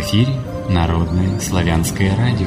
эфире Народное славянское радио.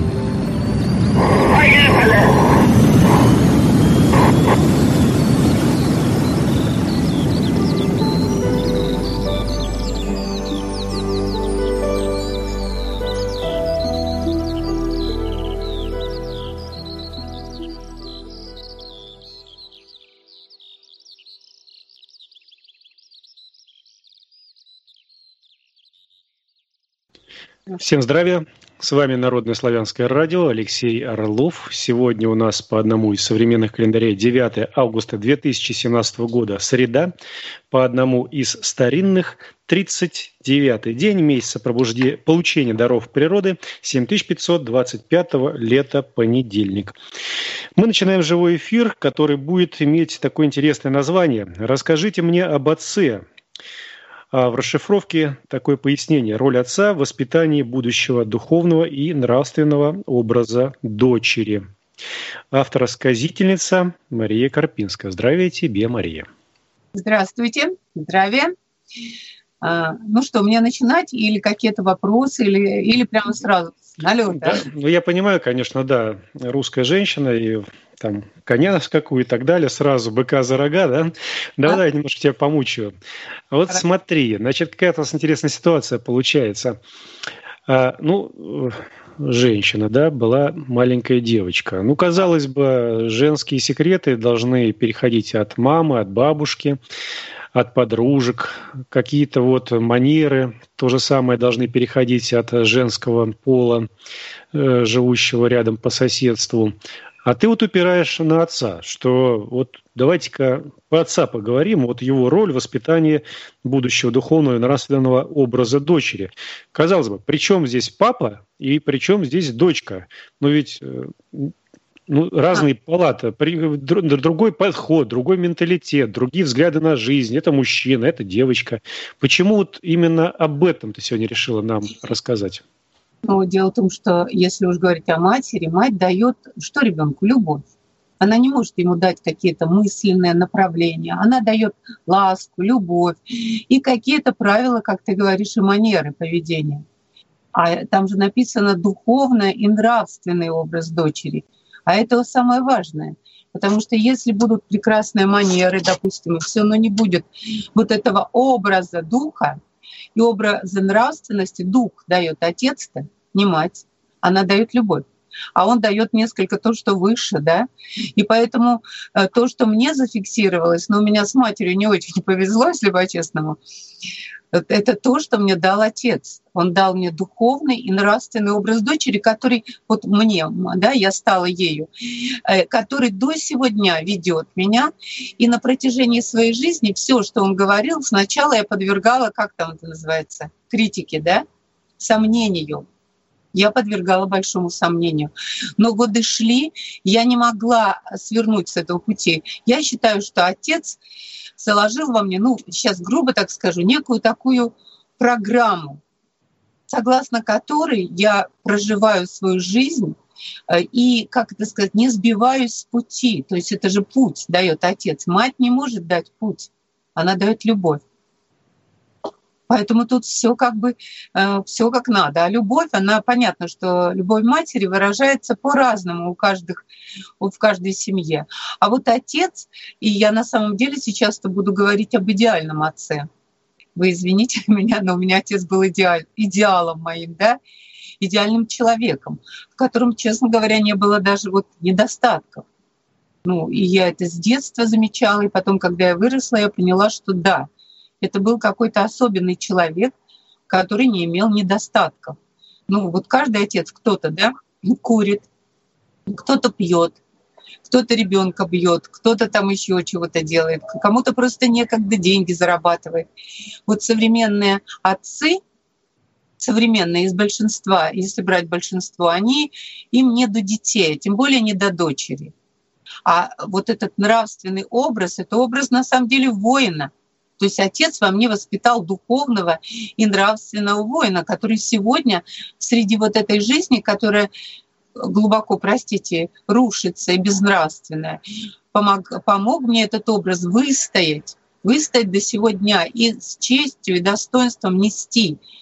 Всем здравия! С вами Народное славянское радио, Алексей Орлов. Сегодня у нас по одному из современных календарей 9 августа 2017 года, среда. По одному из старинных 39-й день месяца получения даров природы 7525 лета, понедельник. Мы начинаем живой эфир, который будет иметь такое интересное название «Расскажите мне об отце». А в расшифровке такое пояснение: роль отца в воспитании будущего духовного и нравственного образа дочери. Автор-сказительница Мария Карпинская. Здравия тебе, Мария. Здравствуйте, здравия. Ну что, мне начинать или какие-то вопросы, или прямо сразу налёт? Да? Ну, я понимаю, конечно, да, русская женщина и там коня скакую и так далее, сразу быка за рога, да? Давай я немножко тебя помучаю. Вот Хорошо. Смотри, значит, какая-то у нас интересная ситуация получается. Женщина, да, была маленькая девочка. Ну, казалось бы, женские секреты должны переходить от мамы, от бабушки, от подружек, какие-то вот манеры, то же самое должны переходить от женского пола, живущего рядом по соседству. А ты вот упираешь на отца, что вот давайте-ка по отца поговорим, вот его роль в воспитании будущего духовного и нравственного образа дочери. Казалось бы, при чем здесь папа и при чем здесь дочка? Но ведь разные палаты, другой подход, другой менталитет, другие взгляды на жизнь. Это мужчина, это девочка. Почему вот именно об этом ты сегодня решила нам рассказать? Ну, дело в том, что если уж говорить о матери, мать дает что ребенку? Любовь. Она не может ему дать какие-то мысленные направления. Она дает ласку, любовь и какие-то правила, как ты говоришь, и манеры поведения. А там же написано духовный и нравственный образ дочери. А это самое важное. Потому что если будут прекрасные манеры, допустим, и все, но не будет вот этого образа духа и образа нравственности, дух дает отец-то, не мать, она дает любовь. А он дает несколько то, что выше, да. И поэтому то, что мне зафиксировалось, но у меня с матерью не очень повезло, если по-честному, это то, что мне дал отец. Он дал мне духовный и нравственный образ дочери, который вот мне, да, я стала ею, который до сего дня ведет меня. И на протяжении своей жизни все, что он говорил, сначала я подвергала, как там это называется, критике, да, сомнению. Я подвергала большому сомнению. Но годы шли, я не могла свернуть с этого пути. Я считаю, что отец заложил во мне, сейчас грубо так скажу, некую такую программу, согласно которой я проживаю свою жизнь и, как это сказать, не сбиваюсь с пути. То есть это же путь дает отец. Мать не может дать путь, она дает любовь. Поэтому тут все как надо. А любовь, она понятно, что любовь матери выражается по-разному в каждой семье. А вот отец, и я на самом деле сейчас-то буду говорить об идеальном отце. Вы извините меня, но у меня отец был идеалом моим, да, идеальным человеком, в котором, честно говоря, не было даже вот недостатков. И я это с детства замечала, и потом, когда я выросла, я поняла, что да, это был какой-то особенный человек, который не имел недостатков. Вот каждый отец, кто-то, да, курит, кто-то пьет, кто-то ребенка бьет, кто-то там еще чего-то делает, кому-то просто некогда деньги зарабатывает. Вот современные отцы, современные из большинства, если брать большинство, им не до детей, тем более не до дочери. А вот этот нравственный образ, это образ на самом деле воина. То есть отец во мне воспитал духовного и нравственного воина, который сегодня среди вот этой жизни, которая глубоко, рушится и безнравственная, помог мне этот образ выстоять до сего дня и с честью и достоинством нести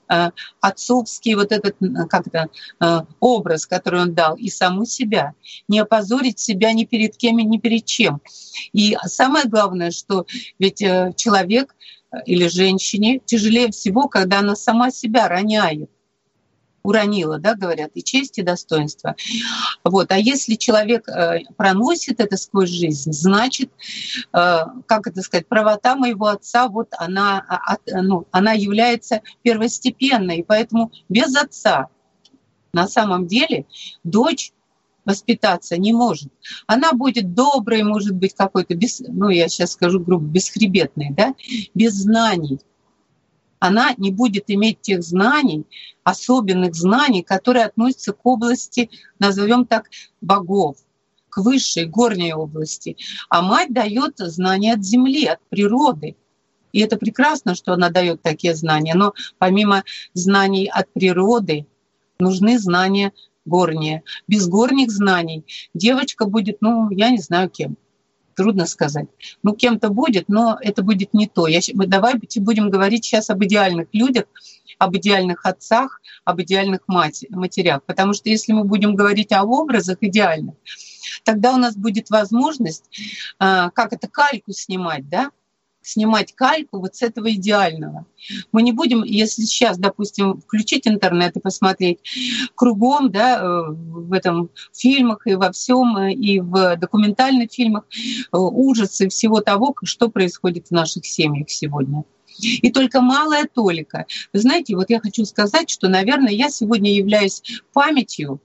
отцовский вот этот образ, который он дал, и саму себя. Не опозорить себя ни перед кем и ни перед чем. И самое главное, что ведь человек или женщине тяжелее всего, когда она сама себя роняет. Уронила, да, говорят, и честь, и достоинство. Вот. А если человек проносит это сквозь жизнь, значит, как это сказать, правота моего отца, вот она является первостепенной, и поэтому без отца на самом деле дочь воспитаться не может. Она будет доброй, может быть, какой-то, я сейчас скажу грубо, бесхребетной, да, без знаний. Она не будет иметь тех знаний, особенных знаний, которые относятся к области, назовем так, богов, к высшей, горней области. А мать дает знания от земли, от природы. И это прекрасно, что она дает такие знания. Но помимо знаний от природы нужны знания горние. Без горних знаний девочка будет, я не знаю кем. Трудно сказать. Кем-то будет, но это будет не то. Давайте будем говорить сейчас об идеальных людях, об идеальных отцах, об идеальных матерях. Потому что если мы будем говорить о образах идеальных, тогда у нас будет возможность, кальку снимать, да? Снимать кальку вот с этого идеального. Мы не будем, если сейчас, допустим, включить интернет и посмотреть кругом, да, в этом фильмах и во всем, и в документальных фильмах ужасы всего того, что происходит в наших семьях сегодня. И только малая толика. Вы знаете, вот я хочу сказать, что, наверное, я сегодня являюсь памятью,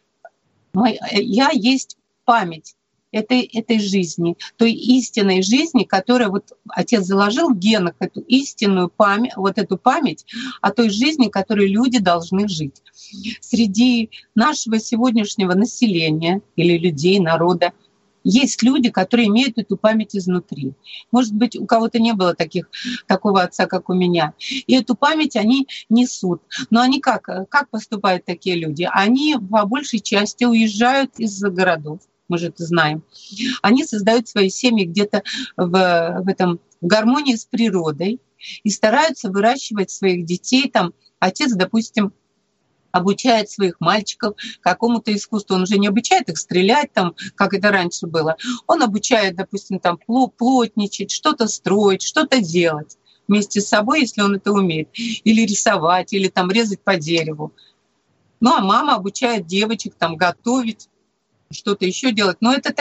я есть память этой жизни, той истинной жизни, которую вот Отец заложил в генах, эту истинную память, вот эту память о той жизни, которой люди должны жить. Среди нашего сегодняшнего населения или людей, народа, есть люди, которые имеют эту память изнутри. Может быть, у кого-то не было такого отца, как у меня. И эту память они несут. Но они как поступают такие люди? Они по большей части уезжают из городов. Мы же это знаем. Они создают свои семьи где-то в гармонии с природой и стараются выращивать своих детей. Там отец, допустим, обучает своих мальчиков какому-то искусству. Он уже не обучает их стрелять, там, как это раньше было. Он обучает, допустим, там, плотничать, что-то строить, что-то делать вместе с собой, если он это умеет. Или рисовать, или там, резать по дереву. А мама обучает девочек там, готовить, что-то еще делать. Но это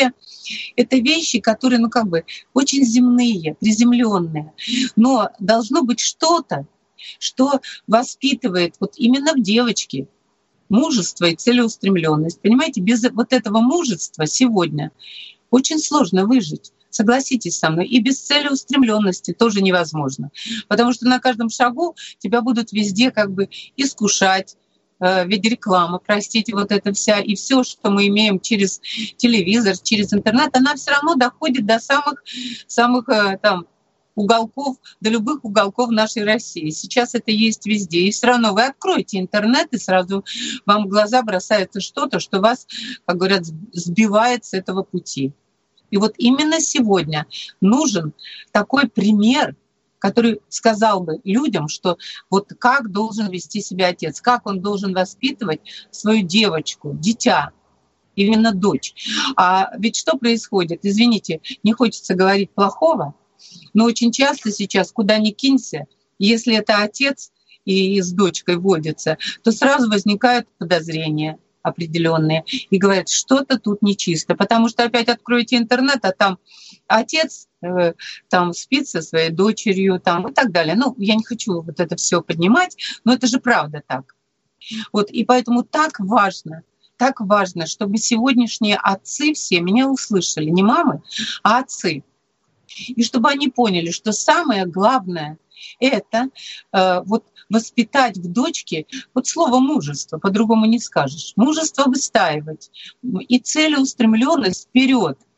вещи, которые, очень земные, приземленные. Но должно быть что-то, что воспитывает вот именно в девочке мужество и целеустремленность. Понимаете, без вот этого мужества сегодня очень сложно выжить. Согласитесь со мной. И без целеустремленности тоже невозможно. Потому что на каждом шагу тебя будут везде искушать, в виде рекламы, простите, вот это вся, и все, что мы имеем через телевизор, через интернет, она все равно доходит до самых уголков, до любых уголков нашей России. Сейчас это есть везде. И все равно вы откроете интернет, и сразу вам в глаза бросается что-то, что вас, как говорят, сбивает с этого пути. И вот именно сегодня нужен такой пример, который сказал бы людям, что вот как должен вести себя отец, как он должен воспитывать свою девочку, дитя, именно дочь. А ведь что происходит? Извините, не хочется говорить плохого, но очень часто сейчас, куда ни кинься, если это отец и с дочкой водится, то сразу возникают подозрения определенные и говорят, что-то тут нечисто, потому что опять откроете интернет, а там отец спит со своей дочерью и так далее. Я не хочу вот это все поднимать, но это же правда так. Вот, и поэтому так важно, чтобы сегодняшние отцы все меня услышали, не мамы, а отцы. И чтобы они поняли, что самое главное — это воспитать в дочке слово мужество, по-другому не скажешь. Мужество выстаивать и целеустремленность вперед.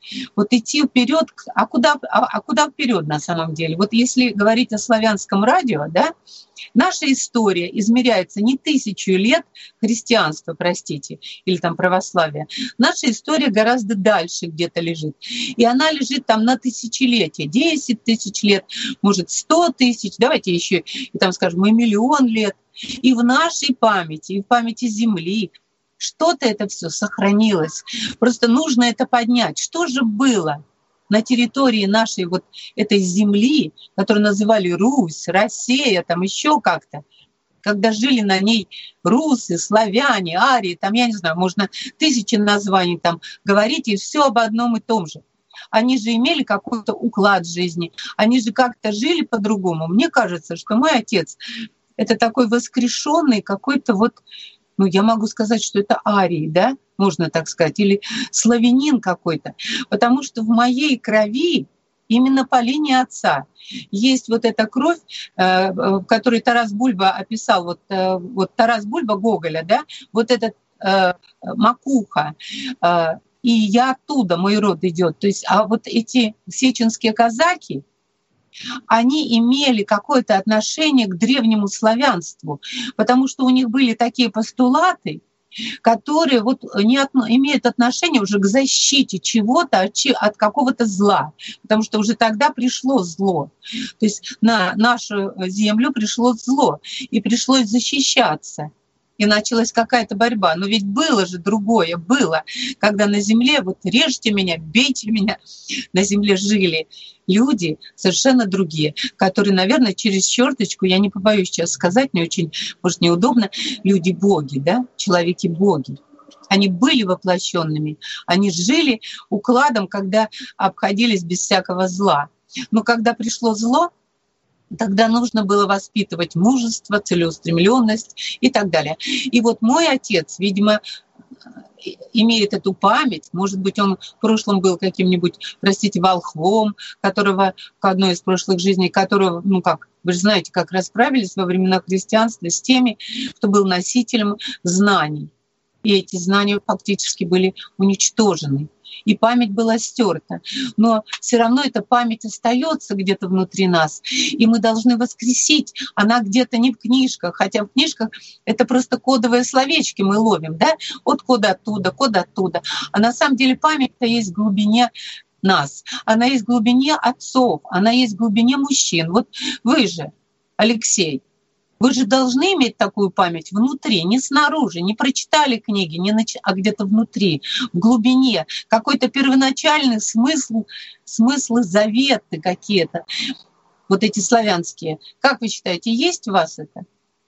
вот идти вперед, а куда вперед на самом деле? Вот если говорить о славянском радио, да, наша история измеряется не 1000 лет христианства, простите, или там православия. Наша история гораздо дальше где-то лежит. И она лежит там на тысячелетия, 10 тысяч лет, может 100 тысяч, давайте еще, и там скажем, и 1 миллион лет. И в нашей памяти, и в памяти Земли что-то это все сохранилось. Просто нужно это поднять. Что же было на территории нашей вот этой земли, которую называли Русь, Россия, там еще как-то, когда жили на ней русы, славяне, арии, там, я не знаю, можно 1000 названий там говорить, и все об одном и том же. Они же имели какой-то уклад жизни, они же как-то жили по-другому. Мне кажется, что мой отец — это такой воскрешенный какой-то вот, ну, я могу сказать, что это арий, да, можно так сказать, или славянин какой-то, потому что в моей крови именно по линии отца есть вот эта кровь, которую Тарас Бульба описал, вот Тарас Бульба Гоголя, да, вот этот макуха, и я оттуда, мой род идет. То есть, а вот эти сеченские казаки, они имели какое-то отношение к древнему славянству, потому что у них были такие постулаты, которые вот имеют отношение уже к защите чего-то от какого-то зла, потому что уже тогда пришло зло. То есть на нашу землю пришло зло, и пришлось защищаться. И началась какая-то борьба. Но ведь было же другое, было, когда на земле, вот режьте меня, бейте меня, на земле жили люди совершенно другие, которые, наверное, через черточку, я не побоюсь сейчас сказать, мне очень, может, неудобно, люди-боги, да, человеки-боги. Они были воплощенными, они жили укладом, когда обходились без всякого зла. Но когда пришло зло, тогда нужно было воспитывать мужество, целеустремленность и так далее. И вот мой отец, видимо, имеет эту память, может быть, он в прошлом был каким-нибудь, простите, волхвом, которого в одной из прошлых жизней, которого, ну как, вы же знаете, как расправились во времена христианства с теми, кто был носителем знаний. И эти знания фактически были уничтожены. И память была стерта. Но все равно эта память остается где-то внутри нас. И мы должны воскресить. Она где-то не в книжках, хотя в книжках это просто кодовые словечки мы ловим, да? От кода оттуда, код оттуда. А на самом деле память-то есть в глубине нас. Она есть в глубине отцов, она есть в глубине мужчин. Вот вы же, Алексей, вы же должны иметь такую память внутри, не снаружи, не прочитали книги, а где-то внутри, в глубине. Какой-то первоначальный смысл, смыслы, заветы какие-то, вот эти славянские. Как вы считаете, есть у вас это?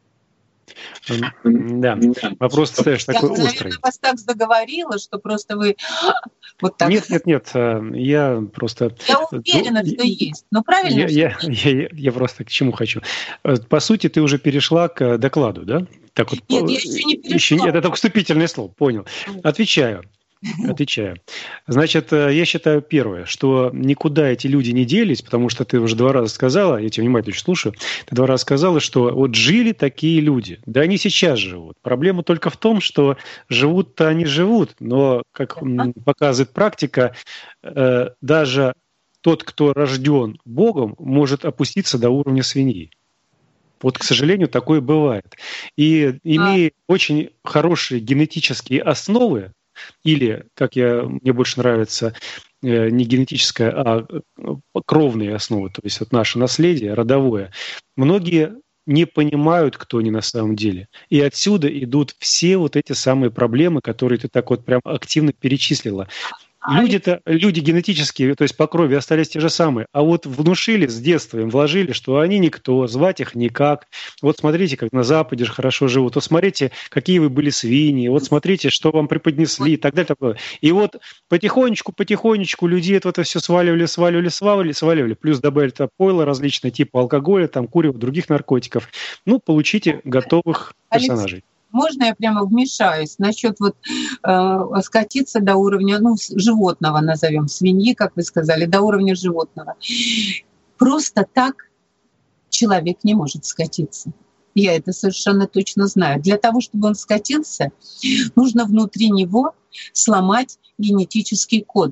Да, вопрос, знаешь, такой острый. Я, наверное, вас так заговорила, что просто вы вот так. Нет, я просто... Я уверена, что есть, но правильно? Я просто к чему хочу. По сути, ты уже перешла к докладу, да? Так вот, нет, я еще не перешла. Это только вступительное слово, понял. Отвечаю. Значит, я считаю первое, что никуда эти люди не делись, потому что ты уже 2 раза сказала, я тебя внимательно слушаю, ты 2 раза сказала, что вот жили такие люди. Да они сейчас живут. Проблема только в том, что живут-то они живут, но, как показывает практика, даже тот, кто рожден Богом, может опуститься до уровня свиньи. Вот, к сожалению, такое бывает. И имея очень хорошие генетические основы, или, как мне больше нравится, не генетическая, а кровные основы, то есть вот наше наследие, родовое, многие не понимают, кто они на самом деле. И отсюда идут все вот эти самые проблемы, которые ты так вот прям активно перечислила. Люди генетические, то есть по крови остались те же самые, а вот внушили с детства, им вложили, что они никто, звать их никак. Вот смотрите, как на Западе же хорошо живут. Вот смотрите, какие вы были свиньи. Вот смотрите, что вам преподнесли и так далее. Такое. И вот потихонечку людей это все сваливали. Плюс добавили пойла различные, типа алкоголя, там, курева, других наркотиков. Ну, получите готовых персонажей. Можно я прямо вмешаюсь насчет вот скатиться до уровня, животного, назовем, свиньи, как вы сказали, до уровня животного. Просто так человек не может скатиться. Я это совершенно точно знаю. Для того, чтобы он скатился, нужно внутри него сломать генетический код.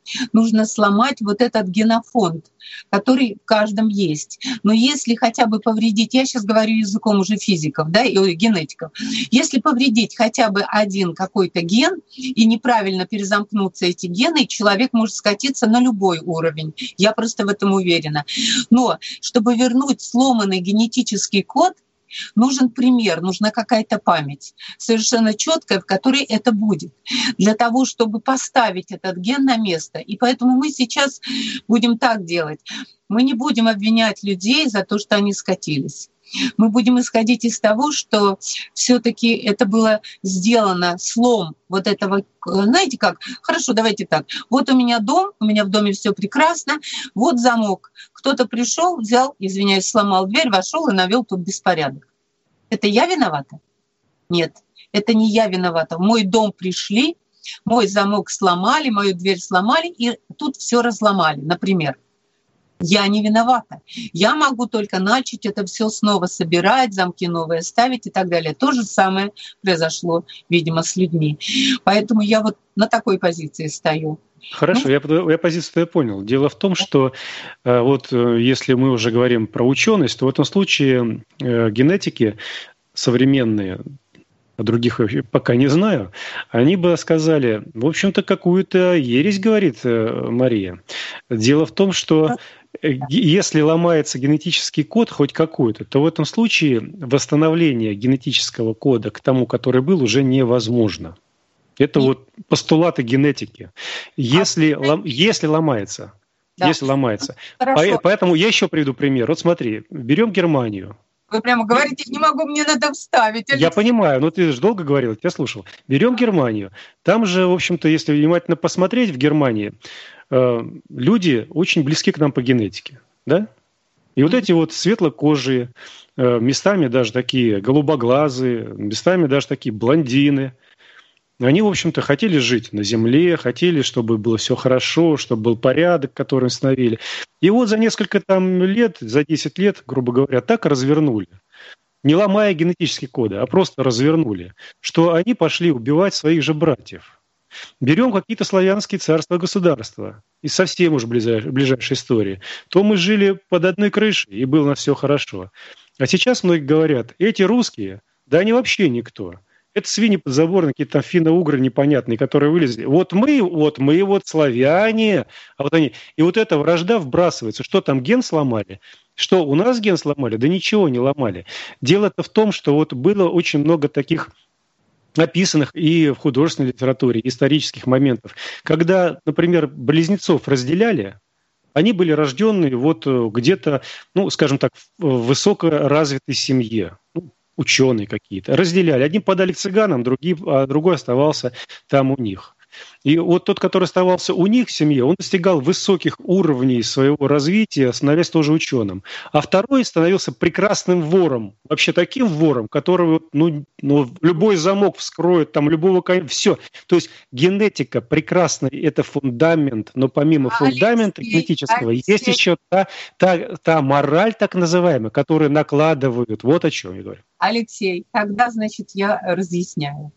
нужно сломать вот этот генофонд, который в каждом есть. Но если хотя бы повредить, я сейчас говорю языком уже физиков, да, и генетиков, если повредить хотя бы один какой-то ген и неправильно перезамкнуться эти гены, человек может скатиться на любой уровень. Я просто в этом уверена. Но чтобы вернуть сломанный генетический код, нужен пример, нужна какая-то память, совершенно четкая, в которой это будет, для того, чтобы поставить этот ген на место. И поэтому мы сейчас будем так делать. Мы не будем обвинять людей за то, что они скатились. Мы будем исходить из того, что все-таки это было сделано, слом вот этого, знаете как, хорошо, давайте так, вот у меня дом, у меня в доме все прекрасно, вот замок. Кто-то пришел, взял, извиняюсь, сломал дверь, вошел и навел тут беспорядок. Это я виновата? Нет, это не я виновата. В мой дом пришли, мой замок сломали, мою дверь сломали, и тут все разломали, например. Я не виновата. Я могу только начать это все снова собирать, замки новые ставить и так далее. То же самое произошло, видимо, с людьми. Поэтому я вот на такой позиции стою. Хорошо, я позицию понял. Дело в том, что вот если мы уже говорим про ученость, то в этом случае генетики современные, а других пока не знаю, они бы сказали, в общем-то, какую-то ересь, говорит Мария. Дело в том, что если ломается генетический код хоть какой-то, то в этом случае восстановление генетического кода к тому, который был, уже невозможно. Это вот постулаты генетики. Если ломается. Да. Если ломается. Поэтому я еще приведу пример. Вот смотри, берем Германию. Вы прямо говорите, не могу, мне надо вставить. Я понимаю, но ты же долго говорил, я тебя слушал. Берем Германию. Там же, в общем-то, если внимательно посмотреть в Германии, люди очень близки к нам по генетике. Да? И вот эти вот светлокожие, местами даже такие голубоглазые, местами даже такие блондины, они, в общем-то, хотели жить на земле, хотели, чтобы было все хорошо, чтобы был порядок, который установили. И вот за несколько там лет, за 10 лет, грубо говоря, так развернули, не ломая генетические коды, а просто развернули, что они пошли убивать своих же братьев. Берем какие-то славянские царства-государства из совсем уж ближайшей истории. То мы жили под одной крышей, и было у нас все хорошо. А сейчас многие говорят, эти русские, да они вообще никто. Это свиньи подзаборные, какие-то там финно-угры непонятные, которые вылезли. Вот мы славяне, а вот они. И вот эта вражда вбрасывается. Что там, ген сломали? Что, у нас ген сломали? Да ничего не ломали. Дело-то в том, что вот было очень много таких описанных и в художественной литературе, исторических моментов, когда, например, близнецов разделяли, они были рожденные вот где-то, ну, скажем так, в высокоразвитой семье, ученые какие-то, разделяли. Одни подали к цыганам, другой оставался там у них. И вот тот, который оставался у них в семье, он достигал высоких уровней своего развития, становясь тоже ученым. А второй становился прекрасным вором, вообще таким вором, которого любой замок вскроет, там любого все. То есть генетика прекрасная, это фундамент, но помимо фундамента генетического есть еще та мораль так называемая, которую накладывают. Вот о чем я говорю. Алексей, тогда, значит, я разъясняю.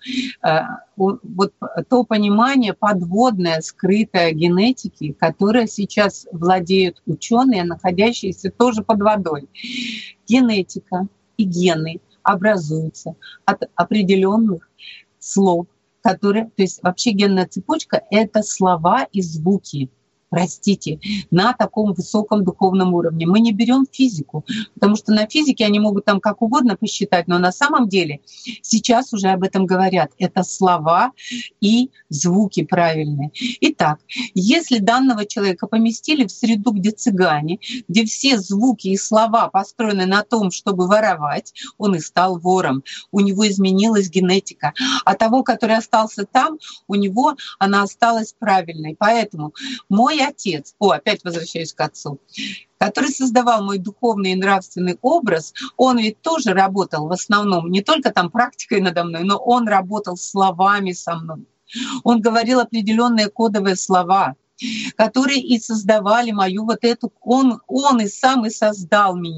Вот то понимание подводное, скрытое генетики, которое сейчас владеют ученые, находящиеся тоже под водой. Генетика и гены образуются от определенных слов, которые, то есть вообще генная цепочка — это слова и звуки. Простите, на таком высоком духовном уровне. Мы не берем физику, потому что на физике они могут там как угодно посчитать, но на самом деле сейчас уже об этом говорят. Это слова и звуки правильные. Итак, если данного человека поместили в среду, где цыгане, где все звуки и слова построены на том, чтобы воровать, он и стал вором. У него изменилась генетика. А того, который остался там, у него она осталась правильной. Поэтому мой отец, опять возвращаюсь к отцу, который создавал мой духовный и нравственный образ, он ведь тоже работал в основном не только там практикой надо мной, но он работал словами со мной. Он говорил определенные кодовые слова, которые и создавали мою вот эту... Он и сам и создал меня.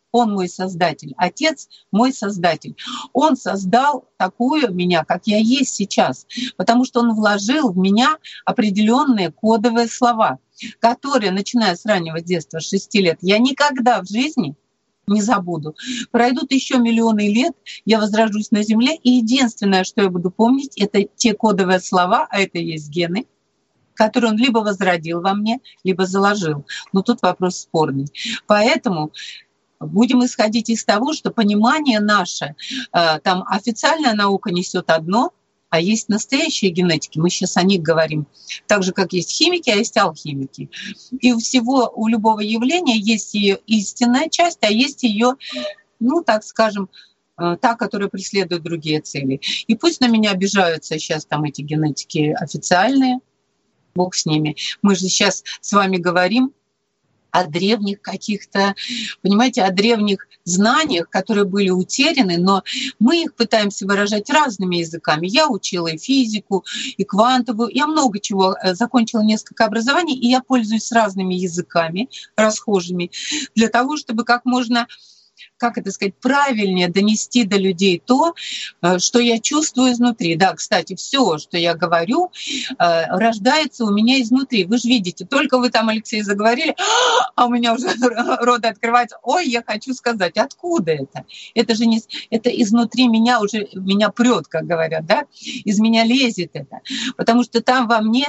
Он мой создатель. Отец мой создатель. Он создал такую меня, как я есть сейчас, потому что он вложил в меня определенные кодовые слова, которые, начиная с раннего детства, с 6 лет, я никогда в жизни не забуду. Пройдут еще миллионы лет, я возрожусь на Земле, и единственное, что я буду помнить, это те кодовые слова, а это и есть гены, которые он либо возродил во мне, либо заложил. Но тут вопрос спорный. Поэтому будем исходить из того, что понимание наше, там официальная наука несет одно, а есть настоящие генетики, мы сейчас о них говорим, так же, как есть химики, а есть алхимики. И у любого явления есть ее истинная часть, а есть ее, ну, так скажем, та, которая преследует другие цели. И пусть на меня обижаются сейчас там эти генетики официальные, Бог с ними. Мы же сейчас с вами говорим о древних каких-то, понимаете, о древних знаниях, которые были утеряны, но мы их пытаемся выражать разными языками. Я учила и физику, и квантовую, я много чего, закончила несколько образований, и я пользуюсь разными языками, расхожими, для того, чтобы как можно, как это сказать, правильнее донести до людей то, что я чувствую изнутри. Да, кстати, все, что я говорю, рождается у меня изнутри. Вы же видите, только вы там, Алексей, заговорили, а у меня уже рот открывается. Ой, я хочу сказать, откуда это? Это же не, это изнутри меня уже, меня прет, как говорят, да? Из меня лезет это. Потому что там во мне,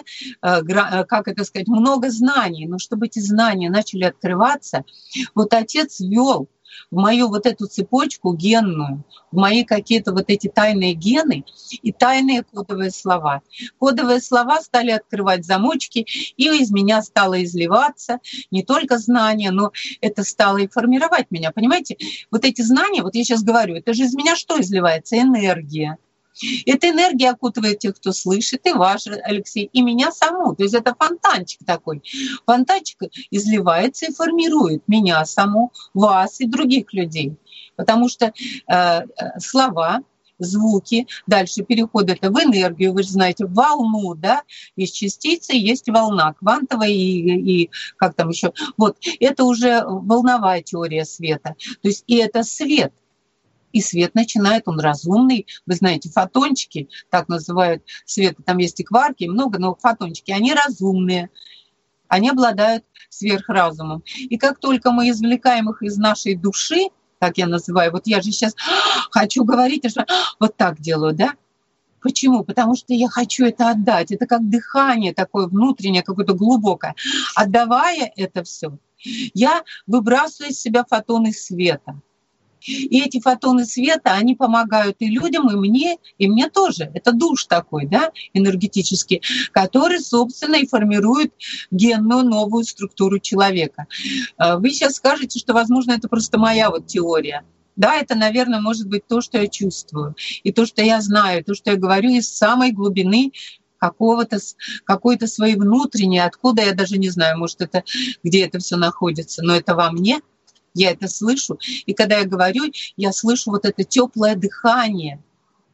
как это сказать, много знаний. Но чтобы эти знания начали открываться, вот отец вел в мою вот эту цепочку генную, в мои какие-то вот эти тайные гены и тайные кодовые слова. Кодовые слова стали открывать замочки, и из меня стало изливаться не только знания, но это стало и формировать меня. Понимаете, вот эти знания, вот я сейчас говорю, это же из меня что изливается? Энергия. Эта энергия окутывает тех, кто слышит, и ваш, Алексей, и меня саму. То есть это фонтанчик такой. Фонтанчик изливается и формирует меня саму, вас и других людей. Потому что слова, звуки, дальше переход это в энергию, вы же знаете, в волну, да, есть частицы, есть волна, квантовая и как там еще. Вот, это уже волновая теория света. То есть и это свет. И свет начинает, он разумный. Вы знаете, фотончики, так называют свет, там есть и кварки, много, но фотончики, они разумные, они обладают сверхразумом. И как только мы извлекаем их из нашей души, так я называю, вот я же сейчас хочу говорить, что вот так делаю, да? Почему? Потому что я хочу это отдать. Это как дыхание такое внутреннее, какое-то глубокое. Отдавая это все, я выбрасываю из себя фотоны света. И эти фотоны света, они помогают и людям, и мне тоже. Это душ такой, да, энергетический, который, собственно, и формирует генную новую структуру человека. Вы сейчас скажете, что, возможно, это просто моя вот теория. Да, это, наверное, может быть то, что я чувствую, и то, что я знаю, то, что я говорю из самой глубины какой-то своей внутренней, откуда я даже не знаю, может, это где это все находится, но это во мне. Я это слышу. И когда я говорю, я слышу вот это теплое дыхание.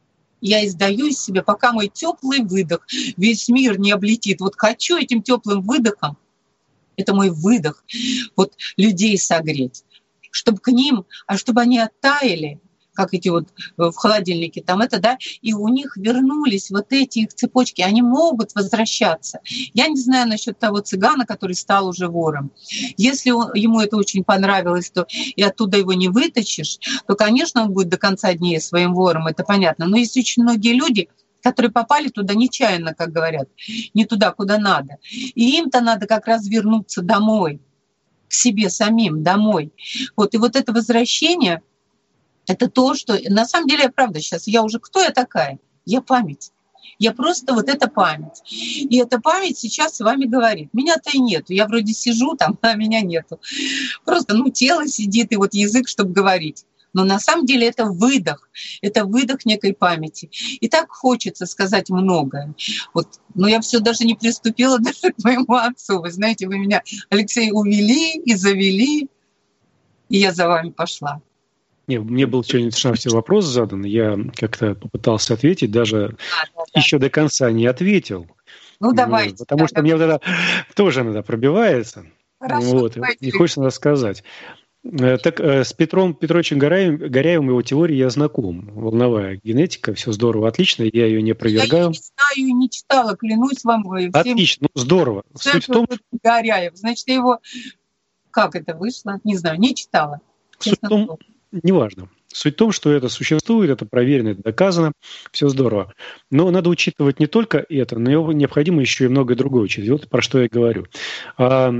Я издаю из себя, пока мой теплый выдох весь мир не облетит. Вот хочу этим теплым выдохом, это мой выдох, вот людей согреть, чтобы к ним, чтобы они оттаяли, как эти вот в холодильнике там это, да, и у них вернулись вот эти их цепочки, они могут возвращаться. Я не знаю насчет того цыгана, который стал уже вором. Если ему это очень понравилось, то и оттуда его не вытащишь, то, конечно, он будет до конца дней своим вором, это понятно. Но есть очень многие люди, которые попали туда нечаянно, как говорят, не туда, куда надо. И им-то надо как раз вернуться домой, к себе самим, домой. Вот, и вот это возвращение — это то, что... На самом деле, правда, сейчас я уже... Кто я такая? Я память. Я просто вот эта память. И эта память сейчас с вами говорит. Меня-то и нету. Я вроде сижу там, а меня нету. Просто, тело сидит, и вот язык, чтобы говорить. Но на самом деле это выдох некой памяти. И так хочется сказать многое. Вот. Но я все даже не приступила даже к моему отцу. Вы знаете, вы меня, Алексей, увели и завели, и я за вами пошла. Мне был сегодня вопрос задан, я как-то попытался ответить, даже еще до конца не ответил. Давайте. Потому что мне вот это тоже иногда пробивается. Хорошо, не хочется рассказать. Так с Петром Петровичем Горяевым его теорией я знаком. Волновая генетика, все здорово, отлично, я ее не опровергаю. Я не знаю и не читала, клянусь вам. Отлично, ну здорово. Суть в том, Горяев. Значит, его... Как это вышло? Не знаю, не читала. Суть в том, неважно. Суть в том, что это существует, это проверено, это доказано, все здорово. Но надо учитывать не только это, но необходимо еще и многое другое учитывать. Вот про что я говорю. Я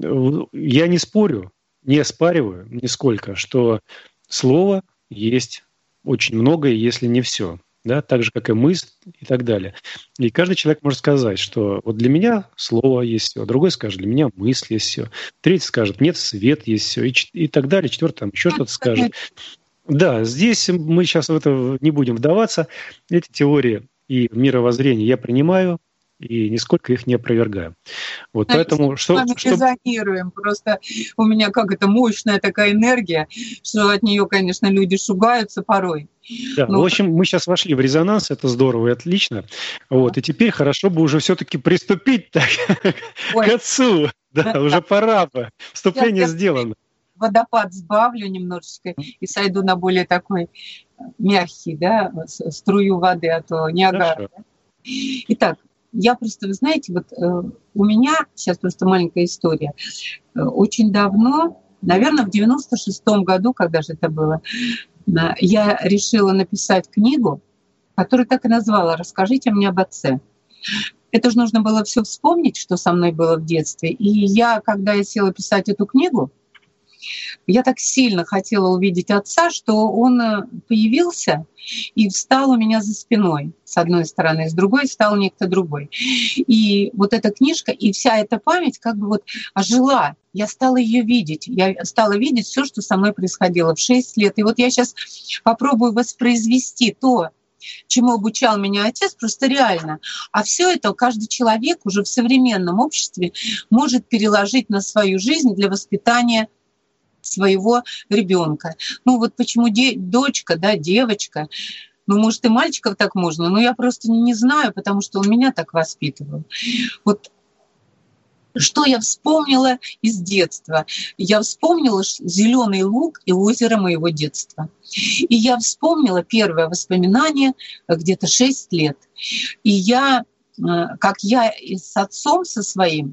не спорю, не оспариваю нисколько, что слово есть очень многое, если не все. Да, так же, как и мысль и так далее. И каждый человек может сказать, что вот для меня слово есть все, другой скажет, для меня мысль есть все, третий скажет, нет, свет есть все, и так далее, четвертый там еще что-то скажет. Да, здесь мы сейчас в это не будем вдаваться. Эти теории и мировоззрение я принимаю, и нисколько их не опровергаю. Вот поэтому, что резонируем. Просто у меня какая-то мощная такая энергия, что от нее, конечно, люди шугаются порой. Да, в общем, мы сейчас вошли в резонанс, это здорово и отлично. Вот, и теперь хорошо бы уже все-таки приступить к отцу. Да, уже пора бы. Вступление сделано. Водопад сбавлю немножечко и сойду на более такой мягкий, да, струю воды, а то Ниагара. Итак, я просто, вы знаете, вот у меня сейчас просто маленькая история. Очень давно, наверное, в 96-м году, когда же это было, я решила написать книгу, которую так и назвала «Расскажите мне об отце». Это же нужно было все вспомнить, что со мной было в детстве. И я, когда я села писать эту книгу, я так сильно хотела увидеть отца, что он появился и встал у меня за спиной, с одной стороны, с другой встал некто другой. И вот эта книжка и вся эта память как бы вот ожила. Я стала ее видеть. Я стала видеть все, что со мной происходило в 6 лет. И вот я сейчас попробую воспроизвести то, чему обучал меня отец, просто реально. А все это каждый человек уже в современном обществе может переложить на свою жизнь для воспитания своего ребенка. Ну вот почему дочка, да, девочка, ну может и мальчиков так можно, но я просто не знаю, потому что он меня так воспитывал. Вот что я вспомнила из детства? Я вспомнила зеленый луг и озеро моего детства. И я вспомнила первое воспоминание где-то 6 лет. И я, как я с отцом со своим,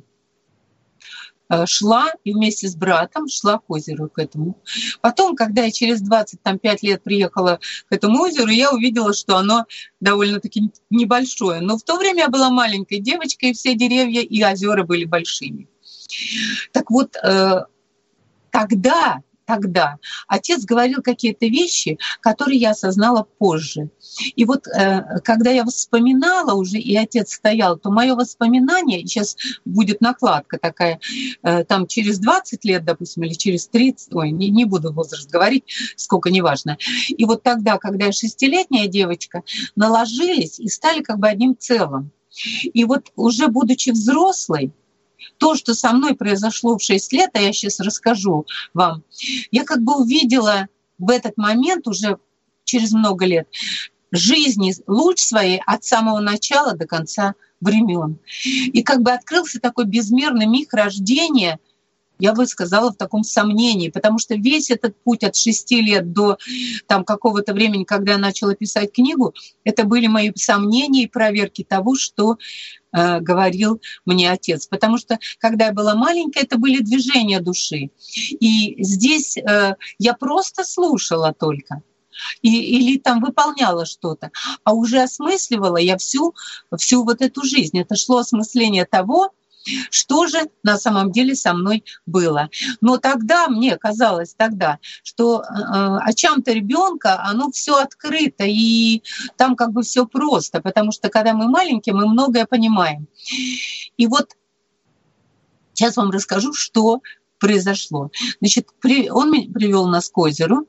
шла и вместе с братом шла к озеру, к этому. Потом, когда я через 25 лет приехала к этому озеру, я увидела, что оно довольно-таки небольшое. Но в то время я была маленькой девочкой, и все деревья и озера были большими. Так вот, тогда отец говорил какие-то вещи, которые я осознала позже. И вот когда я вспоминала уже, и отец стоял, то мое воспоминание, сейчас будет накладка такая, там через 20 лет, допустим, или через 30, не буду возраст говорить, сколько, неважно. И вот тогда, когда я 6-летняя девочка, наложились и стали как бы одним целым. И вот уже будучи взрослой, то, что со мной произошло в 6 лет, а я сейчас расскажу вам, я как бы увидела в этот момент уже через много лет жизни луч своей от самого начала до конца времен. И как бы открылся такой безмерный миг рождения, я бы сказала, в таком сомнении, потому что весь этот путь от 6 лет до там, какого-то времени, когда я начала писать книгу, это были мои сомнения и проверки того, что говорил мне отец. Потому что, когда я была маленькая, это были движения души. И здесь я просто слушала только. Или там выполняла что-то. А уже осмысливала я всю вот эту жизнь. Это шло осмысление того, что же на самом деле со мной было. Но тогда мне казалось что очам-то ребенка оно все открыто, и там как бы все просто, потому что когда мы маленькие, мы многое понимаем. И вот сейчас вам расскажу, что произошло. Значит, он привел нас к озеру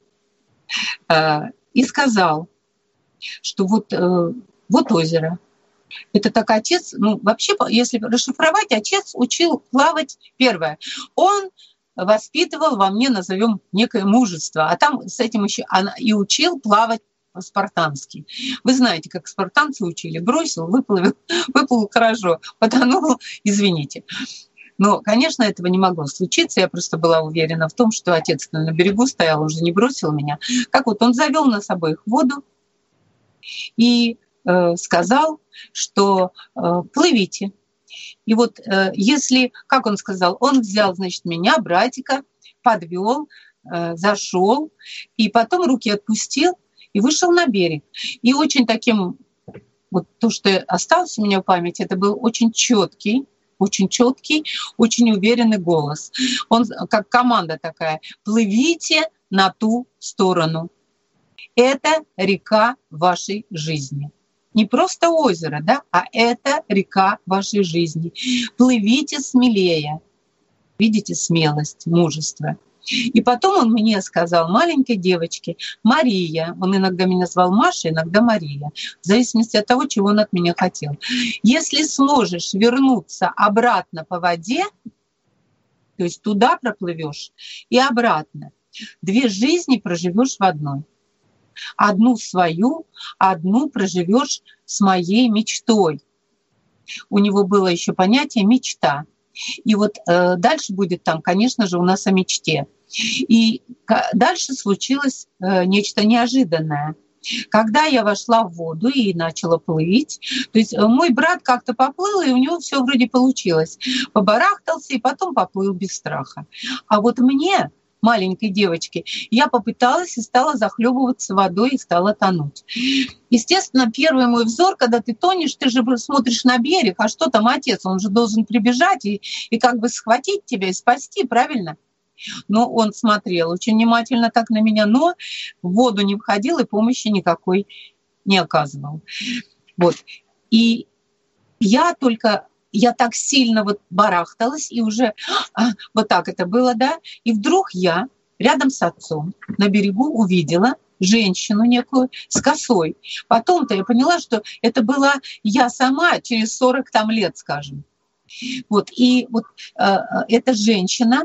и сказал, что вот озеро. Это так отец, вообще, если расшифровать, отец учил плавать, первое. Он воспитывал во мне, назовем, некое мужество, а там с этим еще и учил плавать по-спартански. Вы знаете, как спартанцы учили: бросил, выплыл хорошо, потонул, извините. Но, конечно, этого не могло случиться. Я просто была уверена в том, что отец на берегу стоял, он же не бросил меня. Как вот он завел нас обоих в воду и сказал, что плывите. И вот если, как он сказал, он взял, значит, меня, братика, подвел, зашел, и потом руки отпустил и вышел на берег. И очень таким, вот то, что осталось у меня в памяти, это был очень четкий, очень уверенный голос. Он как команда такая: плывите на ту сторону. Это река вашей жизни. Не просто озеро, да, а это река вашей жизни. Плывите смелее. Видите, смелость, мужество. И потом он мне сказал, маленькой девочке, Мария, он иногда меня звал Маша, иногда Мария, в зависимости от того, чего он от меня хотел. Если сможешь вернуться обратно по воде, то есть туда проплывешь и обратно, 2 жизни проживешь в одной. Одну свою, одну проживешь с моей мечтой. У него было еще понятие мечта. И вот дальше будет там, конечно же, у нас о мечте. И дальше случилось нечто неожиданное. Когда я вошла в воду и начала плыть, то есть мой брат как-то поплыл, и у него все вроде получилось. Побарахтался и потом поплыл без страха. А вот мне, маленькой девочке, я попыталась и стала захлебываться водой и стала тонуть. Естественно, первый мой взор, когда ты тонешь, ты же смотришь на берег, а что там отец? Он же должен прибежать и как бы схватить тебя и спасти, правильно? Но он смотрел очень внимательно так на меня, но в воду не входил и помощи никакой не оказывал. Вот. И я так сильно вот барахталась, и уже вот так это было, да, и вдруг я рядом с отцом на берегу увидела женщину некую с косой. Потом-то я поняла, что это была я сама через 40 там лет, скажем. Вот. И вот эта женщина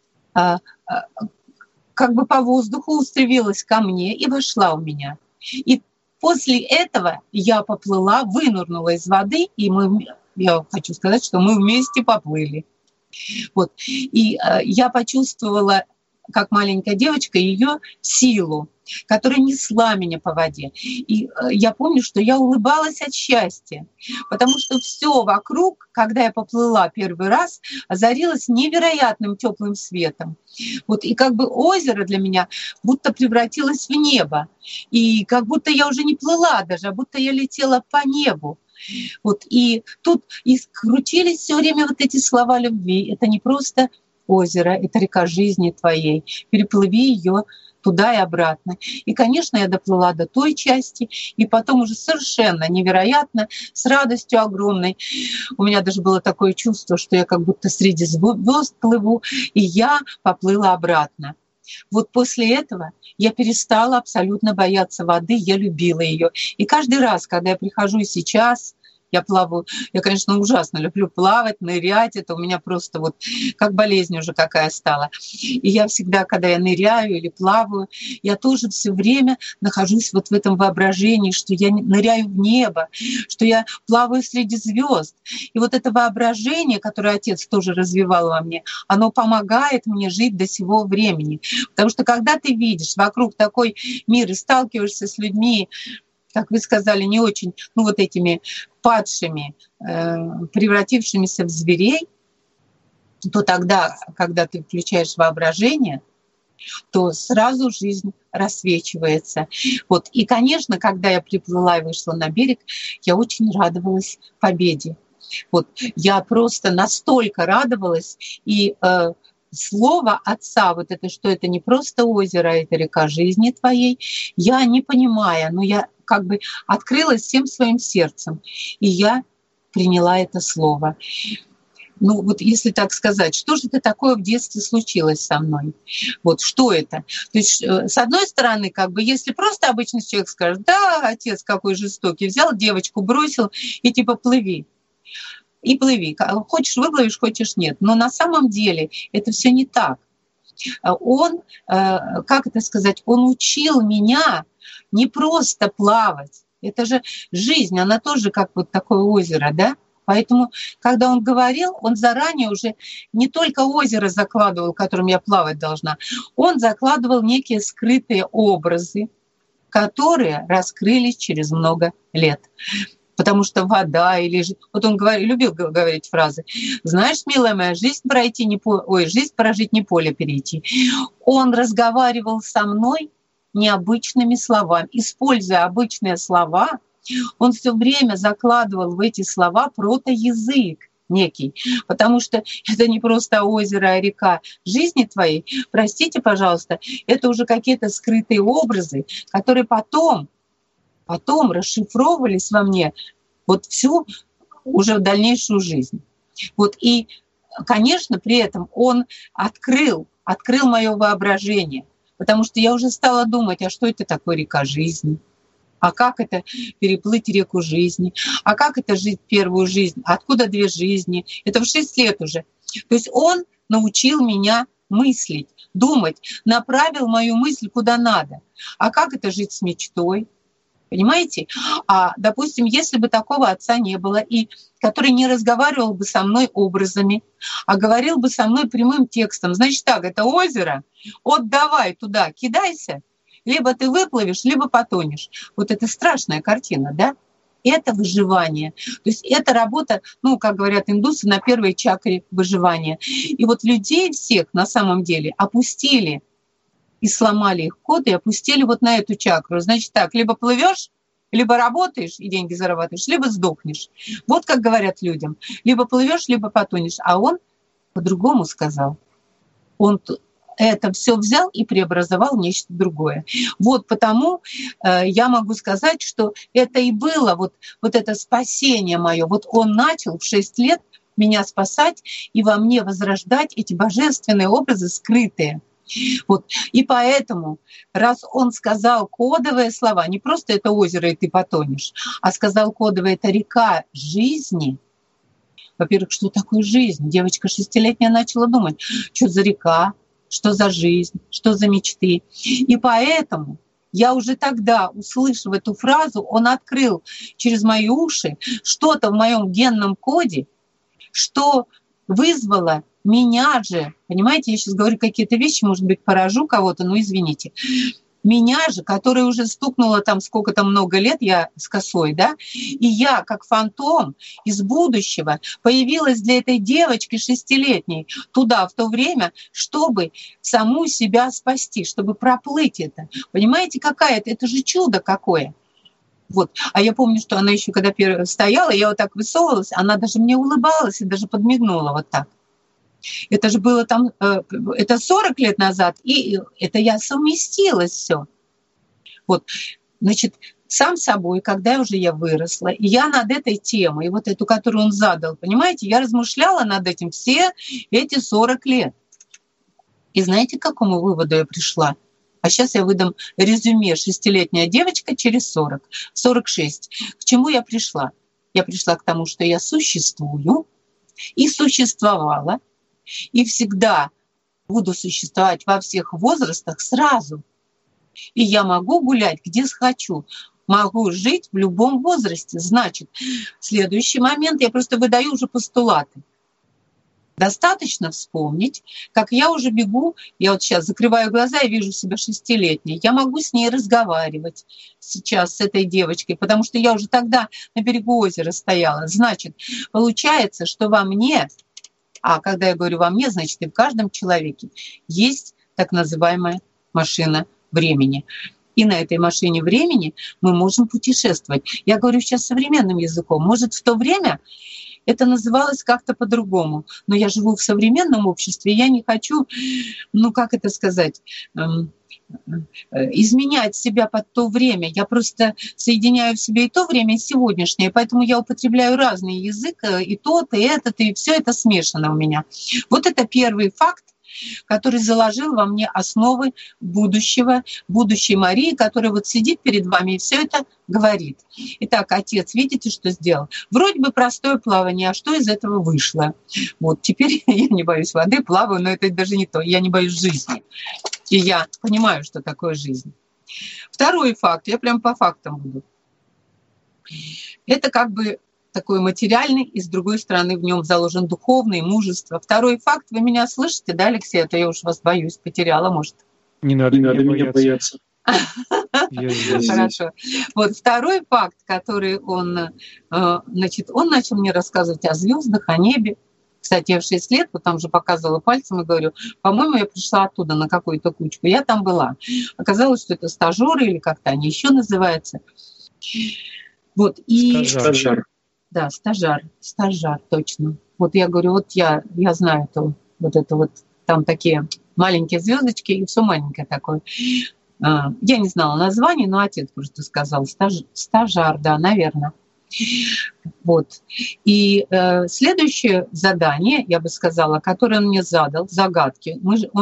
как бы по воздуху устремилась ко мне и вошла у меня. И после этого я поплыла, вынырнула из воды, и я хочу сказать, что мы вместе поплыли. Вот. И я почувствовала, как маленькая девочка, ее силу, которая несла меня по воде. И я помню, что я улыбалась от счастья, потому что все вокруг, когда я поплыла первый раз, озарилось невероятным теплым светом. Вот. И как бы озеро для меня будто превратилось в небо. И как будто я уже не плыла даже, а будто я летела по небу. Вот. И тут и крутились все время вот эти слова любви. Это не просто озеро, это река жизни твоей. Переплыви ее туда и обратно. И, конечно, я доплыла до той части, и потом уже совершенно невероятно, с радостью огромной. У меня даже было такое чувство, что я как будто среди звезд плыву, и я поплыла обратно. Вот после этого я перестала абсолютно бояться воды, я любила ее. И каждый раз, когда я прихожу сейчас, я плаваю. Я, конечно, ужасно люблю плавать, нырять. Это у меня просто вот как болезнь уже какая стала. И я всегда, когда я ныряю или плаваю, я тоже все время нахожусь вот в этом воображении, что я ныряю в небо, что я плаваю среди звезд. И вот это воображение, которое отец тоже развивал во мне, оно помогает мне жить до сего времени. Потому что когда ты видишь вокруг такой мир и сталкиваешься с людьми, как вы сказали, не очень, вот этими падшими, превратившимися в зверей, то тогда, когда ты включаешь воображение, то сразу жизнь рассвечивается. Вот. И, конечно, когда я приплыла и вышла на берег, я очень радовалась победе. Вот. Я просто настолько радовалась, и слово отца, вот это, что это не просто озеро, а это река жизни твоей, я не понимая, но я как бы открылась всем своим сердцем, и я приняла это слово. Вот если так сказать, что же это такое в детстве случилось со мной? Вот что это? То есть, с одной стороны, как бы, если просто обычный человек скажет, да, отец какой жестокий, взял девочку, бросил и типа плыви. И плыви. Хочешь выплывешь, хочешь нет. Но на самом деле это все не так. Он, как это сказать, он учил меня не просто плавать. Это же жизнь, она тоже как вот такое озеро, да? Поэтому, когда он говорил, он заранее уже не только озеро закладывал, в котором я плавать должна, он закладывал некие скрытые образы, которые раскрылись через много лет. Потому что вода или... Вот он любил говорить фразы: «Знаешь, милая моя, жизнь прожить не поле перейти». Он разговаривал со мной необычными словами. Используя обычные слова, он все время закладывал в эти слова протоязык некий, потому что это не просто озеро, а река жизни твоей. Простите, пожалуйста, это уже какие-то скрытые образы, которые потом расшифровывались во мне вот всю уже дальнейшую жизнь. Вот и, конечно, при этом он открыл мое воображение, потому что я уже стала думать, а что это такое река жизни? А как это переплыть реку жизни? А как это жить первую жизнь? Откуда две жизни? Это в 6 лет уже. То есть он научил меня мыслить, думать, направил мою мысль куда надо. А как это жить с мечтой? Понимаете? А, допустим, если бы такого отца не было, и который не разговаривал бы со мной образами, а говорил бы со мной прямым текстом, значит так, это озеро, вот давай туда, кидайся, либо ты выплывешь, либо потонешь. Вот это страшная картина, да? Это выживание. То есть это работа, как говорят индусы, на первой чакре выживания. И вот людей всех на самом деле опустили и сломали их код, и опустили вот на эту чакру. Значит так, либо плывешь, либо работаешь и деньги зарабатываешь, либо сдохнешь. Вот как говорят людям. Либо плывешь, либо потонешь. А он по-другому сказал. Он это все взял и преобразовал в нечто другое. Вот потому я могу сказать, что это и было вот это спасение мое. Вот он начал в 6 лет меня спасать и во мне возрождать эти божественные образы скрытые. Вот. И поэтому, раз он сказал кодовые слова, не просто это озеро, и ты потонешь, а сказал кодовые, это река жизни. Во-первых, что такое жизнь? Девочка 6-летняя начала думать, что за река, что за жизнь, что за мечты. И поэтому я уже тогда, услышав эту фразу, он открыл через мои уши что-то в моем генном коде, что вызвало меня же, понимаете, я сейчас говорю какие-то вещи, может быть, поражу кого-то, но извините. Меня же, которая уже стукнула там сколько-то много лет, я с косой, да, и я, как фантом из будущего, появилась для этой девочки 6-летней туда, в то время, чтобы саму себя спасти, чтобы проплыть это. Понимаете, какая-то, это же чудо какое. Вот. А я помню, что она еще когда стояла, я вот так высовывалась, она даже мне улыбалась и даже подмигнула вот так. Это же было там, это 40 лет назад, и это я совместила все. Вот, значит, сам собой, когда уже я выросла, и я над этой темой, вот эту, которую он задал, понимаете, я размышляла над этим все эти 40 лет. И знаете, к какому выводу я пришла? А сейчас я выдам резюме: 6-летняя девочка через 40, 46. К чему я пришла? Я пришла к тому, что я существую и существовала, и всегда буду существовать во всех возрастах сразу. И я могу гулять где хочу, могу жить в любом возрасте. Значит, в следующий момент я просто выдаю уже постулаты. Достаточно вспомнить, как я уже бегу, я вот сейчас закрываю глаза и вижу себя 6-летней. Я могу с ней разговаривать сейчас, с этой девочкой, потому что я уже тогда на берегу озера стояла. Значит, получается, что во мне... А когда я говорю «во мне», значит, и в каждом человеке есть так называемая машина времени. И на этой машине времени мы можем путешествовать. Я говорю сейчас современным языком. Может, в то время это называлось как-то по-другому. Но я живу в современном обществе, и я не хочу, как это сказать, изменять себя под то время. Я просто соединяю в себе и то время, и сегодняшнее. Поэтому я употребляю разный язык, и тот, и этот, и все это смешано у меня. Вот это первый факт, который заложил во мне основы будущей Марии, которая вот сидит перед вами и все это говорит. Итак, отец, видите, что сделал? Вроде бы простое плавание, а что из этого вышло? Вот теперь я не боюсь воды, плаваю, но это даже не то. Я не боюсь жизни. И я понимаю, что такое жизнь. Второй факт, я прям по фактам буду. Это как бы такой материальный, и с другой стороны в нем заложен духовный, мужество. Второй факт, вы меня слышите, да, Алексей? А то я уж вас боюсь, потеряла, может. Не надо меня бояться. Хорошо. Вот второй факт, который он начал мне рассказывать о звездах, о небе. Кстати, я в 6 лет, вот там же показывала пальцем и говорю, по-моему, я пришла оттуда на какую-то кучку. Я там была. Оказалось, что это стажеры или как-то они еще называются. Вот, и... Стажар. Да, стажар, точно. Вот я говорю, вот я знаю это вот, там такие маленькие звездочки, и все маленькое такое. Я не знала название, но отец просто сказал, стажар, да, наверное. Вот. И следующее задание, я бы сказала, которое он мне задал, загадки.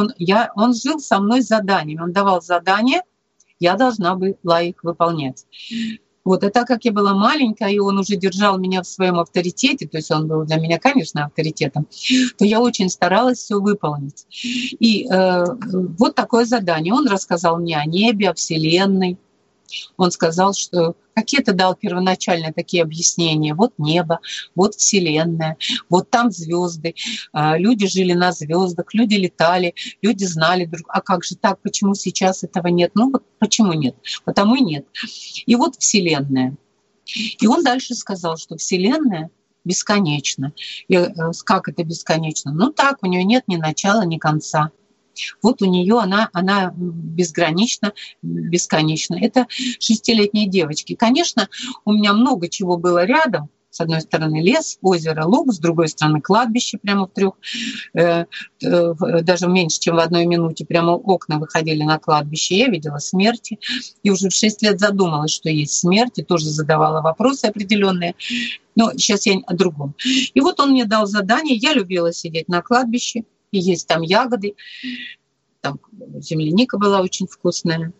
Он жил со мной с заданиями, он давал задания, я должна была их выполнять. Вот, а так как я была маленькая, и он уже держал меня в своем авторитете, то есть он был для меня, конечно, авторитетом, то я очень старалась все выполнить. И вот такое задание. Он рассказал мне о небе, о Вселенной. Он сказал, что какие-то дал первоначально такие объяснения. Вот небо, вот Вселенная, вот там звезды. Люди жили на звездах, люди летали, люди знали друг. А как же так? Почему сейчас этого нет? Ну вот почему нет? Потому и нет. И вот Вселенная. И он дальше сказал, что Вселенная бесконечна. И как это бесконечно? Ну так, у нее нет ни начала, ни конца. Вот у нее она безгранична, бесконечна. Это 6-летние девочки. Конечно, у меня много чего было рядом. С одной стороны лес, озеро, луг, с другой стороны кладбище прямо в 3, даже меньше, чем в 1 минуте. Прямо окна выходили на кладбище. Я видела смерти. И уже в 6 лет задумалась, что есть смерть, и тоже задавала вопросы определенные. Но сейчас я о другом. И вот он мне дал задание. Я любила сидеть на кладбище и есть там ягоды. Там земляника была очень вкусная.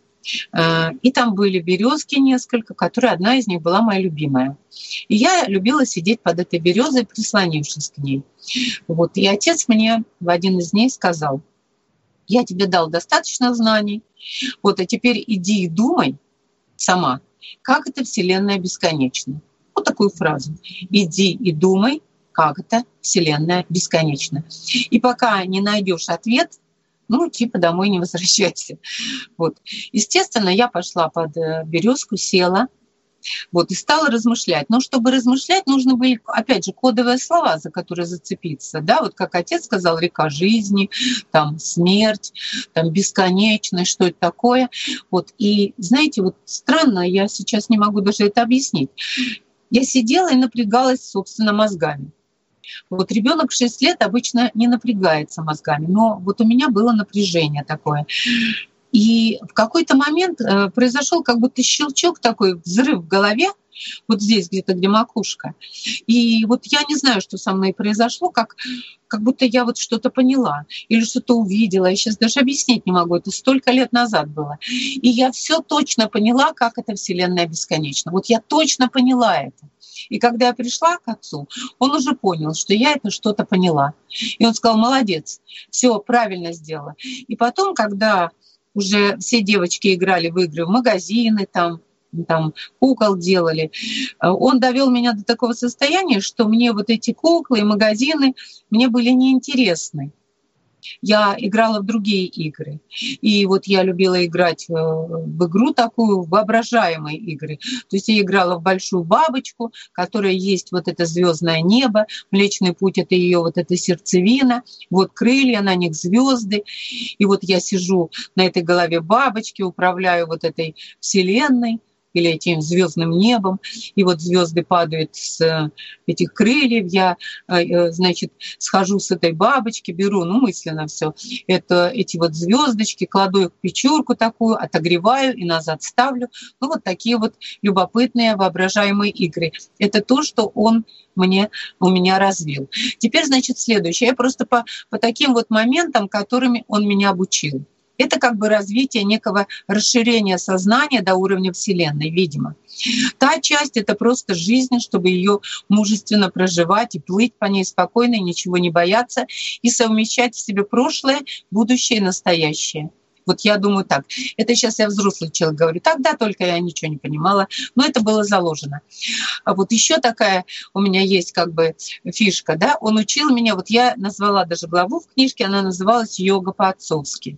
И там были березки несколько, которые одна из них была моя любимая. И я любила сидеть под этой березой, прислонившись к ней. Вот. И отец мне в один из дней сказал: я тебе дал достаточно знаний, вот, а теперь иди и думай сама, как эта Вселенная бесконечна. Вот такую фразу. Иди и думай, как эта Вселенная бесконечна. И пока не найдешь ответ, типа домой не возвращайся. Вот. Естественно, я пошла под березку, села, вот, и стала размышлять. Но чтобы размышлять, нужны были, опять же, кодовые слова, за которые зацепиться. Да? Вот как отец сказал, река жизни, там смерть, там бесконечность, что это такое. Вот. И знаете, вот странно, я сейчас не могу даже это объяснить. Я сидела и напрягалась, собственно, мозгами. Вот ребенок в 6 лет обычно не напрягается мозгами, но вот у меня было напряжение такое. И в какой-то момент произошел как будто щелчок такой, взрыв в голове, вот здесь где-то, где макушка. И вот я не знаю, что со мной произошло, как будто я вот что-то поняла или что-то увидела. Я сейчас даже объяснить не могу, это столько лет назад было. И я все точно поняла, как эта Вселенная бесконечна. Вот я точно поняла это. И когда я пришла к отцу, он уже понял, что я это что-то поняла. И он сказал: молодец, все правильно сделала. И потом, когда уже все девочки играли в игры, в магазины, там кукол делали, он довел меня до такого состояния, что мне вот эти куклы и магазины мне были неинтересны. Я играла в другие игры. И вот я любила играть в игру такую, воображаемые игры. То есть я играла в большую бабочку, которая есть вот это звездное небо, Млечный Путь — это ее вот эта сердцевина, вот крылья, на них звезды. И вот я сижу на этой голове бабочки, управляю вот этой Вселенной или этим звездным небом, и вот звезды падают с этих крыльев, я, значит, схожу с этой бабочки, беру, мысленно все, эти вот звездочки, кладу их в печурку такую, отогреваю и назад ставлю. Вот такие вот любопытные воображаемые игры. Это то, что он у меня развил. Теперь, значит, следующее. Я просто по таким вот моментам, которыми он меня обучил. Это как бы развитие некого расширения сознания до уровня Вселенной, видимо. Та часть — это просто жизнь, чтобы ее мужественно проживать и плыть по ней спокойно, и ничего не бояться, и совмещать в себе прошлое, будущее и настоящее. Вот я думаю так. Это сейчас я взрослый человек говорю. Тогда только я ничего не понимала, но это было заложено. А вот еще такая у меня есть как бы фишка, да, он учил меня, вот я назвала даже главу в книжке, она называлась «Йога по-отцовски».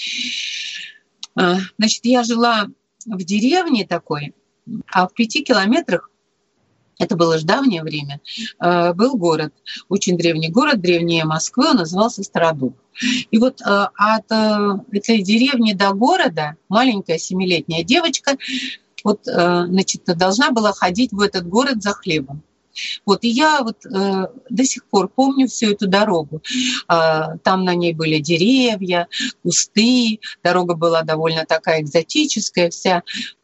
Значит, я жила в деревне такой, а в 5 километрах, это было же давнее время, был город, очень древний город, древнее Москвы, он назывался Стародуб. И вот от этой деревни до города маленькая 7-летняя девочка вот, значит, должна была ходить в этот город за хлебом. Вот, и я вот до сих пор помню всю эту дорогу. Там на ней были деревья, кусты, дорога была довольно такая экзотическая, вся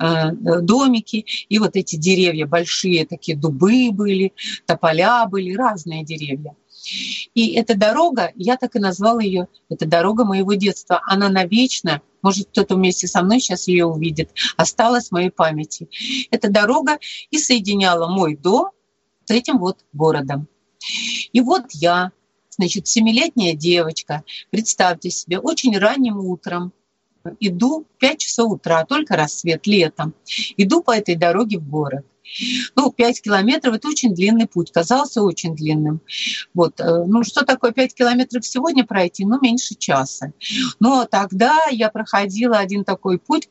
домики, и вот эти деревья, большие такие дубы были, тополя были, разные деревья. И эта дорога, я так и назвала ее, это дорога моего детства. Она навечно, может, кто-то вместе со мной сейчас ее увидит, осталась в моей памяти. Эта дорога и соединяла мой дом с этим вот городом. И вот я, значит, 7-летняя девочка, представьте себе, очень ранним утром иду, 5 часов утра, только рассвет, летом, иду по этой дороге в город. 5 километров – это очень длинный путь, казался очень длинным. Вот. Что такое 5 километров сегодня пройти? Меньше часа. Но тогда я проходила один такой путь,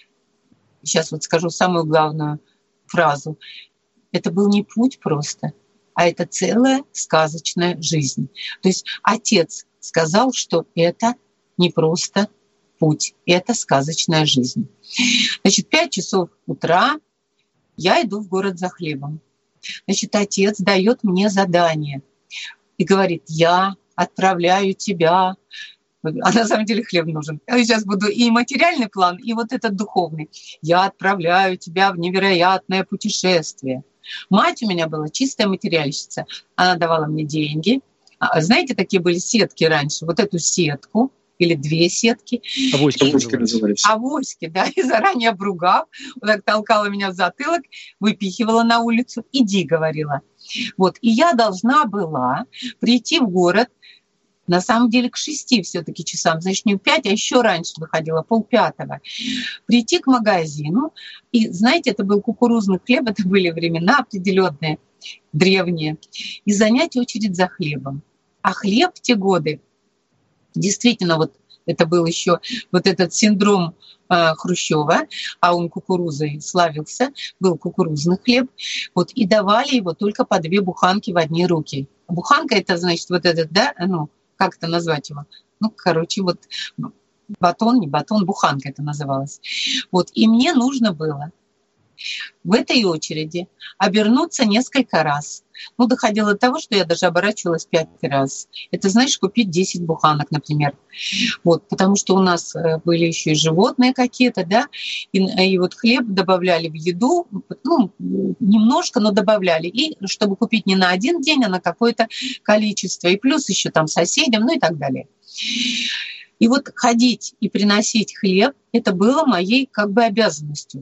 сейчас вот скажу самую главную фразу. Это был не путь просто, а это целая сказочная жизнь. То есть отец сказал, что это не просто путь, это сказочная жизнь. Значит, 5 часов утра я иду в город за хлебом. Значит, отец дает мне задание и говорит: я отправляю тебя. А на самом деле хлеб нужен. Я сейчас буду и материальный план, и вот этот духовный. Я отправляю тебя в невероятное путешествие. Мать у меня была чистая материальщица. Она давала мне деньги. Знаете, такие были сетки раньше. Вот эту сетку или 2 сетки. Авоськи назывались. Авоськи, да. И заранее обругав, вот так толкала меня в затылок, выпихивала на улицу. Иди, говорила. Вот. И я должна была прийти в город, на самом деле, к 6 все-таки часам, значит, не в 5, а еще раньше выходила, 4:30. Прийти к магазину, и, знаете, это был кукурузный хлеб, это были времена определенные, древние, и занять очередь за хлебом. А хлеб в те годы, действительно, вот это был еще вот этот синдром Хрущева, а он кукурузой славился, был кукурузный хлеб, вот, и давали его только по 2 буханки в одни руки. Буханка — это, значит, вот этот, да, как это назвать его? Вот батон, не батон, буханка это называлось. Вот, и мне нужно было в этой очереди обернуться несколько раз. Доходило до того, что я даже оборачивалась 5 раз. Это, знаешь, купить 10 буханок, например. Вот, потому что у нас были еще и животные какие-то, да, и вот хлеб добавляли в еду, немножко, но добавляли, и чтобы купить не на один день, а на какое-то количество, и плюс еще там соседям, и так далее. И вот ходить и приносить хлеб, это было моей как бы обязанностью.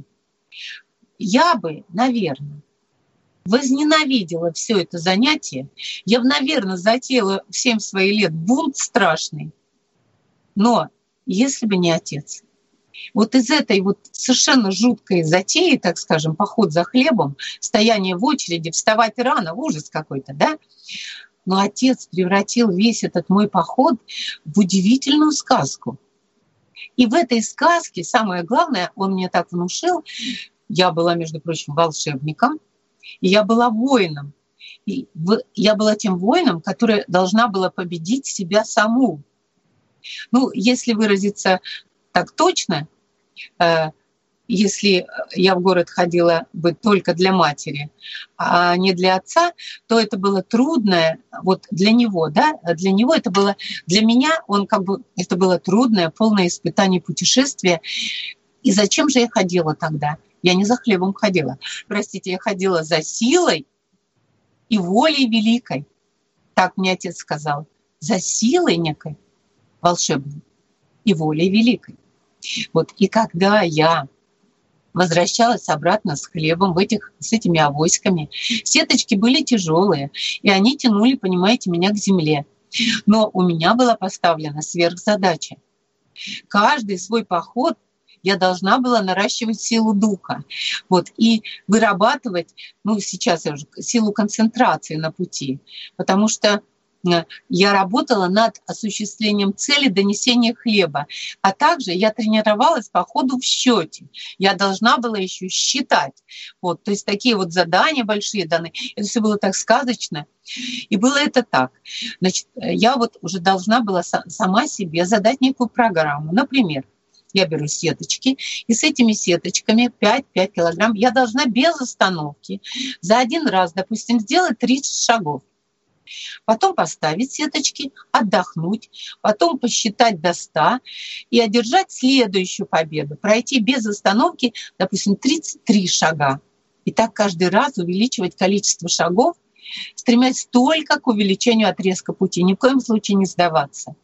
Я бы, наверное, возненавидела все это занятие. Я бы, наверное, затеяла в 7 своих лет бунт страшный. Но если бы не отец, вот из этой вот совершенно жуткой затеи, так скажем, поход за хлебом, стояние в очереди, вставать рано, ужас какой-то, да? Но отец превратил весь этот мой поход в удивительную сказку. И в этой сказке, самое главное, он мне так внушил, я была, между прочим, волшебником, и я была воином. И я была тем воином, который должна была победить себя саму. Если выразиться так точно, если я в город ходила бы только для матери, а не для отца, то это было трудное, вот для него, да, для него это было, для меня это было трудное, полное испытание путешествия. И зачем же я ходила тогда? Я не за хлебом ходила. Простите, я ходила за силой и волей великой. Так мне отец сказал. За силой некой волшебной и волей великой. Вот. И когда я возвращалась обратно с хлебом с этими авоськами, сеточки были тяжелые, и они тянули, понимаете, меня к земле. Но у меня была поставлена сверхзадача. Каждый свой поход я должна была наращивать силу духа, вот, и вырабатывать, сейчас я уже силу концентрации на пути, потому что я работала над осуществлением цели донесения хлеба, а также я тренировалась по ходу в счете. Я должна была еще считать. Вот, то есть такие вот задания большие даны. Это все было так сказочно. И было это так. Значит, я вот уже должна была сама себе задать некую программу. Например, я беру сеточки, и с этими сеточками 5 килограмм я должна без остановки за один раз, допустим, сделать 30 шагов. Потом поставить сеточки, отдохнуть, потом посчитать до 100 и одержать следующую победу, пройти без остановки, допустим, 33 шага. И так каждый раз увеличивать количество шагов, стремясь только к увеличению отрезка пути, ни в коем случае не сдаваться.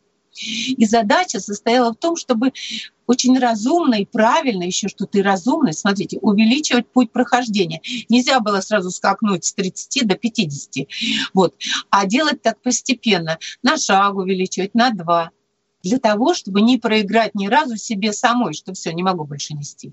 И задача состояла в том, чтобы очень разумно и правильно, еще что-то и разумно, смотрите, увеличивать путь прохождения. Нельзя было сразу скакнуть с 30 до 50, вот, а делать так постепенно, на шаг увеличивать, на 2, для того, чтобы не проиграть ни разу себе самой, что все, не могу больше нести.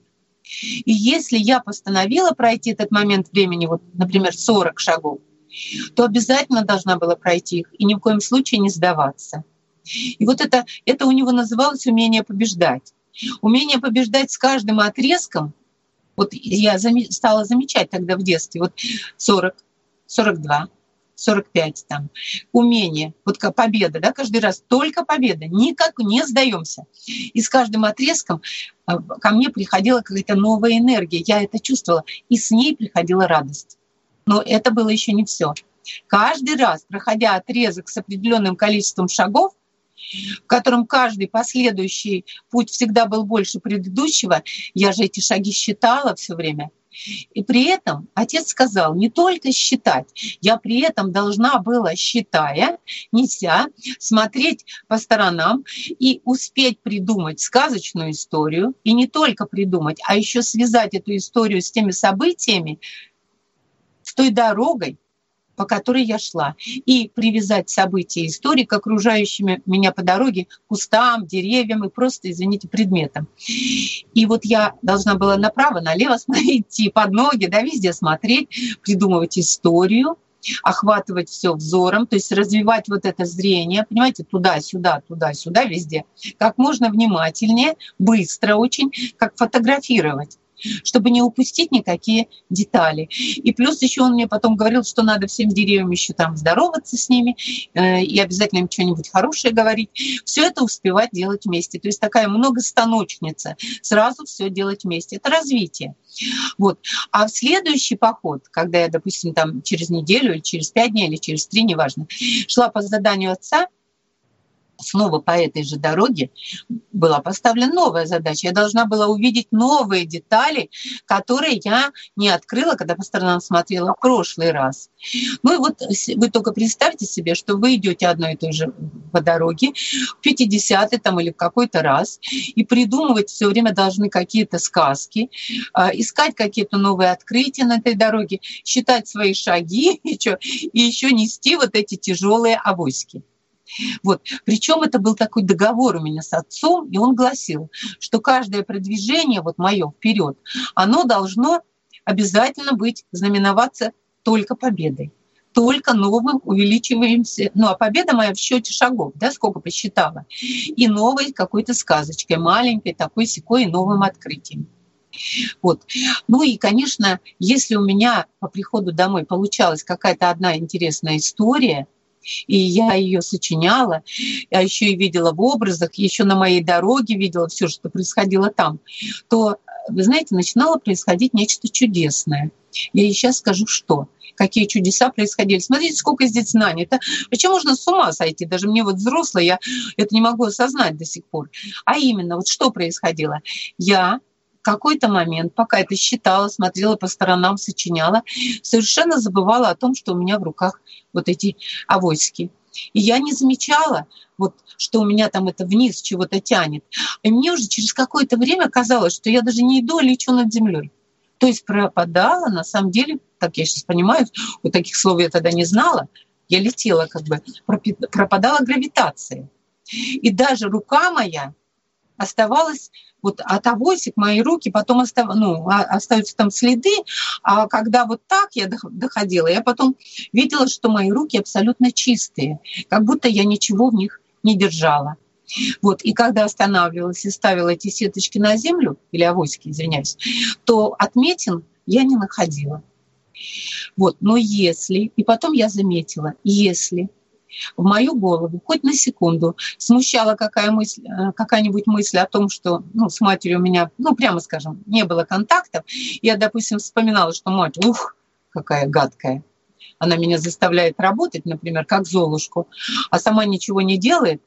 И если я постановила пройти этот момент времени, вот, например, 40 шагов, то обязательно должна была пройти их и ни в коем случае не сдаваться. И вот это у него называлось умение побеждать. Умение побеждать с каждым отрезком, вот я стала замечать тогда в детстве, вот 40, 42, 45 там, умение, вот как победа, да, каждый раз только победа, никак не сдаемся. И с каждым отрезком ко мне приходила какая-то новая энергия, я это чувствовала, и с ней приходила радость. Но это было еще не все. Каждый раз, проходя отрезок с определенным количеством шагов, в котором каждый последующий путь всегда был больше предыдущего, я же эти шаги считала все время. И при этом отец сказал, не только считать, я при этом должна была, считая, неся, смотреть по сторонам и успеть придумать сказочную историю, и не только придумать, а еще связать эту историю с теми событиями, с той дорогой, по которой я шла, и привязать события истории к окружающим меня по дороге кустам, деревьям и просто, извините, предметам. И вот я должна была направо, налево идти, под ноги, да, везде смотреть, придумывать историю, охватывать все взором, то есть развивать вот это зрение, понимаете, туда-сюда, везде, как можно внимательнее, быстро очень, как фотографировать, чтобы не упустить никакие детали. И плюс еще он мне потом говорил, что надо всем деревьям еще там здороваться с ними и обязательно им что-нибудь хорошее говорить. Все это успевать делать вместе. То есть такая многостаночница. Сразу все делать вместе. Это развитие. Вот. А в следующий поход, когда я, допустим, там через неделю или через 5 дней или через 3, неважно, шла по заданию отца, снова по этой же дороге была поставлена новая задача. Я должна была увидеть новые детали, которые я не открыла, когда по сторонам смотрела в прошлый раз. Ну и вот вы только представьте себе, что вы идете одной и той же по дороге, в 50-й там или в какой-то раз, и придумывать все время должны какие-то сказки, искать какие-то новые открытия на этой дороге, считать свои шаги и еще нести вот эти тяжелые авоськи. Вот. Причем это был такой договор у меня с отцом, и он гласил, что каждое продвижение, вот мое вперед, оно должно обязательно быть, знаменоваться только победой, только новым увеличиваемся. Ну, а победа моя в счете шагов, да, сколько посчитала, и новой какой-то сказочкой, маленькой, такой-сякой, новым открытием. Вот. Ну и, конечно, если у меня по приходу домой получалась какая-то одна интересная история, и я ее сочиняла, а еще и видела в образах, еще на моей дороге видела все, что происходило там, то, вы знаете, начинало происходить нечто чудесное. Я ей сейчас скажу, что. Какие чудеса происходили. Смотрите, сколько здесь знаний. Это вообще можно с ума сойти. Даже мне вот взрослая, я это не могу осознать до сих пор. А именно, вот что происходило. Я в какой-то момент, пока это считала, смотрела по сторонам, сочиняла, совершенно забывала о том, что у меня в руках вот эти авоськи. И я не замечала, вот, что у меня там это вниз чего-то тянет. И мне уже через какое-то время казалось, что я даже не иду, а лечу над землей. То есть пропадала, на самом деле, так я сейчас понимаю, вот таких слов я тогда не знала, я летела как бы, пропадала гравитация. И даже рука моя оставалось вот от авосик мои руки, потом остаются там следы, а когда вот так я доходила, я потом видела, что мои руки абсолютно чистые, как будто я ничего в них не держала. Вот, и когда останавливалась и ставила эти сеточки на землю, или авосики, извиняюсь, то отметин я не находила. Вот, но если, и потом я заметила, если в мою голову хоть на секунду смущала какая-нибудь мысль о том, что с матерью у меня, прямо скажем, не было контактов, я, допустим, вспоминала, что мать, какая гадкая, она меня заставляет работать, например, как Золушку, а сама ничего не делает,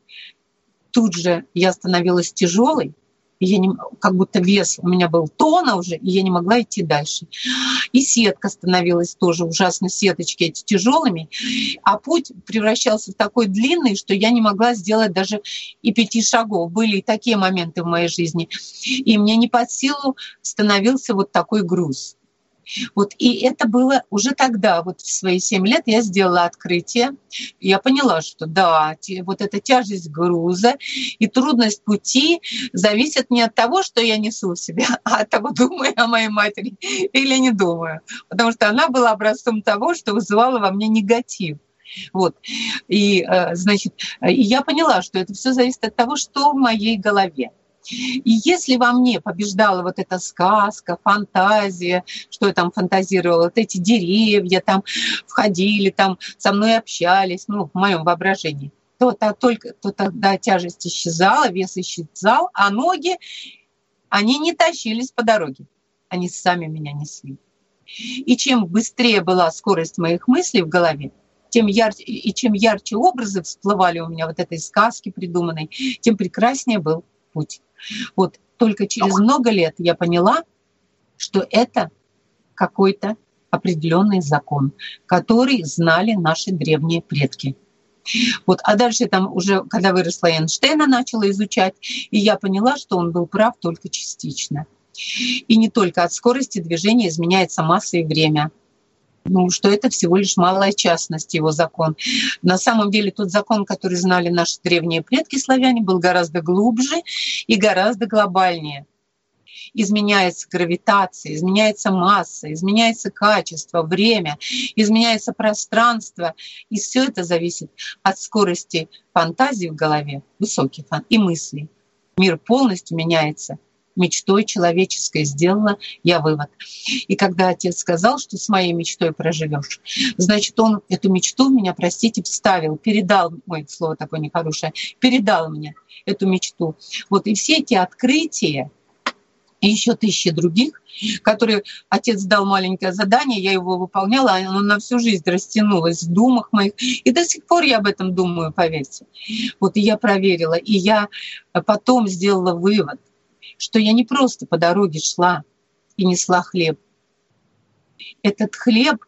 тут же я становилась тяжелой, и я как будто вес у меня был тонна уже, и я не могла идти дальше. И сетка становилась тоже ужасно, сеточки эти тяжелыми, а путь превращался в такой длинный, что я не могла сделать даже и 5 шагов. Были и такие моменты в моей жизни. И мне не под силу становился вот такой груз. Вот, и это было уже тогда, вот в свои 7 лет я сделала открытие. Я поняла, что да, вот эта тяжесть груза и трудность пути зависят не от того, что я несу в себе, а от того, думаю о моей матери или не думаю. Потому что она была образцом того, что вызывало во мне негатив. Вот. И, значит, я поняла, что это все зависит от того, что в моей голове. И если во мне побеждала вот эта сказка, фантазия, что я там фантазировала, вот эти деревья там входили, там со мной общались, в моем воображении, то тогда тяжесть исчезала, вес исчезал, а ноги, они не тащились по дороге, они сами меня несли. И чем быстрее была скорость моих мыслей в голове, чем ярче образы всплывали у меня вот этой сказки придуманной, тем прекраснее был путь. Вот только через много лет я поняла, что это какой-то определенный закон, который знали наши древние предки. Вот, а дальше там уже, когда выросла, Эйнштейна начала изучать, и я поняла, что он был прав только частично. И не только от скорости движения изменяется масса и время. Что это всего лишь малая частность, его закон. На самом деле тот закон, который знали наши древние предки славяне, был гораздо глубже и гораздо глобальнее. Изменяется гравитация, изменяется масса, изменяется качество, время, изменяется пространство. И все это зависит от скорости фантазии в голове, высоких и мыслей. Мир полностью меняется. Мечтой человеческой сделала я вывод. И когда отец сказал, что с моей мечтой проживешь, значит, он эту мечту в меня, простите, вставил, передал, слово такое нехорошее, передал мне эту мечту. Вот и все эти открытия, и еще 1000 других, которые отец дал маленькое задание, я его выполняла, оно на всю жизнь растянулось в думах моих. И до сих пор я об этом думаю, поверьте. Вот и я проверила, и я потом сделала вывод, что я не просто по дороге шла и несла хлеб. Этот хлеб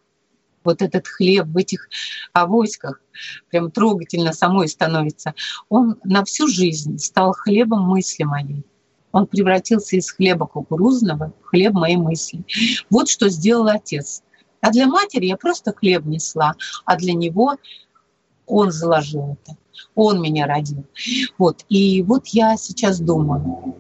в этих авоськах, прям трогательно самой становится, он на всю жизнь стал хлебом мысли моей. Он превратился из хлеба кукурузного в хлеб моей мысли. Вот что сделал отец. А для матери я просто хлеб несла, а для него он заложил это. Он меня родил. Вот. И вот я сейчас думаю,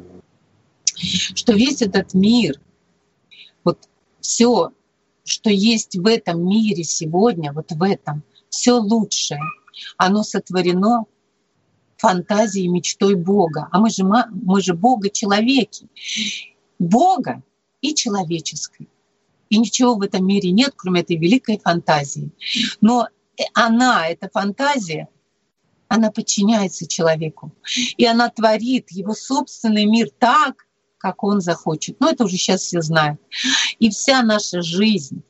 что весь этот мир, вот все, что есть в этом мире сегодня, вот в этом, все лучшее, оно сотворено фантазией, мечтой Бога. А мы же Бога-человеки. Бога и человеческой. И ничего в этом мире нет, кроме этой великой фантазии. Но эта фантазия, она подчиняется человеку. И она творит его собственный мир так, как он захочет. Это уже сейчас все знают. И вся наша жизнь,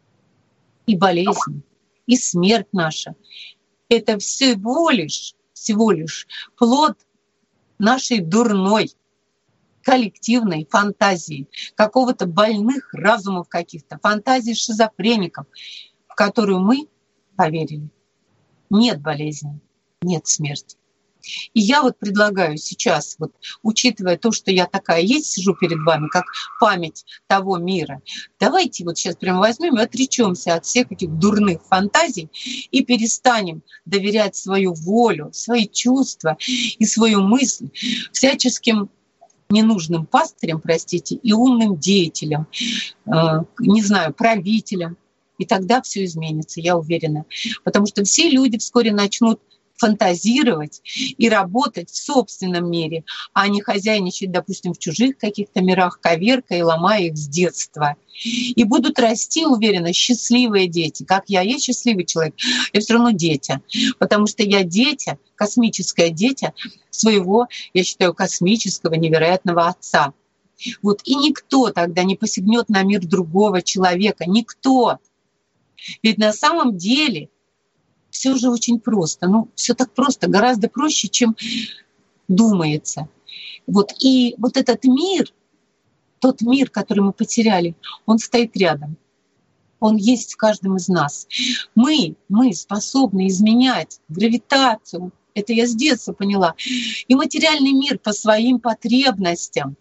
и болезнь, и смерть наша, это всего лишь плод нашей дурной, коллективной фантазии, какого-то больных разумов каких-то, фантазий шизофреников, в которую мы поверили. Нет болезни, нет смерти. И я предлагаю сейчас, учитывая то, что я такая есть, сижу перед вами, как память того мира, давайте сейчас прямо возьмем и отречемся от всех этих дурных фантазий и перестанем доверять свою волю, свои чувства и свою мысль всяческим ненужным пастырем, простите, и умным деятелем, не знаю, правителем. И тогда все изменится, я уверена. Потому что все люди вскоре начнут фантазировать и работать в собственном мире, а не хозяйничать, допустим, в чужих каких-то мирах, коверкая и ломая их с детства. И будут расти, уверена, счастливые дети. Как я есть счастливый человек, я все равно дитя. Потому что я дитя, космическое дитя своего, я считаю, космического невероятного отца. Вот. И никто тогда не посягнет на мир другого человека. Никто. Ведь на самом деле все же очень просто. Ну, все так просто, гораздо проще, чем думается. Вот. И вот этот мир, тот мир, который мы потеряли, он стоит рядом. Он есть в каждом из нас. Мы способны изменять гравитацию. Это я с детства поняла. И материальный мир по своим потребностям.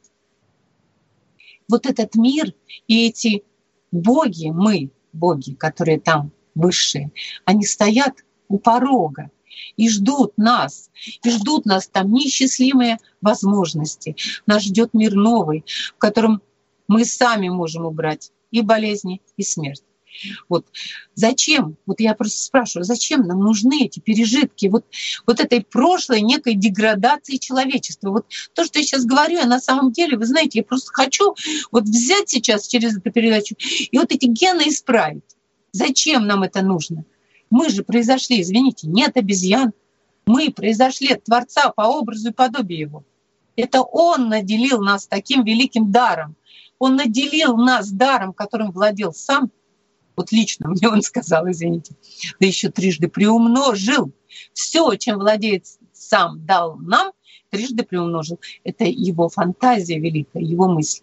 Вот этот мир и эти боги, боги, которые там высшие, они стоят у порога и ждут нас там неисчислимые возможности. Нас ждет мир новый, в котором мы сами можем убрать и болезни, и смерть. Вот зачем, вот я просто спрашиваю, зачем нам нужны эти пережитки вот этой прошлой некой деградации человечества? Вот то, что я сейчас говорю, я на самом деле, вы знаете, я просто хочу вот взять сейчас через эту передачу и вот эти гены исправить. Зачем нам это нужно? Мы же произошли, извините, не от обезьян. Мы произошли от Творца по образу и подобию Его. Это Он наделил нас таким великим даром. Он наделил нас даром, которым владел сам. Вот лично мне Он сказал, извините, да еще трижды приумножил. Все, чем владеет сам, дал нам, трижды приумножил. Это Его фантазия великая, Его мысль.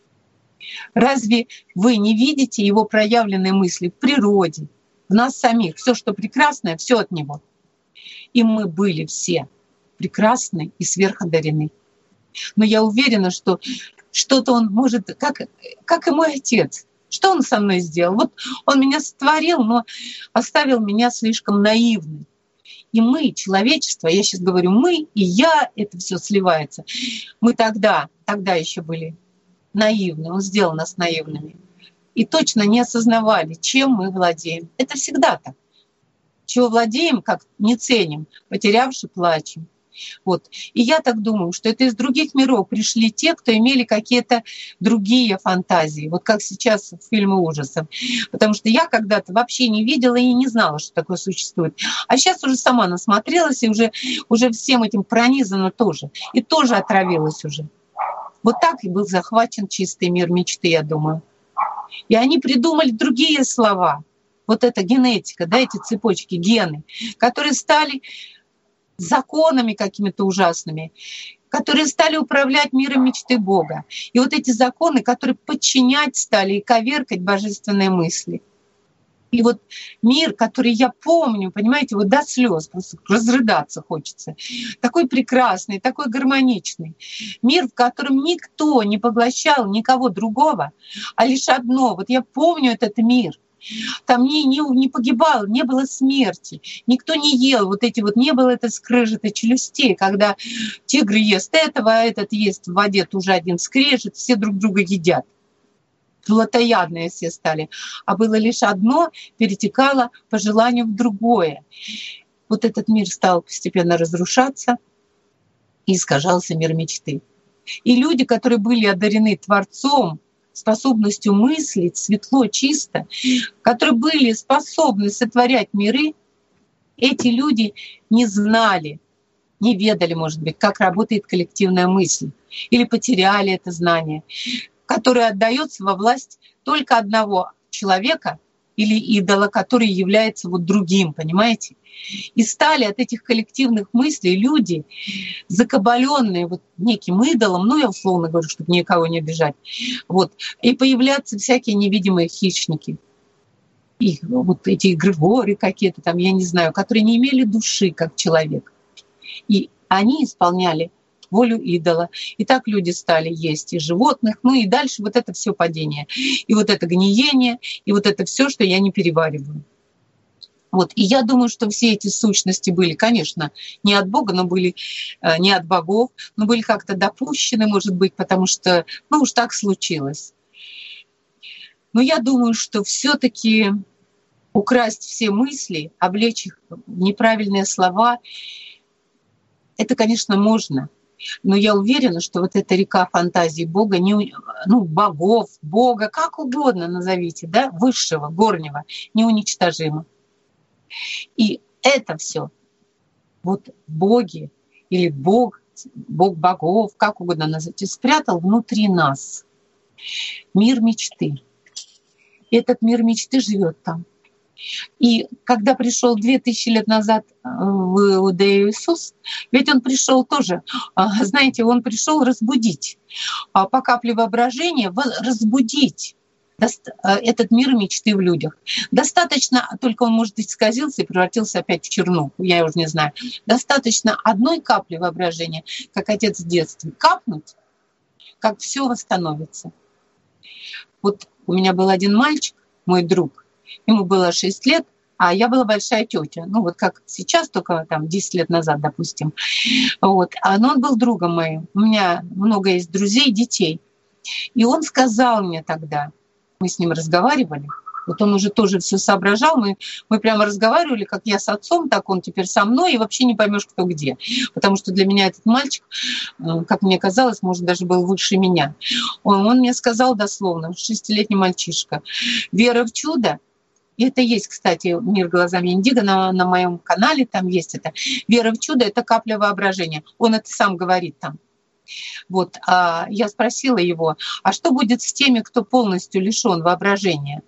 Разве вы не видите Его проявленные мысли в природе, в нас самих? Все, что прекрасное, все от Него. И мы были все прекрасны и сверходарены. Но я уверена, что что-то Он может, как и мой отец. Что Он со мной сделал? Вот Он меня сотворил, но оставил меня слишком наивной. И мы, человечество, я сейчас говорю мы и я, это все сливается. Мы тогда еще были наивны, Он сделал нас наивными. И точно не осознавали, чем мы владеем. Это всегда так. Чего владеем, как не ценим, потерявши, плачем. Вот. И я так думаю, что это из других миров пришли те, кто имели какие-то другие фантазии, вот как сейчас в фильмы ужасов. Потому что я когда-то вообще не видела и не знала, что такое существует. А сейчас уже сама насмотрелась и уже всем этим пронизана тоже. И тоже отравилась уже. Вот так и был захвачен чистый мир мечты, я думаю. И они придумали другие слова. Вот эта генетика, да, эти цепочки, гены, которые стали законами какими-то ужасными, которые стали управлять миром мечты Бога. И вот эти законы, которые подчинять стали и коверкать божественные мысли. И вот мир, который я помню, понимаете, вот до слез, просто разрыдаться хочется. Такой прекрасный, такой гармоничный. Мир, в котором никто не поглощал никого другого, а лишь одно. Вот я помню этот мир. Там не погибал, не было смерти, никто не ел, вот эти вот, не было этой скрежета челюстей, когда тигр ест этого, а этот ест в воде тоже один скрежет, все друг друга едят. Плотоядные все стали. А было лишь одно, перетекало по желанию в другое. Вот этот мир стал постепенно разрушаться, и искажался мир мечты. И люди, которые были одарены Творцом, способностью мыслить светло, чисто, которые были способны сотворять миры, эти люди не знали, не ведали, может быть, как работает коллективная мысль, или потеряли это знание, которое отдается во власть только одного человека или идола, который является вот другим, понимаете? И стали от этих коллективных мыслей люди, закабаленные вот неким идолом, ну я условно говорю, чтобы никого не обижать, вот, и появляться всякие невидимые хищники. И вот эти Григории какие-то там, я не знаю, которые не имели души, как человек. И они исполняли волю идола. И так люди стали есть и животных, ну и дальше вот это все падение. И вот это гниение, и вот это все, что я не перевариваю. Вот. И я думаю, что все эти сущности были, конечно, не от Бога, но были не от богов, но были как-то допущены, может быть, потому что, уж так случилось. Но я думаю, что все-таки украсть все мысли, облечь их в неправильные слова, это, конечно, можно. Но я уверена, что вот эта река фантазии Бога, богов, Бога, как угодно назовите, да, высшего, горнего, неуничтожима. И это все вот боги или Бог богов, как угодно назовите, спрятал внутри нас мир мечты. И этот мир мечты живет там. И когда пришел 2000 лет назад в Иудею Иисус, ведь он пришел тоже, знаете, он пришел разбудить, по капле воображения разбудить этот мир мечты в людях. Достаточно, только он, может быть, исказился и превратился опять в чернуху, я уже не знаю. Достаточно одной капли воображения, как отец в детстве, капнуть, как все восстановится. Вот у меня был один мальчик, мой друг, ему было 6 лет, а я была большая тетя. Вот как сейчас, только там 10 лет назад, допустим. Вот. Но он был другом моим. У меня много есть друзей, детей. И он сказал мне тогда, мы с ним разговаривали, вот он уже тоже все соображал, мы прямо разговаривали, как я с отцом, так он теперь со мной, и вообще не поймешь, кто где. Потому что для меня этот мальчик, как мне казалось, может, даже был выше меня. Он мне сказал дословно, 6-летний мальчишка, вера в чудо, и это есть, кстати, «Мир глазами Индиго» на моем канале, там есть это. Вера в чудо — это капля воображения. Он это сам говорит там. Вот, я спросила его, а что будет с теми, кто полностью лишён воображения?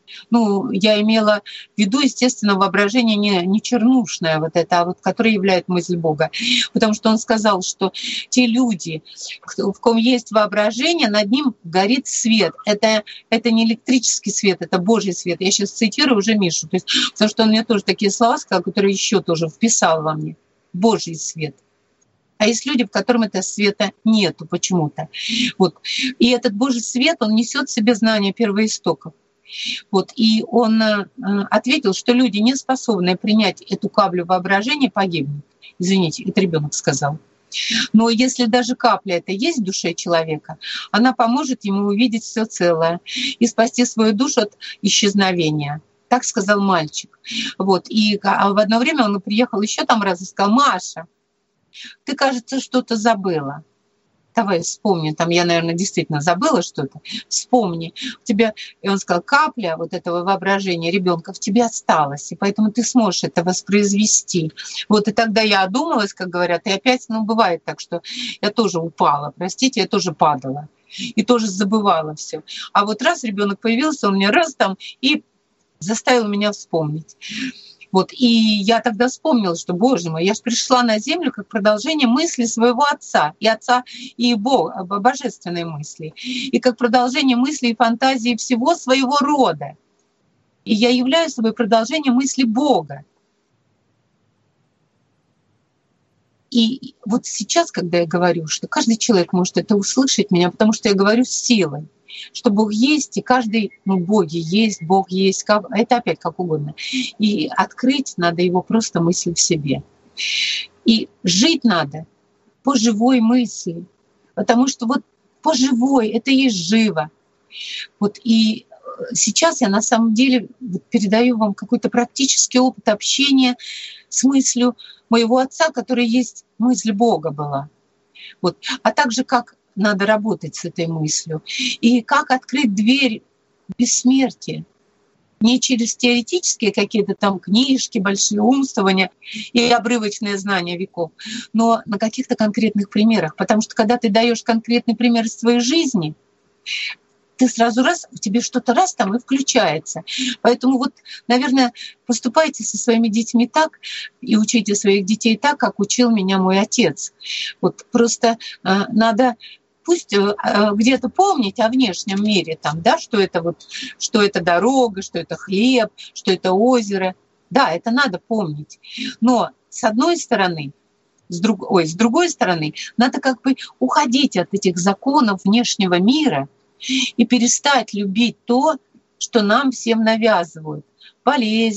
Я имела в виду, естественно, воображение не чернушное, вот это, а вот которое является мысль Бога. Потому что он сказал, что те люди, в ком есть воображение, над ним горит свет. Это не электрический свет, это Божий свет. Я сейчас цитирую уже Мишу, то есть, потому что он мне тоже такие слова сказал, которые еще тоже вписал во мне. Божий свет. А есть люди, в котором этого света нету почему-то. Вот. И этот Божий свет, он несет в себе знание первоистоков. Вот. И он ответил, что люди, не способные принять эту каплю воображения, погибнут. Извините, это ребенок сказал. Но если даже капля это есть в душе человека, она поможет ему увидеть все целое и спасти свою душу от исчезновения. Так сказал мальчик. Вот. И в одно время он приехал еще там раз и сказал: Маша, ты, кажется, что-то забыла. Давай вспомни, там я, наверное, действительно забыла что-то. Вспомни. У тебя, и он сказал, капля вот этого воображения ребенка в тебе осталась, и поэтому ты сможешь это воспроизвести. Вот, и тогда я одумалась, как говорят, и опять, бывает так, что я тоже упала, простите, я тоже падала, и тоже забывала все. А вот раз ребенок появился, он мне раз там и заставил меня вспомнить. Вот. И я тогда вспомнила, что, Боже мой, я же пришла на землю как продолжение мысли своего Отца, и Бога, божественной мысли, и как продолжение мысли и фантазии всего своего рода. И я являюсь собой продолжением мысли Бога. И вот сейчас, когда я говорю, что каждый человек может это услышать меня, потому что я говорю с силой, что Бог есть, и каждый, боги есть, Бог есть, это опять как угодно. И открыть надо его просто мысль в себе. И жить надо по живой мысли, потому что вот по живой это и есть живо. Вот и сейчас я на самом деле передаю вам какой-то практический опыт общения с мыслью моего отца, которая есть мысль Бога была. Вот. А также как надо работать с этой мыслью. И как открыть дверь бессмертия. Не через теоретические какие-то там книжки, большие умствования и обрывочные знания веков, но на каких-то конкретных примерах. Потому что когда ты даешь конкретный пример из своей жизни, ты сразу раз, в тебе что-то раз там и включается. Поэтому вот, наверное, поступайте со своими детьми так и учите своих детей так, как учил меня мой отец. Вот просто надо пусть где-то помнить о внешнем мире, там, да, что это дорога, что это хлеб, что это озеро. Да, это надо помнить. Но с одной стороны, с другой стороны, надо как бы уходить от этих законов внешнего мира и перестать любить то, что нам всем навязывают. Болезни,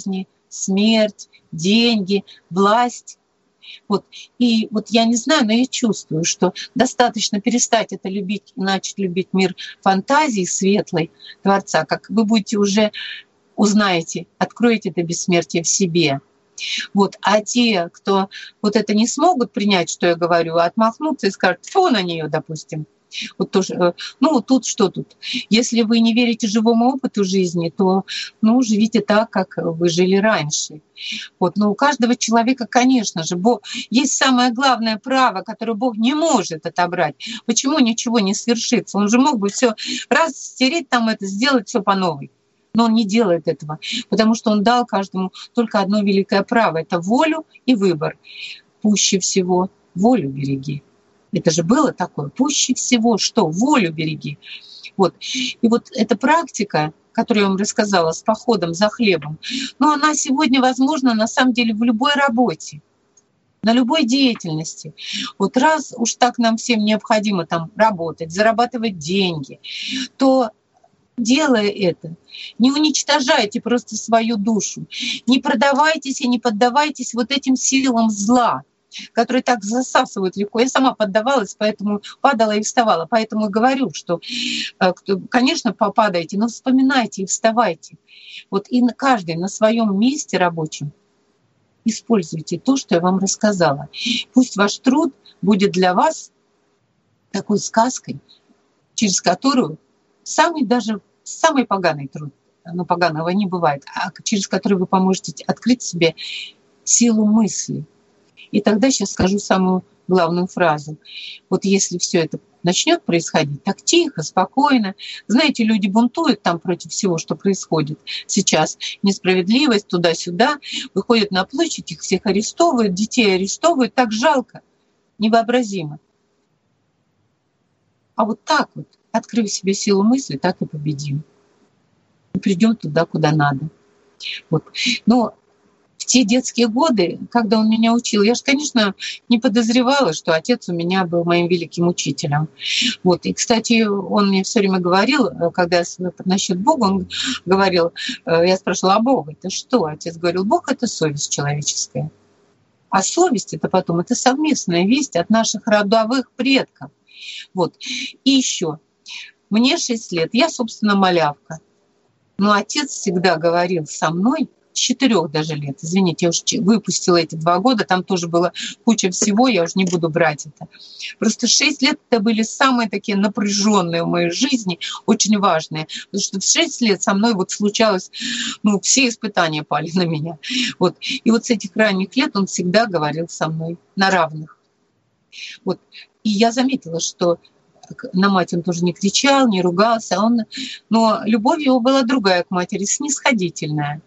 смерть, деньги, власть. Вот. И вот я не знаю, но я чувствую, что достаточно перестать это любить и начать любить мир фантазии светлой Творца, как вы будете уже узнаете, откроете это бессмертие в себе. Вот. А те, кто вот это не смогут принять, что я говорю, отмахнутся и скажут: фу на нее, допустим. Вот тоже, ну тут что тут? Если вы не верите живому опыту жизни, то живите так, как вы жили раньше. Вот. Но у каждого человека, конечно же, есть самое главное право, которое Бог не может отобрать. Почему ничего не свершится? Он же мог бы все раз стереть там это, сделать все по новой. Но он не делает этого, потому что он дал каждому только одно великое право — это волю и выбор. Пуще всего волю береги. Это же было такое. Пуще всего что? Волю береги. Вот. И вот эта практика, которую я вам рассказала, с походом за хлебом, она сегодня возможна на самом деле в любой работе, на любой деятельности. Вот раз уж так нам всем необходимо там работать, зарабатывать деньги, то, делая это, не уничтожайте просто свою душу, не продавайтесь и не поддавайтесь вот этим силам зла, которые так засасывают легко. Я сама поддавалась, поэтому падала и вставала. Поэтому говорю, что, конечно, попадайте, но вспоминайте и вставайте. Вот и каждый на своем месте рабочем используйте то, что я вам рассказала. Пусть ваш труд будет для вас такой сказкой, через которую самый поганый труд, но поганого не бывает, а через который вы поможете открыть себе силу мысли. И тогда сейчас скажу самую главную фразу. Вот если все это начнет происходить так тихо, спокойно. Знаете, люди бунтуют там против всего, что происходит сейчас. Несправедливость туда-сюда. Выходят на площадь, их всех арестовывают, детей арестовывают. Так жалко, невообразимо. А вот так вот, открыв себе силу мысли, так и победим. И придем туда, куда надо. Вот. Но в те детские годы, когда он меня учил, я же, конечно, не подозревала, что отец у меня был моим великим учителем. Вот. И, кстати, он мне все время говорил, когда насчет Бога, он говорил, я спрашивала: а Бог это что? Отец говорил: Бог — это совесть человеческая. А совесть — это потом, это совместная весть от наших родовых предков. Вот. И еще. Мне 6 лет, я, собственно, малявка. Но отец всегда говорил со мной, с 4 даже лет. Извините, я уже выпустила эти 2 года, там тоже было куча всего, я уже не буду брать это. Просто 6 лет это были самые такие напряженные в моей жизни, очень важные. Потому что в 6 лет со мной вот случалось, все испытания пали на меня. Вот. И вот с этих ранних лет он всегда говорил со мной на равных. Вот. И я заметила, что на мать он тоже не кричал, не ругался, но любовь его была другая к матери, снисходительная.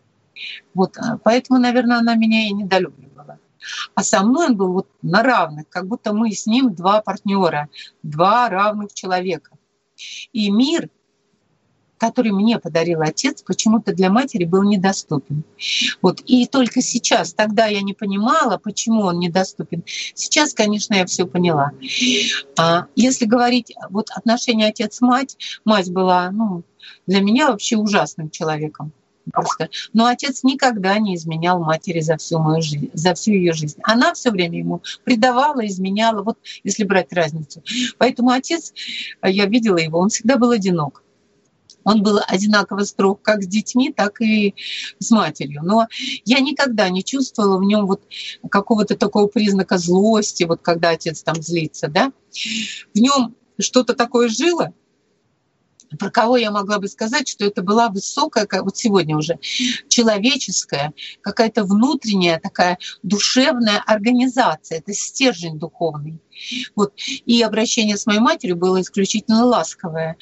Вот, поэтому, наверное, она меня и недолюбливала. А со мной он был вот на равных, как будто мы с ним 2 партнера, 2 равных человека. И мир, который мне подарил отец, почему-то для матери был недоступен. Вот. И только сейчас, тогда я не понимала, почему он недоступен. Сейчас, конечно, я все поняла. Если говорить вот отношения отец-мать, мать была, для меня вообще ужасным человеком. Просто. Но отец никогда не изменял матери за всю мою жизнь, за всю ее жизнь. Она все время ему предавала, изменяла, вот если брать разницу. Поэтому отец, я видела его, он всегда был одинок. Он был одинаково строг как с детьми, так и с матерью. Но я никогда не чувствовала в нем вот какого-то такого признака злости, вот когда отец там злится, да. В нем что-то такое жило, про кого я могла бы сказать, что это была высокая, вот сегодня уже, человеческая, какая-то внутренняя такая душевная организация, это стержень духовный. Вот. И обращение с моей матерью было исключительно ласковое.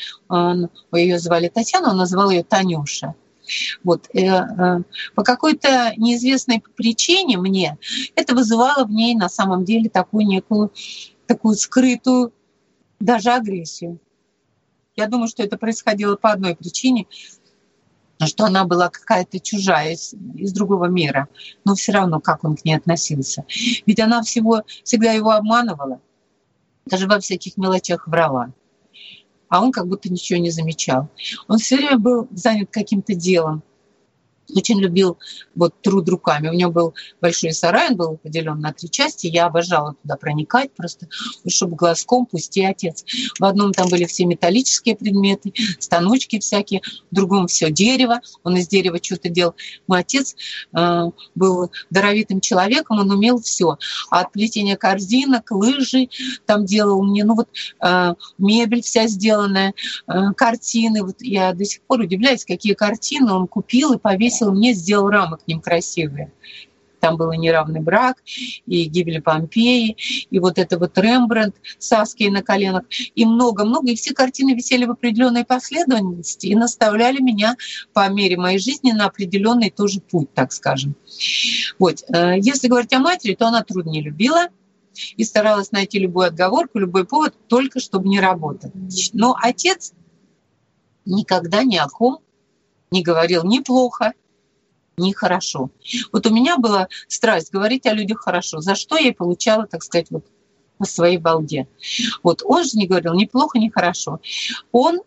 Ее звали Татьяна, он назвал ее Танюша. Вот. По какой-то неизвестной причине мне это вызывало в ней на самом деле такую некую, такую скрытую даже агрессию. Я думаю, что это происходило по одной причине, что она была какая-то чужая из другого мира, но все равно, как он к ней относился. Ведь она всегда его обманывала, даже во всяких мелочах врала. А он как будто ничего не замечал. Он все время был занят каким-то делом. очень любил вот труд руками. У него был большой сарай, он был поделен на 3 части. Я обожала туда проникать просто, чтобы глазком пусти отец. В одном там были все металлические предметы, станочки всякие, в другом все дерево. Он из дерева что-то делал. Мой отец был даровитым человеком, он умел все. От плетения корзинок, лыжи там делал мне, мебель вся сделанная, картины. Вот я до сих пор удивляюсь, какие картины он купил и повесил мне, сделал рамы к ним красивые. Там был и «Неравный брак», и «Гибель Помпеи», и вот это вот Рембрандт с Аскией на коленах, и много-много. И все картины висели в определенной последовательности и наставляли меня по мере моей жизни на определенный тоже путь, так скажем. Вот. Если говорить о матери, то она труд не любила и старалась найти любую отговорку, любой повод, только чтобы не работать. Но отец никогда ни о ком не говорил ни плохо, ни хорошо. Вот у меня была страсть говорить о людях хорошо, за что я и получала, так сказать, вот по своей балде. Вот он же не говорил ни плохо, ни хорошо. Он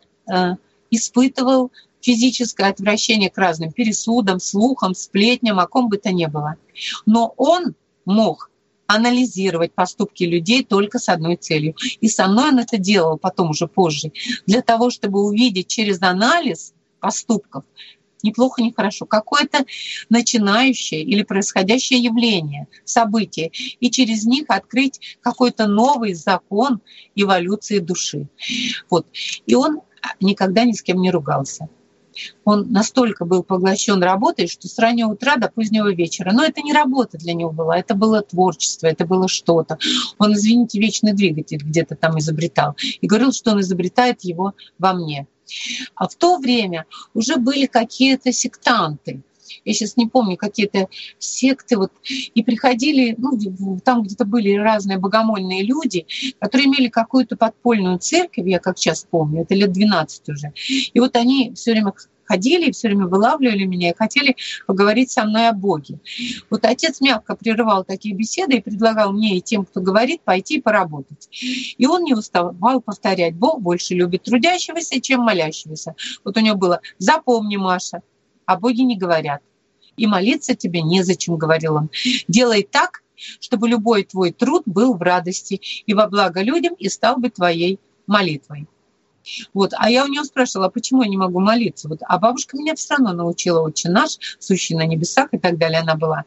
испытывал физическое отвращение к разным пересудам, слухам, сплетням, о ком бы то ни было. Но он мог анализировать поступки людей только с одной целью. И со мной он это делал потом уже позже, для того, чтобы увидеть через анализ поступков, неплохо, не хорошо, какое-то начинающее или происходящее явление, событие, и через них открыть какой-то новый закон эволюции души. Вот. И он никогда ни с кем не ругался. Он настолько был поглощен работой, что с раннего утра до позднего вечера. Но это не работа для него была, это было творчество, это было что-то. Он, извините, вечный двигатель где-то там изобретал. И говорил, что он изобретает его во мне. А в то время уже были какие-то сектанты. Я сейчас не помню, какие-то секты. Вот, и приходили, там где-то были разные богомольные люди, которые имели какую-то подпольную церковь, я как сейчас помню, это лет 12 уже. И вот они все время ходили и все время вылавливали меня и хотели поговорить со мной о Боге. Вот отец мягко прерывал такие беседы и предлагал мне и тем, кто говорит, пойти и поработать. И он не уставал повторять: Бог больше любит трудящегося, чем молящегося. Вот у него было: запомни, Маша, о Боге не говорят. И молиться тебе незачем, говорил он. Делай так, чтобы любой твой труд был в радости и во благо людям и стал бы твоей молитвой. Вот. А я у него спрашивала, а почему я не могу молиться? Вот. А бабушка меня все равно научила: «Отче наш, сущий на небесах» и так далее. Она была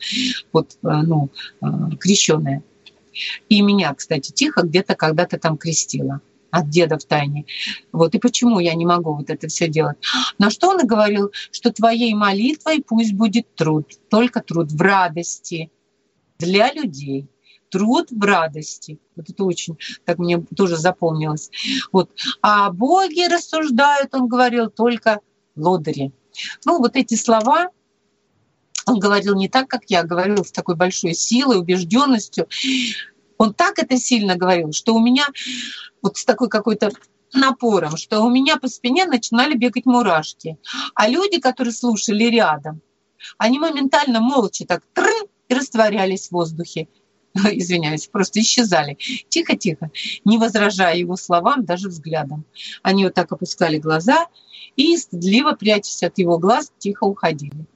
крещеная. И меня, кстати, тихо где-то когда-то там крестила от деда в тайне. Вот. И почему я не могу вот это все делать? На что он и говорил, что твоей молитвой пусть будет труд, только труд в радости для людей. Труд в радости. Вот это очень так мне тоже запомнилось. Вот. А о Боге рассуждают, он говорил, только лодыри. Вот эти слова он говорил не так, как я, говорил с такой большой силой, убежденностью. Он так это сильно говорил, что у меня вот с такой какой-то напором, что у меня по спине начинали бегать мурашки. А люди, которые слушали рядом, они моментально молча так и растворялись в воздухе. Извиняюсь, просто исчезали. Тихо-тихо, не возражая его словам, даже взглядом. Они вот так опускали глаза и, стыдливо прячась от его глаз, тихо уходили.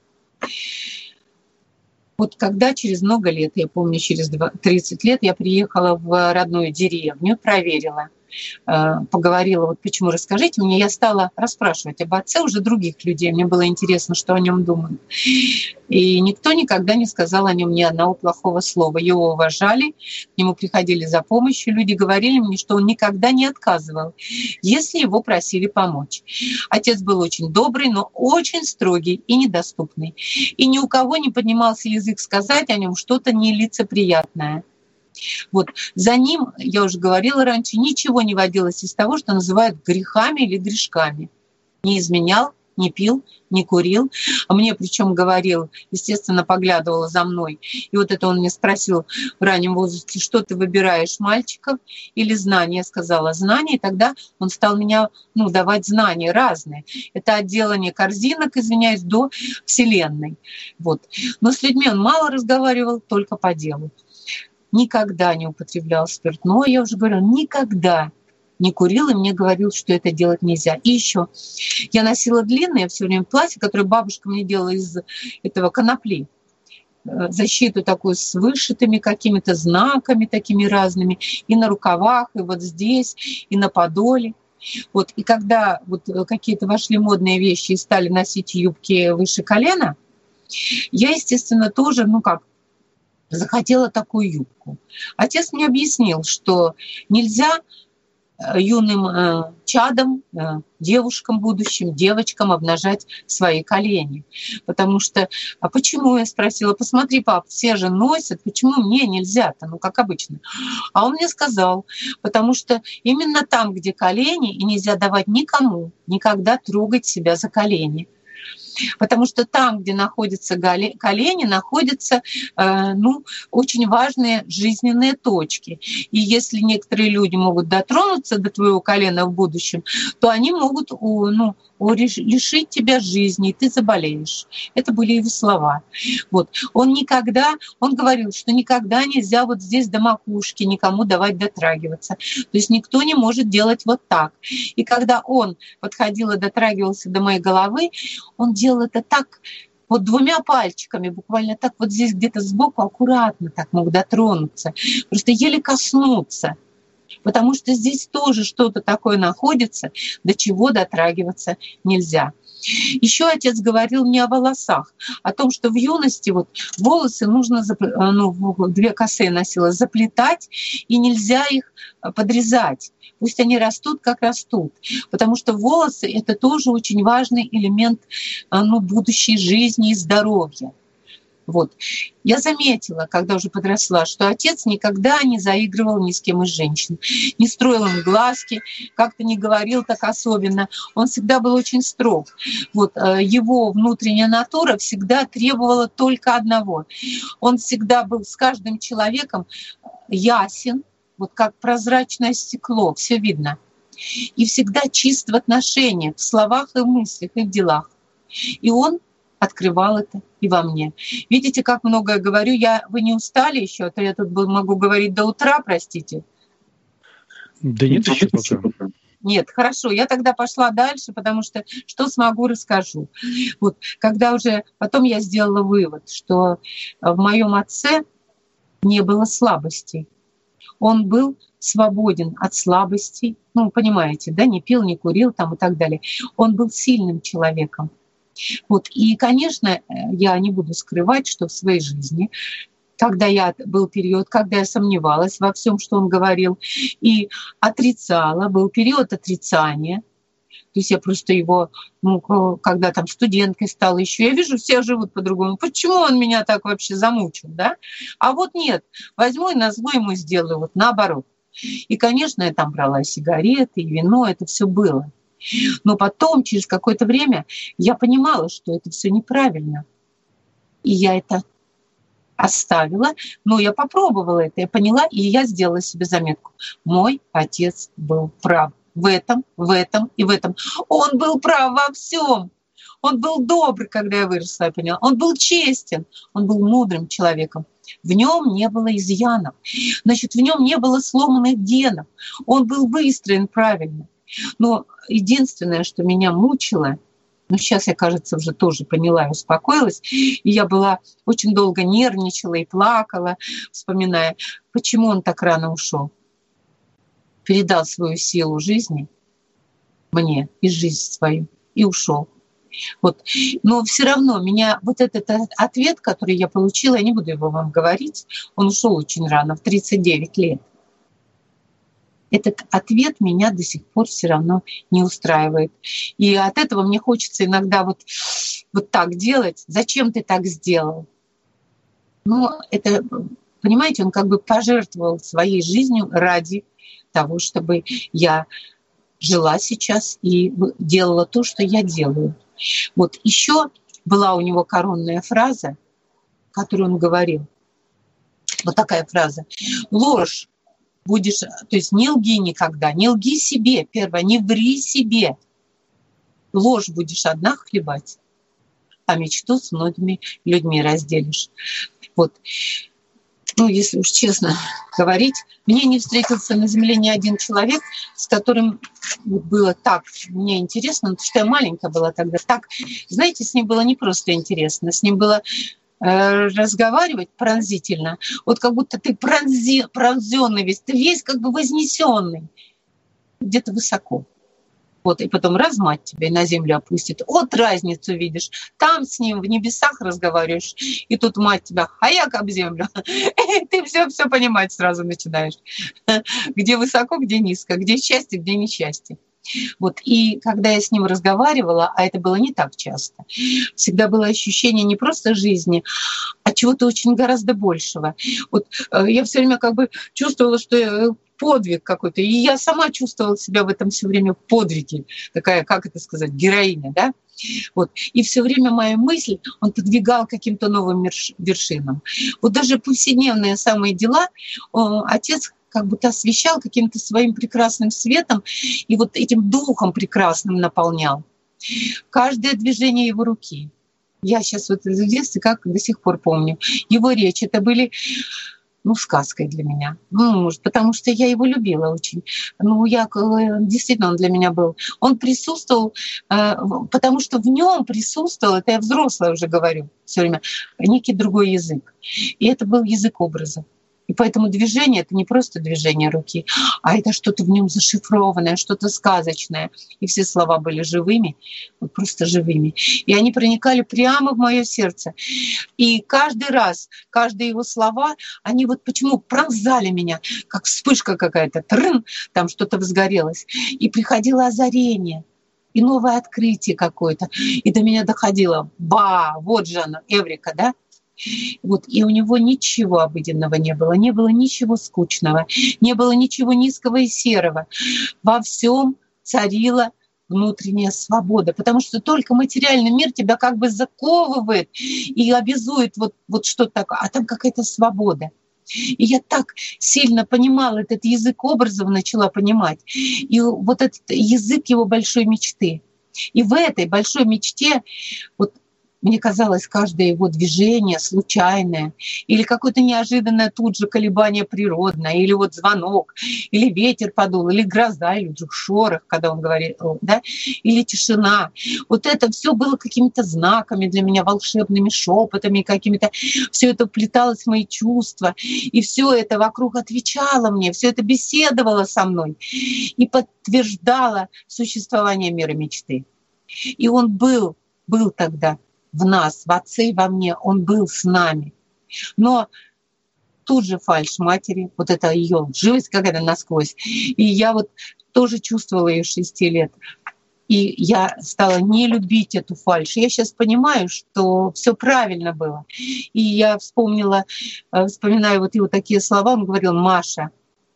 Вот когда через много лет, я помню, через 30 лет, я приехала в родную деревню, проверила, поговорила, вот почему, расскажите мне, я стала расспрашивать об отце уже других людей, мне было интересно, что о нем думают. И никто никогда не сказал о нем ни одного плохого слова. Его уважали, к нему приходили за помощью, люди говорили мне, что он никогда не отказывал, если его просили помочь. Отец был очень добрый, но очень строгий и недоступный. И ни у кого не поднимался язык сказать о нем что-то нелицеприятное. Вот. За ним, я уже говорила раньше, ничего не водилось из того, что называют грехами или грешками. Не изменял, не пил, не курил. А мне причем говорил, естественно, поглядывала за мной. И вот это он мне спросил в раннем возрасте: что ты выбираешь, мальчиков или знания? Я сказала: знания. И тогда он стал меня давать знания разные. Это от делания корзинок, извиняюсь, до Вселенной. Вот. Но с людьми он мало разговаривал, только по делу. Никогда не употреблял спиртное, я уже говорила, никогда. не курил и мне говорил, что это делать нельзя. И еще я носила длинное все время платье, которое бабушка мне делала из этого конопли. Защиту такую с вышитыми какими-то знаками такими разными, и на рукавах, и вот здесь, и на подоле. Вот. И когда вот какие-то вошли модные вещи и стали носить юбки выше колена, я, естественно, тоже, захотела такую юбку. Отец мне объяснил, что нельзя юным чадам, девушкам будущим, девочкам обнажать свои колени. Потому что, а почему, я спросила, посмотри, пап, все же носят, почему мне нельзя-то, как обычно. А он мне сказал, потому что именно там, где колени, и нельзя давать никому никогда трогать себя за колени. Потому что там, где находятся колени, находятся очень важные жизненные точки. И если некоторые люди могут дотронуться до твоего колена в будущем, то они могут лишить тебя жизни, и ты заболеешь. Это были его слова. Вот. Он говорил, что никогда нельзя вот здесь до макушки никому давать дотрагиваться. То есть никто не может делать вот так. И когда он подходил и дотрагивался до моей головы, он делал это так, вот двумя пальчиками, буквально так вот здесь где-то сбоку аккуратно так мог дотронуться, просто еле коснуться. Потому что здесь тоже что-то такое находится, до чего дотрагиваться нельзя. Еще отец говорил мне о волосах, о том, что в юности вот волосы нужно, две косы я носила, заплетать, и нельзя их подрезать. Пусть они растут, как растут, потому что волосы — это тоже очень важный элемент будущей жизни и здоровья. Вот. Я заметила, когда уже подросла, что отец никогда не заигрывал ни с кем из женщин, не строил им глазки, как-то не говорил так особенно. Он всегда был очень строг. Вот. Его внутренняя натура всегда требовала только одного. Он всегда был с каждым человеком ясен, вот как прозрачное стекло, все видно. И всегда чист в отношениях, в словах и в мыслях, и в делах. И он открывал это и во мне. Видите, как много я говорю. Вы не устали еще? А то я тут могу говорить до утра, простите. Да нет, еще пока. Нет, хорошо, я тогда пошла дальше, потому что смогу, расскажу. Вот, когда уже потом я сделала вывод, что в моем отце не было слабостей. Он был свободен от слабостей. Понимаете, да, не пил, не курил там и так далее. Он был сильным человеком. Вот. И, конечно, я не буду скрывать, что в своей жизни, был период, когда я сомневалась во всем, что он говорил, и отрицала, был период отрицания. То есть я просто его, когда там студенткой стала еще, я вижу, все живут по-другому. Почему он меня так вообще замучил, да? А вот нет, возьму и назло ему сделаю, вот наоборот. И, конечно, я там брала сигареты, и вино, это все было. Но потом, через какое-то время, я понимала, что это все неправильно. И я это оставила, но я попробовала это, я поняла, и я сделала себе заметку. Мой отец был прав в этом и в этом. Он был прав во всем. Он был добр, когда я выросла, я поняла. Он был честен, он был мудрым человеком. В нем не было изъянов. Значит, в нем не было сломанных генов. Он был выстроен правильно. Но единственное, что меня мучило, сейчас я, кажется, уже тоже поняла и успокоилась, и я очень долго нервничала и плакала, вспоминая, почему он так рано ушел. Передал свою силу жизни мне и жизнь свою, и ушел. Вот. Но все равно меня вот этот ответ, который я получила, я не буду его вам говорить, он ушел очень рано, в 39 лет. Этот ответ меня до сих пор все равно не устраивает. И от этого мне хочется иногда вот так делать. Зачем ты так сделал? Это, понимаете, он как бы пожертвовал своей жизнью ради того, чтобы я жила сейчас и делала то, что я делаю. Вот еще была у него коронная фраза, которую он говорил. Вот такая фраза. Ложь будешь, то есть не лги никогда, не лги себе, первое, не ври себе. Ложь будешь одна хлебать, а мечту с многими людьми разделишь. Вот. если уж честно говорить, мне не встретился на Земле ни один человек, с которым было так мне интересно, потому что я маленькая была тогда. Так, знаете, с ним было не просто интересно, с ним было разговаривать пронзительно. Вот как будто ты пронзённый весь, ты весь как бы вознесенный где-то высоко. Вот, и потом раз мать тебя и на землю опустит. Вот разницу видишь. Там с ним в небесах разговариваешь, и тут мать тебя хаяк об землю. И ты все понимать сразу начинаешь. Где высоко, где низко, где счастье, где несчастье. Вот, и когда я с ним разговаривала, а это было не так часто, всегда было ощущение не просто жизни, а чего-то очень гораздо большего. Вот я все время как бы чувствовала, что я подвиг какой-то, и я сама чувствовала себя в этом все время в подвиге, такая, как это сказать, героиня, да? Вот. И все время моя мысль, он подвигал к каким-то новым вершинам. Вот даже повседневные самые дела отец как будто освещал каким-то своим прекрасным светом и вот этим духом прекрасным наполнял. Каждое движение его руки. Я сейчас вот из детства как до сих пор помню. Его речи, это были сказкой для меня. Может, потому что я его любила очень. Действительно, он для меня был. Он присутствовал, потому что в нем присутствовал, это я взрослая уже говорю все время, некий другой язык. И это был язык образа. И поэтому движение — это не просто движение руки, а это что-то в нем зашифрованное, что-то сказочное. И все слова были живыми, вот просто живыми. И они проникали прямо в мое сердце. И каждый раз, каждые его слова, они вот почему пронзали меня, как вспышка какая-то, там что-то возгорелось. И приходило озарение, и новое открытие какое-то. И до меня доходило: вот же оно, эврика, да? Вот, и у него ничего обыденного не было ничего скучного, не было ничего низкого и серого. Во всем царила внутренняя свобода, потому что только материальный мир тебя как бы заковывает и обязует вот что-то такое, а там какая-то свобода. И я так сильно понимала этот язык образов, начала понимать, и вот этот язык его большой мечты. И в этой большой мечте вот мне казалось, каждое его движение случайное, или какое-то неожиданное тут же колебание природное, или вот звонок, или ветер подул, или гроза, или вдруг шорох, когда он говорит, да, или тишина. Вот это все было какими-то знаками для меня, волшебными шепотами какими-то. Все это вплеталось в мои чувства, и все это вокруг отвечало мне, все это беседовало со мной и подтверждало существование мира мечты. И он был тогда в нас, в Отце и во мне, он был с нами. Но тут же фальшь матери, вот это ее живость какая-то насквозь. И я вот тоже чувствовала ее 6 лет. И я стала не любить эту фальшь. Я сейчас понимаю, что все правильно было. И я вспоминаю вот его такие слова. Он говорил: Маша,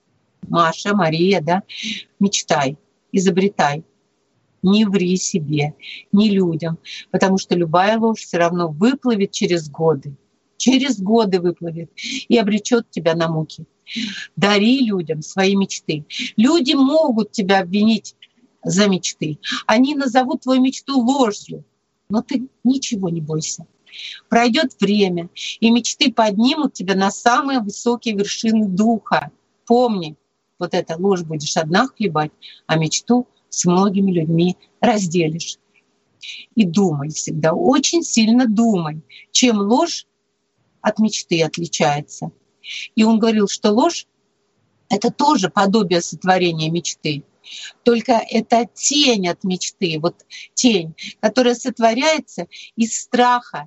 Мария, да, мечтай, изобретай. Не ври себе, ни людям, потому что любая ложь все равно выплывет через годы выплывет и обречет тебя на муки. Дари людям свои мечты. Люди могут тебя обвинить за мечты. Они назовут твою мечту ложью, но ты ничего не бойся. Пройдет время, и мечты поднимут тебя на самые высокие вершины духа. Помни, вот эта ложь будешь одна хлебать, а мечту с многими людьми разделишь. И думай всегда, очень сильно думай, чем ложь от мечты отличается. И он говорил, что ложь — это тоже подобие сотворения мечты. Только это тень от мечты, вот тень, которая сотворяется из страха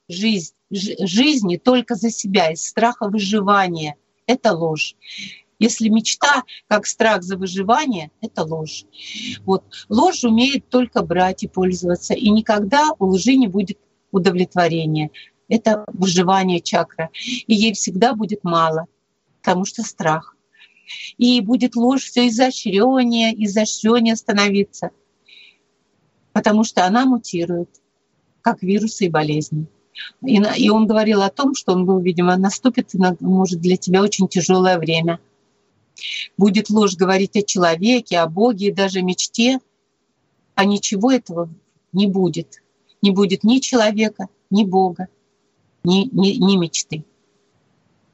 жизни только за себя, из страха выживания. Это ложь. Если мечта, как страх за выживание, это ложь. Вот. Ложь умеет только брать и пользоваться, и никогда у лжи не будет удовлетворения. Это выживание чакра. И ей всегда будет мало, потому что страх. И будет ложь все изощрённее становиться, потому что она мутирует, как вирусы и болезни. И он говорил о том, что он был, видимо, наступит, может, для тебя очень тяжелое время. Будет ложь говорить о человеке, о Боге и даже мечте, а ничего этого не будет. Не будет ни человека, ни Бога, ни мечты.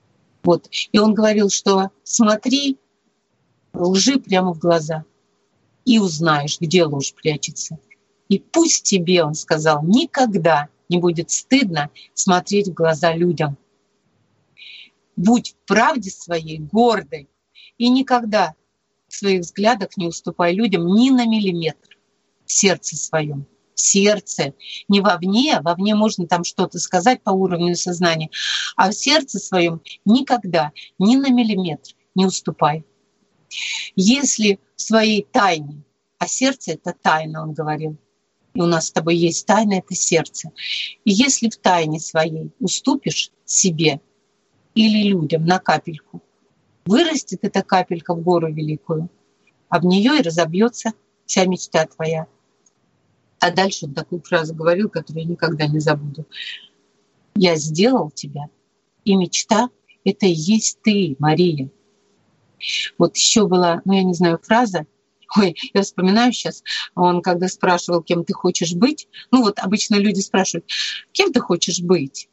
Вот. И он говорил, что смотри лжи прямо в глаза и узнаешь, где ложь прячется. И пусть тебе, он сказал, никогда не будет стыдно смотреть в глаза людям. Будь в правде своей гордой и никогда в своих взглядах не уступай людям ни на миллиметр в сердце своем. В сердце, не вовне, вовне можно там что-то сказать по уровню сознания, а в сердце своем никогда ни на миллиметр не уступай. Если в своей тайне, а сердце — это тайна, он говорил, и у нас с тобой есть тайна — это сердце. И если в тайне своей уступишь себе или людям на капельку, вырастет эта капелька в гору великую, а в нее и разобьется вся мечта твоя. А дальше он такую фразу говорил, которую я никогда не забуду. «Я сделал тебя, и мечта — это и есть ты, Мария». Вот еще была, я не знаю, фраза. Ой, я вспоминаю сейчас, он когда спрашивал, кем ты хочешь быть. Обычно люди спрашивают, кем ты хочешь быть?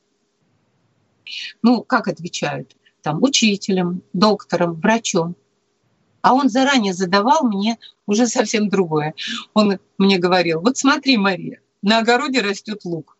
Как отвечают? Там, учителем, доктором, врачом. А он заранее задавал мне уже совсем другое. Он мне говорил, вот смотри, Мария, на огороде растет лук.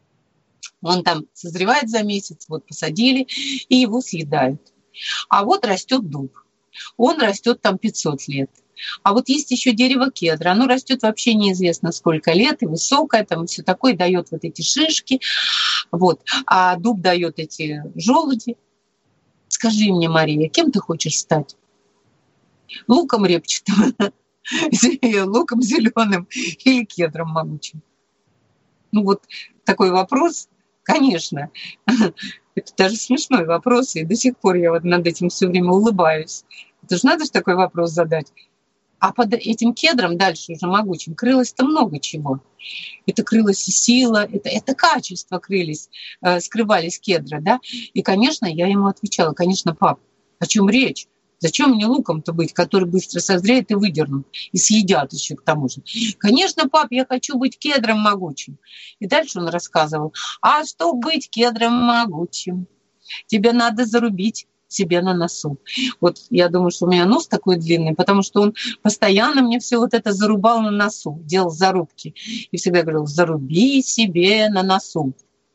Он там созревает за месяц, вот посадили, и его съедают. А вот растет дуб. Он растет там 500 лет. А вот есть еще дерево кедра. Оно растет вообще неизвестно сколько лет, и высокое, там все такое, дает вот эти шишки. Вот. А дуб дает эти желуди. Скажи мне, Мария, кем ты хочешь стать? Луком репчатым, луком зеленым или кедром могучим? Такой вопрос, конечно. Это даже смешной вопрос, и до сих пор я над этим все время улыбаюсь. Это же надо такой вопрос задать. А под этим кедром дальше уже могучим крылось-то много чего. Это крылась и сила, это качества скрывались кедра, да? И, конечно, я ему отвечала, конечно, пап, о чем речь? Зачем мне луком-то быть, который быстро созреет и выдернут, и съедят еще к тому же? Конечно, пап, я хочу быть кедром могучим. И дальше он рассказывал, а чтобы быть кедром могучим, тебе надо зарубить себе на носу. Вот я думаю, что у меня нос такой длинный, потому что он постоянно мне все вот это зарубал на носу, делал зарубки. И всегда говорил, заруби себе на носу.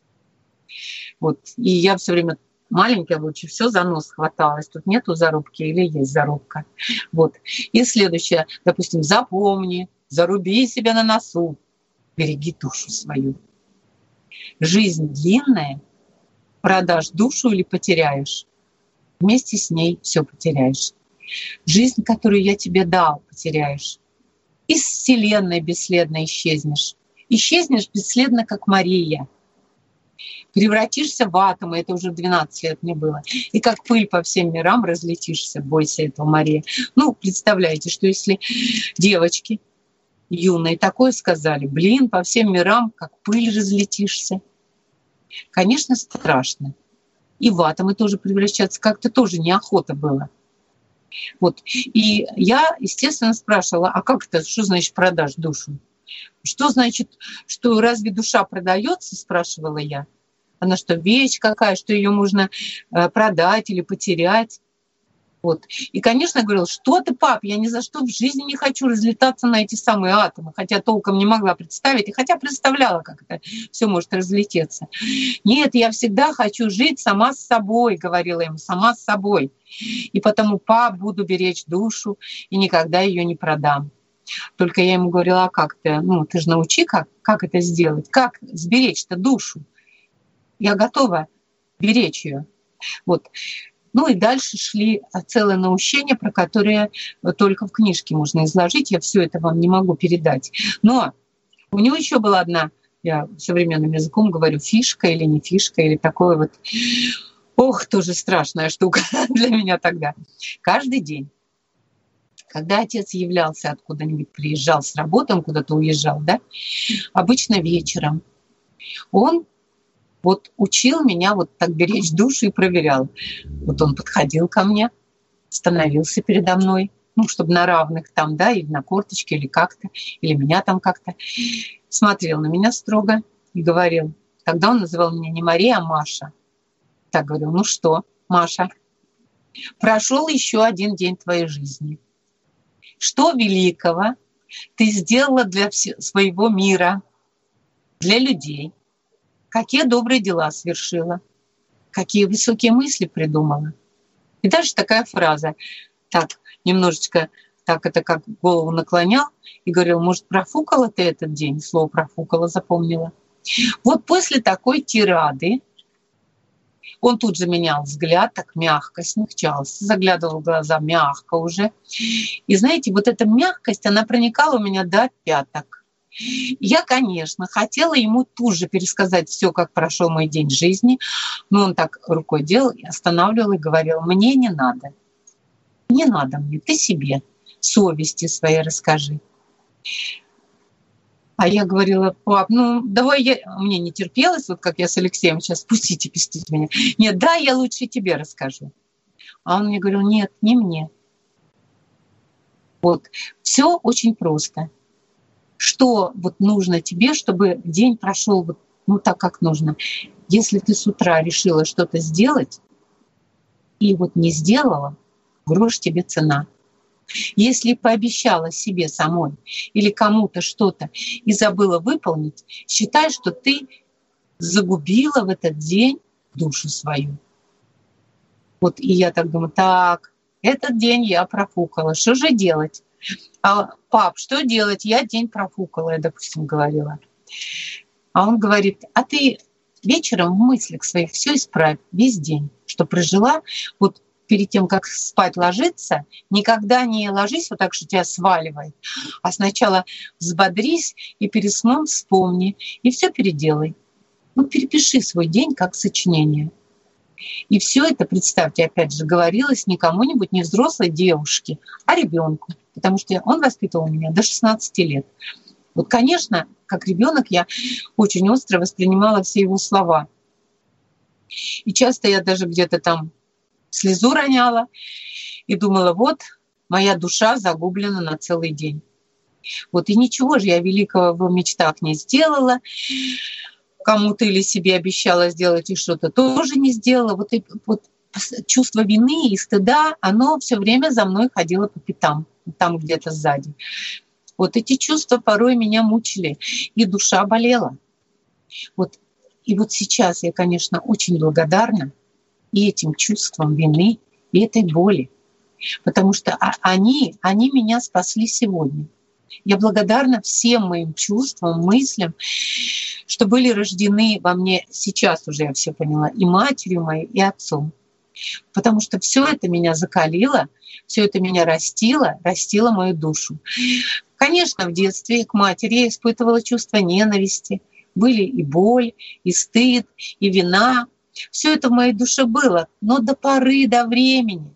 Вот. И я все время маленькая лучше все за нос хваталась. Тут нету зарубки или есть зарубка. Вот. И следующее, допустим, запомни, заруби себя на носу, береги душу свою. Жизнь длинная, продашь душу или потеряешь. Вместе с ней все потеряешь. Жизнь, которую я тебе дал, потеряешь. Из вселенной бесследно исчезнешь. Исчезнешь бесследно, как Мария. Превратишься в атом, это уже 12 лет мне было. И как пыль по всем мирам разлетишься, бойся этого, Мария. Представляете, что если девочки юные такое сказали, по всем мирам, как пыль разлетишься. Конечно, страшно. И в атомы тоже превращаться как-то тоже неохота было. Вот. И я, естественно, спрашивала, а как это, что значит продашь душу? Что значит, что разве душа продается, спрашивала я. Она что, вещь какая, что ее можно продать или потерять? Вот. И, конечно, говорил, что ты, пап, я ни за что в жизни не хочу разлетаться на эти самые атомы, хотя толком не могла представить, и хотя представляла, как это все может разлететься. Нет, я всегда хочу жить сама с собой, говорила ему, сама с собой. И потому, пап, буду беречь душу и никогда ее не продам. Только я ему говорила, а как ты? Ты же научи, как это сделать, как сберечь-то душу. Я готова беречь ее. Вот. И дальше шли целые наущения, про которые только в книжке можно изложить. Я все это вам не могу передать. Но у него еще была одна, я современным языком говорю, фишка или не фишка, или такое вот, тоже страшная штука для меня тогда. Каждый день, когда отец являлся откуда-нибудь, приезжал с работы, он куда-то уезжал, да, обычно вечером, он учил меня так беречь душу и проверял. Вот он подходил ко мне, становился передо мной, чтобы на равных там, да, или на корточке, или как-то, или меня там как-то. Смотрел на меня строго и говорил. Тогда он называл меня не Мария, а Маша. Так говорил, что, Маша, Прошел еще один день твоей жизни. Что великого ты сделала для своего мира, для людей? Какие добрые дела совершила? Какие высокие мысли придумала? И даже такая фраза. Так, немножечко так это как голову наклонял и говорил, может, профукала ты этот день? Слово профукала запомнила. Вот после такой тирады он тут же менял взгляд, так мягко смягчался, заглядывал в глаза мягко уже. И знаете, вот эта мягкость, она проникала у меня до пяток. Я, конечно, хотела ему тут же пересказать все, как прошел мой день жизни, но он так рукой делал, останавливал и говорил, мне не надо. Не надо мне, ты себе совести своей расскажи. А я говорила, пап, ну давай мне не терпелось, вот как я с Алексеем сейчас, пустите меня. Нет, да, я лучше тебе расскажу. А он мне говорил, нет, не мне. Вот, все очень просто. Что вот нужно тебе, чтобы день прошел вот, ну так, как нужно. Если ты с утра решила что-то сделать и вот не сделала, грош тебе цена. Если пообещала себе самой или кому-то что-то и забыла выполнить, считай, что ты загубила в этот день душу свою. Вот и я так думаю, так, этот день я профукала, что же делать? А, пап, что делать? Я день профукала, я, допустим, говорила. А он говорит, а ты вечером в мыслях своих все исправь, весь день, что прожила, вот перед тем, как спать ложиться, никогда не ложись вот так, что тебя сваливает, а сначала взбодрись и перед сном вспомни, и все переделай. Ну, перепиши свой день как сочинение. И все это, представьте, опять же, говорилось не кому-нибудь, не взрослой девушке, а ребенку, потому что он воспитывал меня до 16 лет. Вот, конечно, как ребенок я очень остро воспринимала все его слова. И часто я даже где-то там слезу роняла и думала, вот моя душа загублена на целый день. Вот и ничего же я великого в мечтах не сделала, кому-то или себе обещала сделать и что-то тоже не сделала. Вот чувство вины и стыда, оно все время за мной ходило по пятам, там где-то сзади. Вот эти чувства порой меня мучили, и душа болела. Вот. И вот сейчас я, конечно, очень благодарна и этим чувствам вины, и этой боли, потому что они меня спасли сегодня. Я благодарна всем моим чувствам, мыслям, что были рождены во мне, сейчас уже я все поняла, и матерью моей, и отцом. Потому что все это меня закалило, все это меня растило мою душу. Конечно, в детстве к матери я испытывала чувство ненависти. Были и боль, и стыд, и вина. Все это в моей душе было, но до поры, до времени.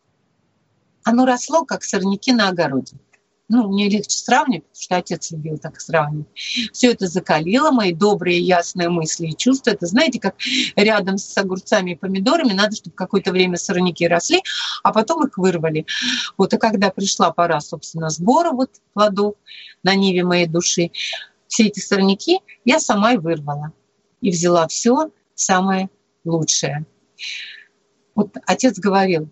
Оно росло, как сорняки на огороде. Ну, мне легче сравнивать, потому что отец любил так сравнивать. Все это закалило мои добрые, ясные мысли и чувства. Это, знаете, как рядом с огурцами и помидорами надо, чтобы какое-то время сорняки росли, а потом их вырвали. Вот, и когда пришла пора, собственно, сбора вот плодов на ниве моей души, все эти сорняки я сама и вырвала. И взяла все самое лучшее. Вот отец говорил,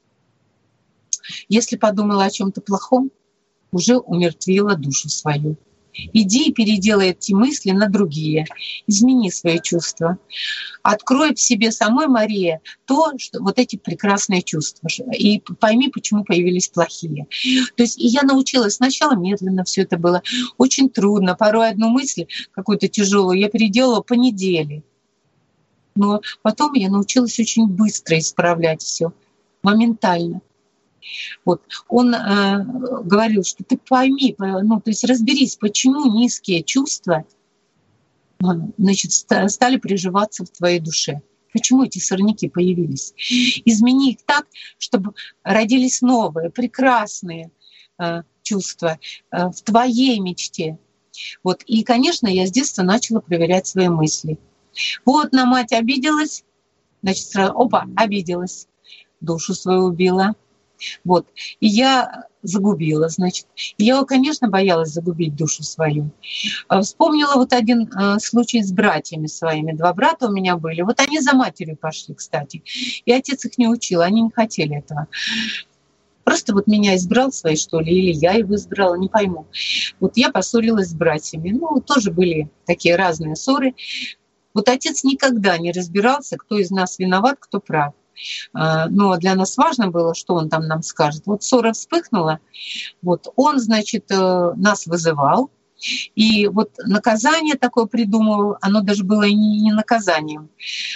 если подумала о чем-то плохом, уже умертвила душу свою. Иди и переделай эти мысли на другие. Измени свои чувства. Открой в себе самой, Мария, то, что вот эти прекрасные чувства. И пойми, почему появились плохие. То есть и я научилась сначала медленно, все это было очень трудно. Порой одну мысль какую-то тяжелую я переделала по неделе. Но потом я научилась очень быстро исправлять все, моментально. Вот. Он говорил, что ты пойми, ну, то есть разберись, почему низкие чувства, значит, стали приживаться в твоей душе. Почему эти сорняки появились? Измени их так, чтобы родились новые, прекрасные чувства в твоей мечте. Вот. И, конечно, я с детства начала проверять свои мысли. Вот на мать обиделась, значит, сразу, опа, обиделась, душу свою убила. Вот. И я загубила, значит. Я, конечно, боялась загубить душу свою. Вспомнила вот один случай с братьями своими. 2 брата у меня были. Вот они за матерью пошли, кстати. И отец их не учил, они не хотели этого. Просто вот меня избрал свои, что ли, или я его избрала, не пойму. Вот я поссорилась с братьями. Ну, тоже были такие разные ссоры. Вот отец никогда не разбирался, кто из нас виноват, кто прав. Но для нас важно было, что он там нам скажет. Вот ссора вспыхнула, вот он, значит, нас вызывал, и вот наказание такое придумывал, оно даже было и не наказанием.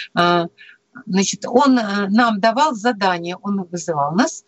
Значит, он нам давал задание, он вызывал нас,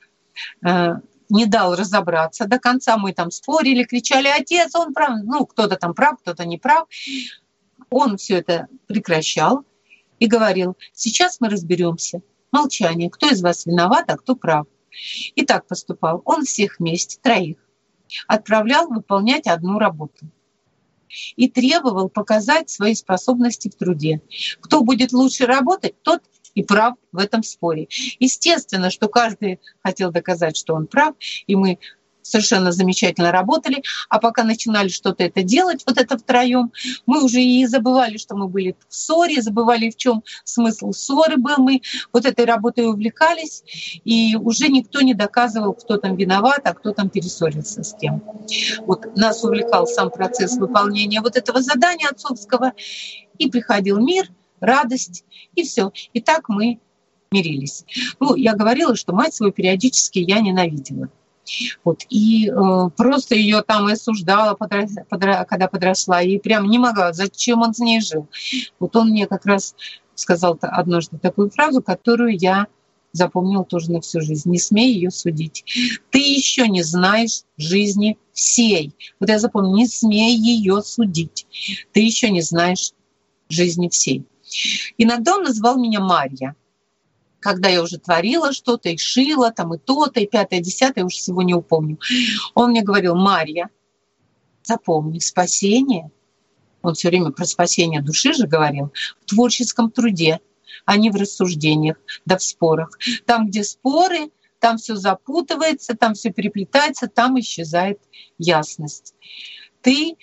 не дал разобраться до конца, мы там спорили, кричали: отец, он прав, ну, кто-то там прав, кто-то не прав. Он все это прекращал и говорил: сейчас мы разберемся. Молчание. Кто из вас виноват, а кто прав? И так поступал. Он всех вместе, 3, отправлял выполнять одну работу. И требовал показать свои способности в труде. Кто будет лучше работать, тот и прав в этом споре. Естественно, что каждый хотел доказать, что он прав, и мы совершенно замечательно работали, а пока начинали что-то это делать, вот это втроем, мы уже и забывали, что мы были в ссоре, забывали, в чем смысл ссоры был. Мы вот этой работой увлекались, и уже никто не доказывал, кто там виноват, а кто там перессорился с кем. Вот нас увлекал сам процесс выполнения вот этого задания отцовского, и приходил мир, радость, и все. И так мы мирились. Ну, я говорила, что мать свою периодически я ненавидела. Вот, и просто ее там и осуждала, когда подросла, и прям не могла, зачем он с ней жил. Вот он мне как раз сказал однажды такую фразу, которую я запомнила тоже на всю жизнь: не смей ее судить. Ты еще не знаешь жизни всей. Вот я запомнила: не смей ее судить. Ты еще не знаешь жизни всей. Иногда он называл меня Марья. Когда я уже творила что-то и шила, там и то-то, и 5-е, 10-е, я уже всего не упомню. Он мне говорил: Марья, запомни, спасение, он все время про спасение души же говорил, в творческом труде, а не в рассуждениях, да в спорах. Там, где споры, там все запутывается, там все переплетается, там исчезает ясность. Ты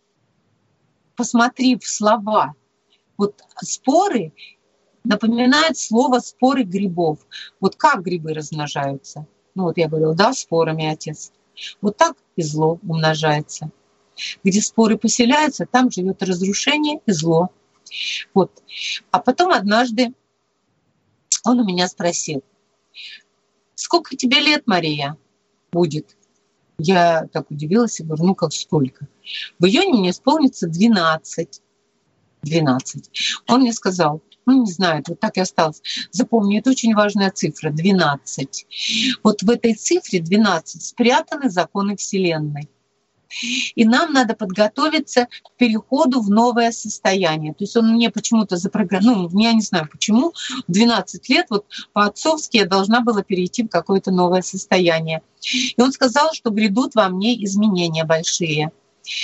посмотри в слова. Вот споры напоминает слово «споры грибов». Вот как грибы размножаются? Ну вот я говорила: да, спорами, отец. Вот так и зло умножается. Где споры поселяются, там живет разрушение и зло. Вот. А потом однажды он у меня спросил: сколько тебе лет, Мария, будет? Я так удивилась и говорю: ну как сколько? В июне мне исполнится 12. 12. Он мне сказал: ну, не знаю, вот так и осталось. Запомни, это очень важная цифра — 12. Вот в этой цифре 12 спрятаны законы Вселенной. И нам надо подготовиться к переходу в новое состояние. То есть он мне почему-то запрограммировал, ну, я не знаю почему, в 12 лет вот по-отцовски я должна была перейти в какое-то новое состояние. И он сказал, что грядут во мне изменения большие.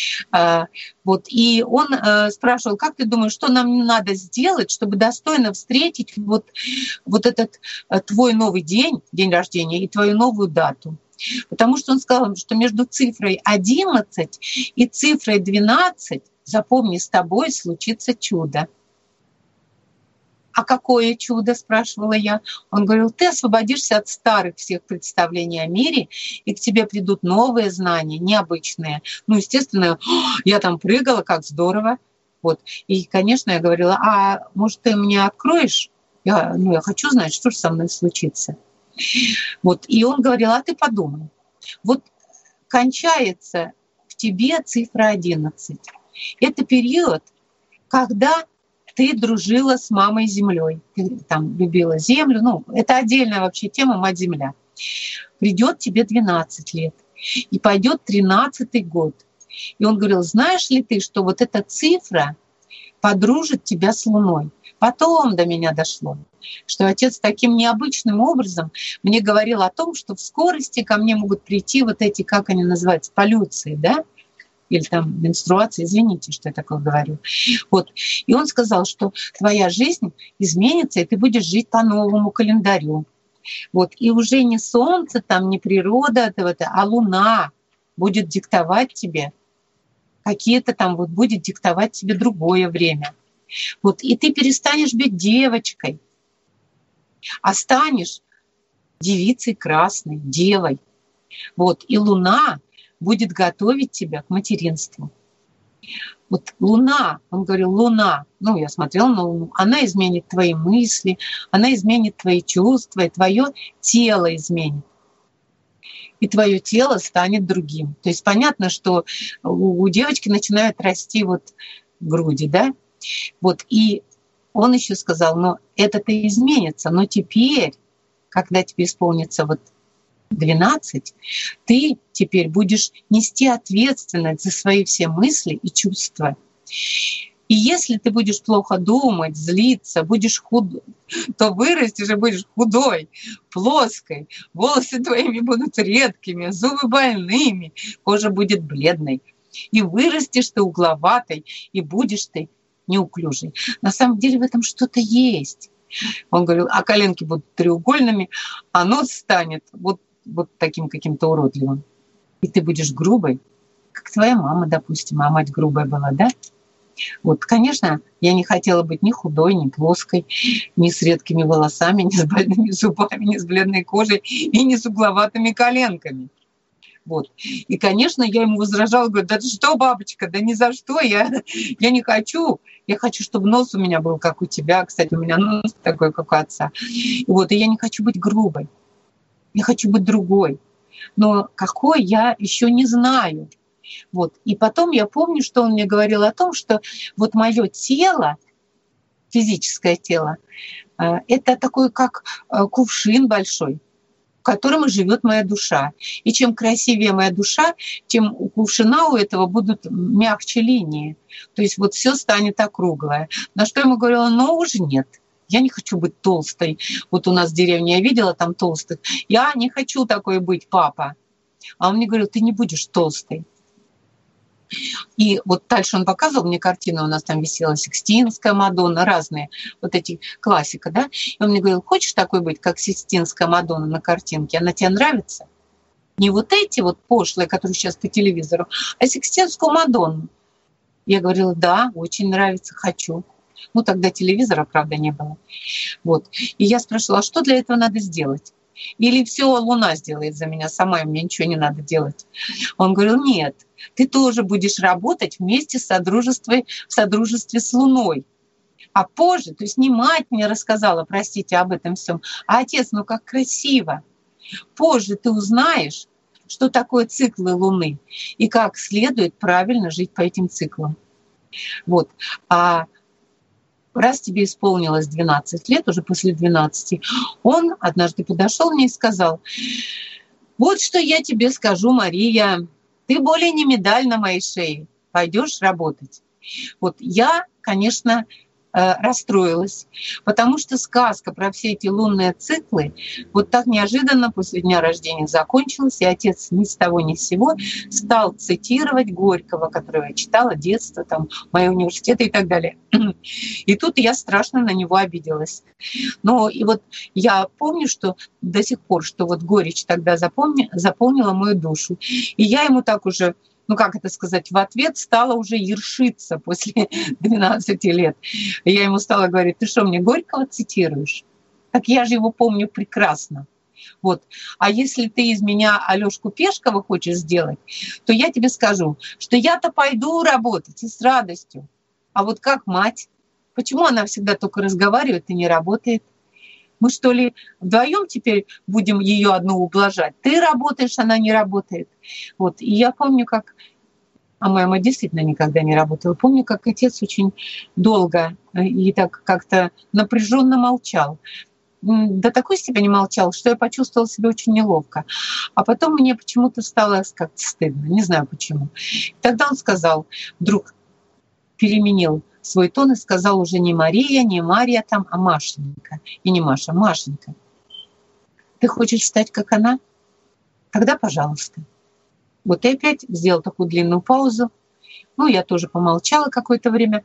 Вот. И он спрашивал: как ты думаешь, что нам надо сделать, чтобы достойно встретить вот этот твой новый день, день рождения, и твою новую дату? Потому что он сказал, что между цифрой 11 и цифрой 12, запомни, с тобой случится чудо. А какое чудо, спрашивала я. Он говорил: ты освободишься от старых всех представлений о мире, и к тебе придут новые знания, необычные. Ну, естественно, я там прыгала, как здорово. Вот. И, конечно, я говорила: а может, ты мне откроешь? Я хочу знать, что же со мной случится. Вот. И он говорил: а ты подумай. Вот кончается в тебе цифра 11. Это период, когда ты дружила с мамой землей, ты там любила землю, ну, это отдельная вообще тема, мать-земля. Придет тебе 12 лет, и пойдет 13-й год. И он говорил: знаешь ли ты, что вот эта цифра подружит тебя с Луной? Потом до меня дошло, что отец таким необычным образом мне говорил о том, что в скорости ко мне могут прийти вот эти, как они называются, полюции, да? Или там менструация, извините, что я такое говорю. Вот. И он сказал, что твоя жизнь изменится, и ты будешь жить по новому календарю. Вот, и уже не солнце, там, не природа, а луна будет диктовать тебе какие-то там, вот будет диктовать тебе другое время. Вот, и ты перестанешь быть девочкой, а станешь девицей красной, девой. Вот, и луна будет готовить тебя к материнству. Вот луна, он говорил, луна, ну, я смотрела на луну, она изменит твои мысли, она изменит твои чувства, и твое тело изменит. И твое тело станет другим. То есть понятно, что у девочки начинают расти вот груди, да? Вот, и он еще сказал, но это-то изменится, но теперь, когда тебе исполнится вот 12, ты теперь будешь нести ответственность за свои все мысли и чувства. И если ты будешь плохо думать, злиться, будешь худой, то вырастешь и будешь худой, плоской, волосы твоими будут редкими, зубы больными, кожа будет бледной. И вырастешь ты угловатой, и будешь ты неуклюжей. На самом деле в этом что-то есть. Он говорил, а коленки будут треугольными, а нос станет вот таким каким-то уродливым. И ты будешь грубой, как твоя мама, допустим, а мать грубая была, да? Вот, конечно, я не хотела быть ни худой, ни плоской, ни с редкими волосами, ни с больными зубами, ни с бледной кожей и ни с угловатыми коленками. Вот. И, конечно, я ему возражала, говорю, да ты что, бабочка, да ни за что, я не хочу. Я хочу, чтобы нос у меня был, как у тебя. Кстати, у меня нос такой, как у отца. И я не хочу быть грубой. Я хочу быть другой. Но какой, я еще не знаю. Вот. И потом я помню, что он мне говорил о том, что вот мое тело, физическое тело, это такой, как кувшин большой, в котором и живет моя душа. И чем красивее моя душа, тем у кувшина у этого будут мягче линии. То есть вот все станет округлое. На что я ему говорила, но уже нет. Я не хочу быть толстой. Вот у нас в деревне я видела там толстых. Я не хочу такой быть, папа. А он мне говорил, ты не будешь толстой. И вот дальше он показывал мне картину, у нас там висела Сикстинская Мадонна, разные, вот эти классика, да. И он мне говорил, хочешь такой быть, как Сикстинская Мадонна на картинке? Она тебе нравится? Не вот эти вот пошлые, которые сейчас по телевизору, а Сикстинскую Мадонну. Я говорила, да, очень нравится, хочу. Ну, тогда телевизора, правда, не было. Вот. И я спрашивала, а что для этого надо сделать? Или все Луна сделает за меня сама, и мне ничего не надо делать? Он говорил, нет, ты тоже будешь работать вместе в содружестве с Луной. А позже, то есть не мать мне рассказала, простите, об этом всем, а отец, ну как красиво. Позже ты узнаешь, что такое циклы Луны и как следует правильно жить по этим циклам. Вот. А раз тебе исполнилось 12 лет, уже после 12, он однажды подошел мне и сказал, вот что я тебе скажу, Мария, ты более не медаль на моей шее, пойдешь работать. Вот я, конечно, расстроилась, потому что сказка про все эти лунные циклы вот так неожиданно после дня рождения закончилась, и отец ни с того ни с сего стал цитировать Горького, которого я читала детство, там, мои университеты и так далее. И тут я страшно на него обиделась. Но и вот я помню, что до сих пор, что вот горечь тогда заполнила мою душу. И я ему так уже, ну как это сказать, в ответ стала уже ершиться после 12 лет. И я ему стала говорить, ты что, мне Горького цитируешь? Так я же его помню прекрасно. Вот. А если ты из меня Алёшку Пешкова хочешь сделать, то я тебе скажу, что я-то пойду работать и с радостью. А вот как мать? Почему она всегда только разговаривает и не работает? Мы что ли вдвоем теперь будем ее одну ублажать? Ты работаешь, она не работает. Вот. И я помню, как... А моя мать действительно никогда не работала. Помню, как отец очень долго и так как-то напряженно молчал. До такой степени молчал, что я почувствовала себя очень неловко. А потом мне почему-то стало как-то стыдно. Не знаю почему. Тогда он сказал, вдруг переменил свой тон и сказал уже не Мария, не Мария там, а Машенька. И не Маша, Машенька. Ты хочешь стать как она? Тогда пожалуйста. Вот и опять сделал такую длинную паузу. Ну, я тоже помолчала какое-то время.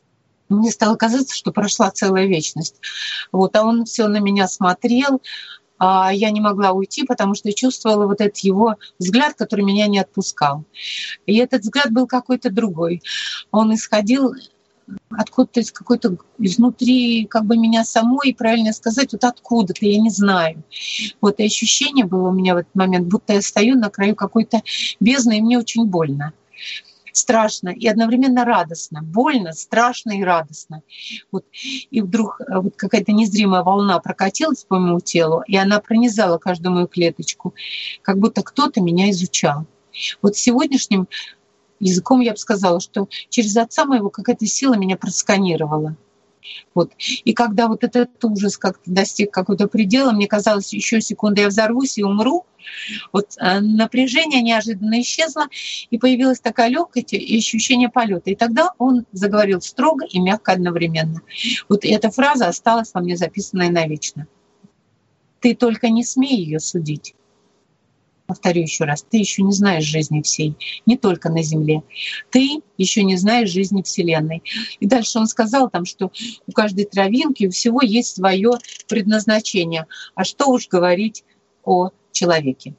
Мне стало казаться, что прошла целая вечность. Вот, а он все на меня смотрел, я не могла уйти, потому что чувствовала вот этот его взгляд, который меня не отпускал. И этот взгляд был какой-то другой. Он исходил откуда-то из какой-то изнутри как бы меня самой, правильно сказать, вот откуда-то, я не знаю. Вот и ощущение было у меня в этот момент, будто я стою на краю какой-то бездны, и мне очень больно. Страшно и одновременно радостно. Больно, страшно и радостно. Вот. И вдруг вот какая-то незримая волна прокатилась по моему телу, и она пронизала каждую мою клеточку, как будто кто-то меня изучал. Вот сегодняшним языком я бы сказала, что через отца моего какая-то сила меня просканировала. Вот. И когда вот этот ужас как-то достиг какого-то предела, мне казалось, еще секунду я взорвусь и умру, вот напряжение неожиданно исчезло, и появилась такая легкость и ощущение полета. И тогда он заговорил строго и мягко одновременно. Вот эта фраза осталась во мне записанная навечно. «Ты только не смей ее судить». Повторю еще раз, ты еще не знаешь жизни всей, не только на Земле. Ты еще не знаешь жизни Вселенной. И дальше он сказал там, что у каждой травинки, у всего есть свое предназначение. А что уж говорить о человеке.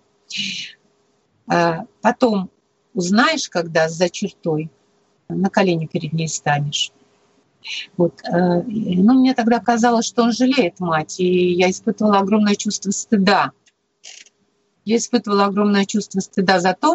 Потом узнаешь, когда за чертой на колени перед ней станешь. Вот. Ну, мне тогда казалось, что он жалеет мать, и я испытывала огромное чувство стыда. Я испытывала огромное чувство стыда за то,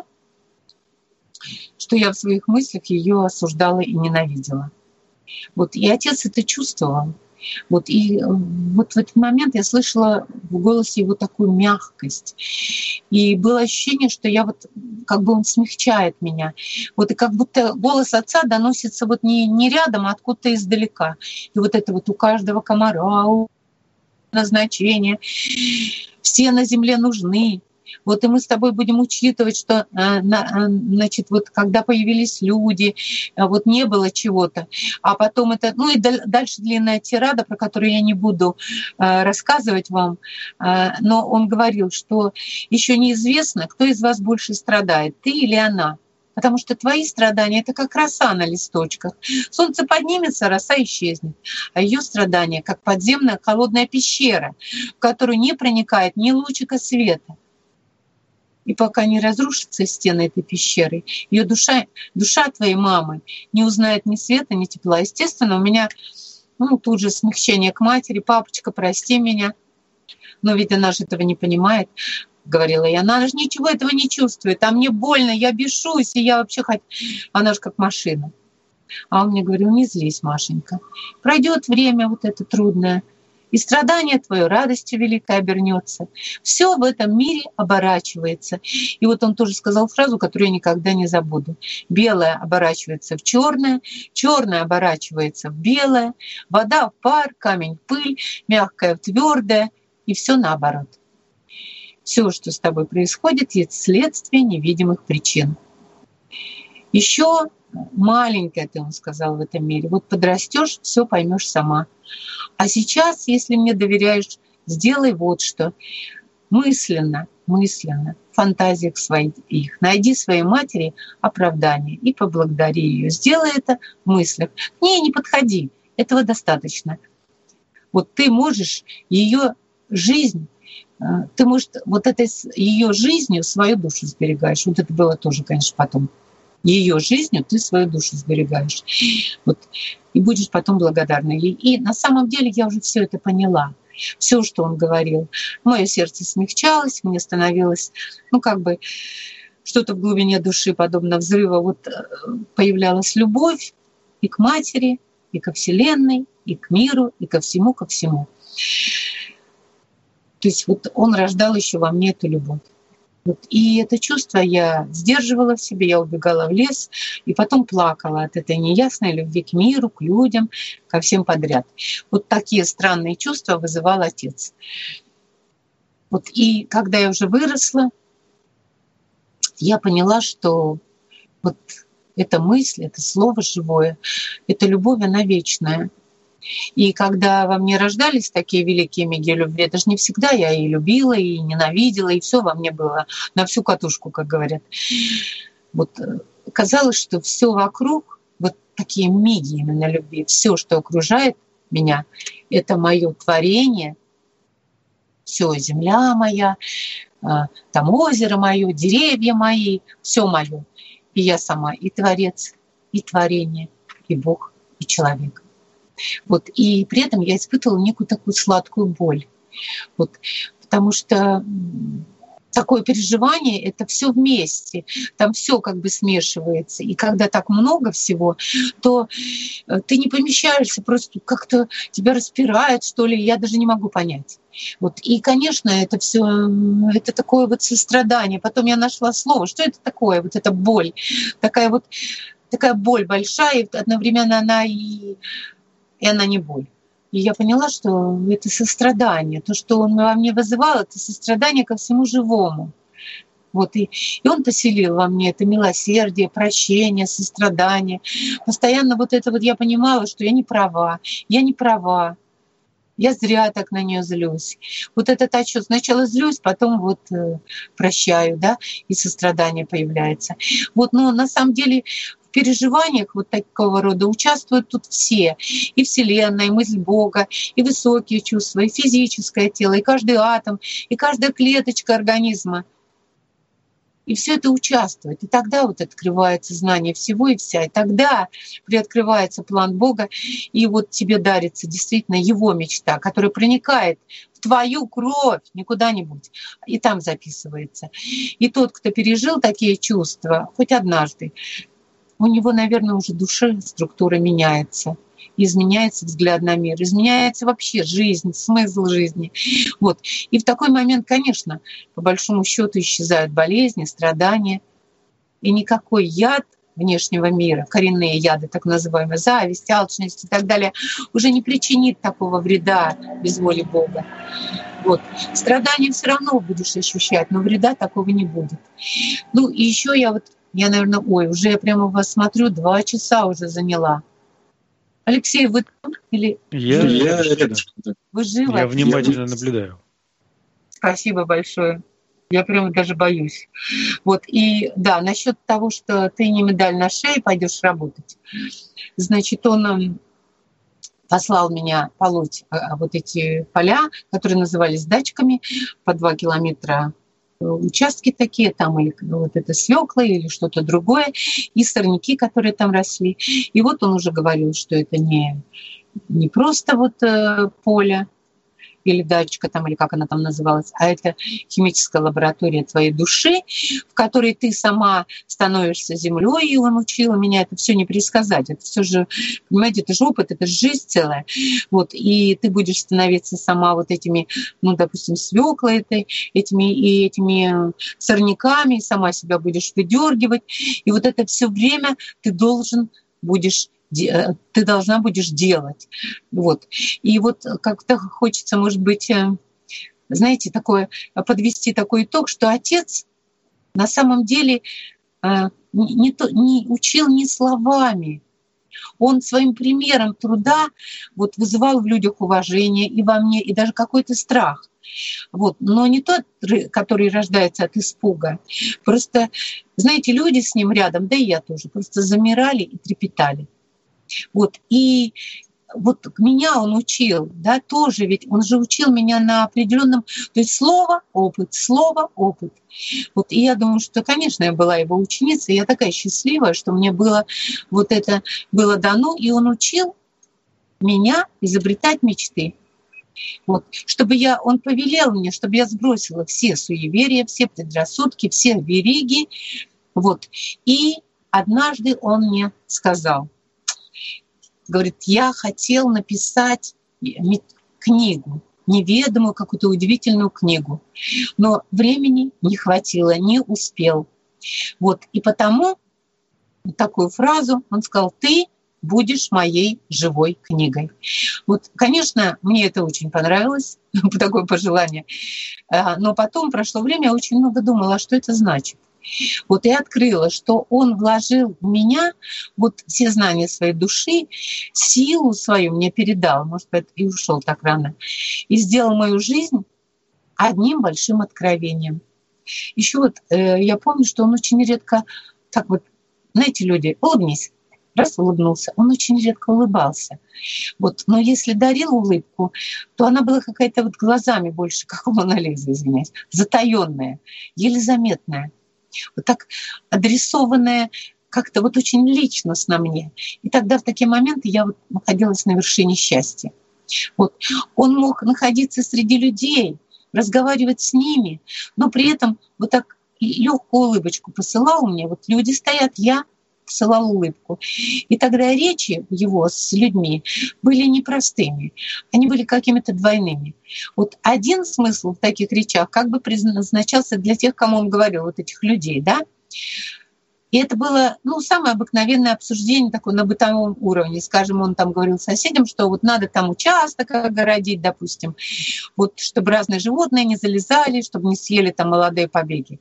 что я в своих мыслях ее осуждала и ненавидела. Вот. И отец это чувствовал. Вот. И вот в этот момент я слышала в голосе его такую мягкость. И было ощущение, что я вот как бы он смягчает меня. Вот. И как будто голос отца доносится вот не рядом, а откуда-то издалека. И вот это вот у каждого комара, у назначения, все на земле нужны. Вот и мы с тобой будем учитывать, что, значит, вот когда появились люди, вот не было чего-то, а потом это, ну и дальше длинная тирада, про которую я не буду рассказывать вам, но он говорил, что еще неизвестно, кто из вас больше страдает, ты или она. Потому что твои страдания — это как роса на листочках. Солнце поднимется, роса исчезнет. А ее страдания — как подземная холодная пещера, в которую не проникает ни лучика света. И пока не разрушатся стены этой пещеры, ее душа твоей мамы не узнает ни света, ни тепла. Естественно, у меня тут же смягчение к матери. «Папочка, прости меня». Но ведь она же этого не понимает, говорила я. Она же ничего этого не чувствует. А мне больно, я бешусь, и я вообще Она же как машина. А он мне говорил: не злись, Машенька. Пройдет время вот это трудное, и страдание твое радостью великой обернется. Все в этом мире оборачивается. И вот он тоже сказал фразу, которую я никогда не забуду. Белое оборачивается в черное, черное оборачивается в белое, вода в пар, камень в пыль, мягкое в твердое, и все наоборот. Все, что с тобой происходит, есть следствие невидимых причин. Еще маленькая ты, он сказал, в этом мире. Вот подрастешь, все поймешь сама. А сейчас, если мне доверяешь, сделай вот что. Мысленно, в фантазиях своих, найди своей матери оправдание и поблагодари ее. Сделай это в мыслях. К ней не подходи, этого достаточно. Вот ты можешь ее жизнь, ты, может, вот этой ее жизнью свою душу сберегаешь. Вот это было тоже, конечно, потом. Ее жизнью ты свою душу сберегаешь. Вот. И будешь потом благодарна ей. И на самом деле я уже все это поняла. Все, что он говорил. Мое сердце смягчалось, мне становилось, как бы что-то в глубине души, подобно взрыву. Вот появлялась любовь и к матери, и ко Вселенной, и к миру, и ко всему, ко всему. То есть вот он рождал еще во мне эту любовь. Вот. И это чувство я сдерживала в себе, я убегала в лес, и потом плакала от этой неясной любви к миру, к людям, ко всем подряд. Вот такие странные чувства вызывал отец. Вот. И когда я уже выросла, я поняла, что вот эта мысль, это слово живое, эта любовь, она вечная. И когда во мне рождались такие великие миги любви, это же не всегда я и любила, и ненавидела, и все во мне было на всю катушку, как говорят. Вот казалось, что все вокруг, вот такие миги именно любви, все, что окружает меня, это мое творение, Все, земля моя, там озеро мое, деревья мои, все мое. И я сама и творец, и творение, и Бог, и человек. Вот. И при этом я испытывала некую такую сладкую боль. Вот. Потому что такое переживание – это все вместе, там все как бы смешивается. И когда так много всего, то ты не помещаешься, просто как-то тебя распирает, что ли, я даже не могу понять. Вот. И, конечно, это все, это такое вот сострадание. Потом я нашла слово, что это такое, вот эта боль, такая боль большая, и одновременно она и она не боль. И я поняла, что это сострадание. То, что он во мне вызывал, это сострадание ко всему живому. Вот. И он поселил во мне это милосердие, прощение, сострадание. Постоянно вот это вот я понимала, что я не права, я зря так на нее злюсь. Вот этот отчет. Сначала злюсь, потом вот прощаю, да, и сострадание появляется. Вот, но на самом деле в переживаниях вот такого рода участвуют тут все. И Вселенная, и мысль Бога, и высокие чувства, и физическое тело, и каждый атом, и каждая клеточка организма. И все это участвует. И тогда вот открывается знание всего и вся. И тогда приоткрывается план Бога, и вот тебе дарится действительно его мечта, которая проникает в твою кровь, не куда-нибудь, и там записывается. И тот, кто пережил такие чувства, хоть однажды, у него, наверное, уже душа, структура меняется. Изменяется взгляд на мир, изменяется вообще жизнь, смысл жизни. Вот. И в такой момент, конечно, по большому счету исчезают болезни, страдания. И никакой яд внешнего мира, коренные яды, так называемые, зависть, алчность и так далее, уже не причинит такого вреда без воли Бога. Вот. Страдания все равно будешь ощущать, но вреда такого не будет. Ну и еще я, наверное, уже я прямо вас смотрю, 2 часа уже заняла. Алексей, вы там или вы живы? Я внимательно наблюдаю. Спасибо большое. Я прямо даже боюсь. Вот, и да, насчет того, что ты не медаль на шее, пойдешь работать. Значит, он послал меня полоть вот эти поля, которые назывались дачками, по 2 километра участки такие, там или вот это свекла или что-то другое, и сорняки, которые там росли. И вот он уже говорил, что это не просто вот поле или дачка там, или как она там называлась, а это химическая лаборатория твоей души, в которой ты сама становишься землей, и он учил меня это все не пересказать. Это все же, понимаете, это же опыт, это же жизнь целая. Вот, и ты будешь становиться сама вот этими, ну, допустим, свеклой этими сорняками, сама себя будешь выдергивать. И вот это все время ты должна будешь делать. Вот. И вот как-то хочется, может быть, знаете, подвести такой итог, что отец на самом деле не учил ни словами. Он своим примером труда вот вызывал в людях уважение и во мне, и даже какой-то страх. Вот. Но не тот, который рождается от испуга. Просто, знаете, люди с ним рядом, да и я тоже, просто замирали и трепетали. Вот. И вот меня он учил, да, тоже, ведь он же учил меня на определенном, то есть слово, опыт. Вот. И я думаю, что, конечно, я была его ученицей, я такая счастливая, что мне было вот это было дано, и он учил меня изобретать мечты. Вот. Он повелел мне, чтобы я сбросила все суеверия, все предрассудки, все вериги. Вот. И однажды он мне сказал, говорит, я хотел написать книгу, неведомую какую-то удивительную книгу, но времени не хватило, не успел. Вот. И потому такую фразу он сказал, ты будешь моей живой книгой. Вот, конечно, мне это очень понравилось, такое пожелание, но потом прошло время, я очень много думала, что это значит. Вот и открыла, что он вложил в меня вот все знания своей души, силу свою мне передал, может быть, и ушел так рано, и сделал мою жизнь одним большим откровением. Еще вот я помню, что он очень редко так вот, знаете, люди, улыбнись, раз улыбнулся. Он очень редко улыбался. Вот. Но если дарил улыбку, то она была какая-то вот глазами больше, как у Моны Лизы, извиняюсь, затаённая, еле заметная, вот так адресованная как-то вот очень личностно мне. И тогда в такие моменты я вот находилась на вершине счастья. Вот. Он мог находиться среди людей, разговаривать с ними, но при этом вот так легкую улыбочку посылал мне. Вот люди стоят, я посылала улыбку. И тогда речи его с людьми были непростыми, они были какими-то двойными. Вот один смысл в таких речах как бы предназначался для тех, кому он говорил, вот этих людей, да? И это было, самое обыкновенное обсуждение такое на бытовом уровне. Скажем, он там говорил соседям, что вот надо там участок огородить, допустим, вот чтобы разные животные не залезали, чтобы не съели там молодые побеги.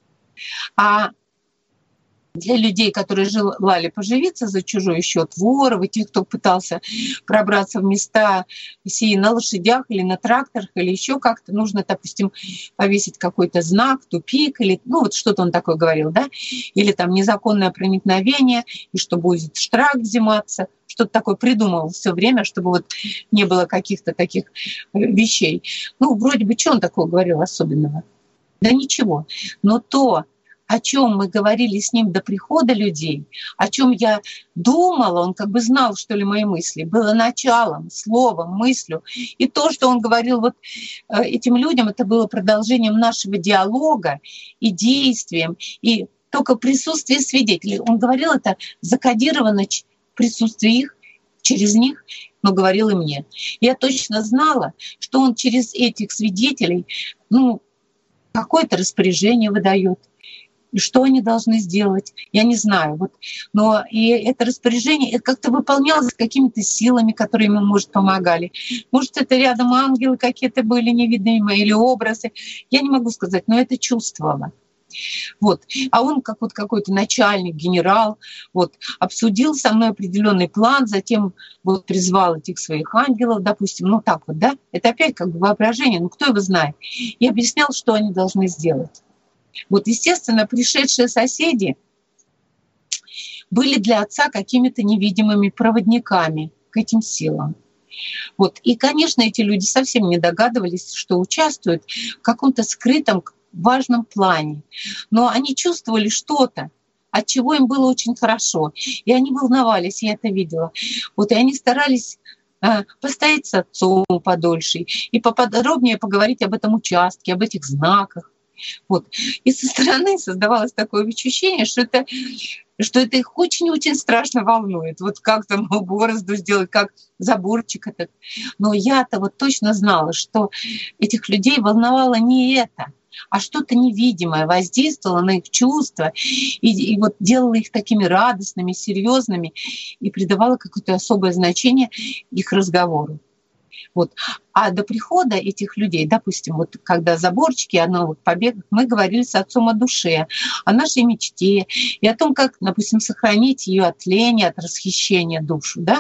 А для людей, которые желали поживиться за чужой счет, воров и тех, кто пытался пробраться в места сии на лошадях или на тракторах, или еще как-то, нужно, допустим, повесить какой-то знак, тупик, или вот что-то он такое говорил, да, или там незаконное проникновение, и что будет штраф взиматься, что-то такое придумывал все время, чтобы вот не было каких-то таких вещей. Вроде бы, что он такое говорил особенного? Да ничего. Но то, о чем мы говорили с ним до прихода людей, о чем я думала, он как бы знал, что ли, мои мысли, было началом, словом, мыслью. И то, что он говорил вот этим людям, это было продолжением нашего диалога и действием, и только присутствие свидетелей. Он говорил это закодировано присутствие их, через них, но говорил и мне. Я точно знала, что он через этих свидетелей какое-то распоряжение выдает. И что они должны сделать, я не знаю. Но и это распоряжение это как-то выполнялось какими-то силами, которые ему, может, помогали. Может, это рядом ангелы какие-то были невидимые или образы. Я не могу сказать, но это чувствовала. А он, как какой-то начальник, генерал, обсудил со мной определенный план, затем призвал этих своих ангелов, допустим, да? Это опять как бы воображение, кто его знает. И объяснял, что они должны сделать. Естественно, пришедшие соседи были для отца какими-то невидимыми проводниками к этим силам. И, конечно, эти люди совсем не догадывались, что участвуют в каком-то скрытом важном плане. Но они чувствовали что-то, от чего им было очень хорошо. И они волновались, я это видела. И они старались постоять с отцом подольше и поподробнее поговорить об этом участке, об этих знаках. И со стороны создавалось такое ощущение, что это их очень-очень страшно волнует. Как там борозду сделать, как заборчик этот. Но я-то точно знала, что этих людей волновало не это, а что-то невидимое воздействовало на их чувства и делало их такими радостными, серьезными и придавало какое-то особое значение их разговору. А до прихода этих людей, допустим, когда заборчики о новых побегах, мы говорили с отцом о душе, о нашей мечте и о том, как, допустим, сохранить ее от лени, от расхищения душу, да?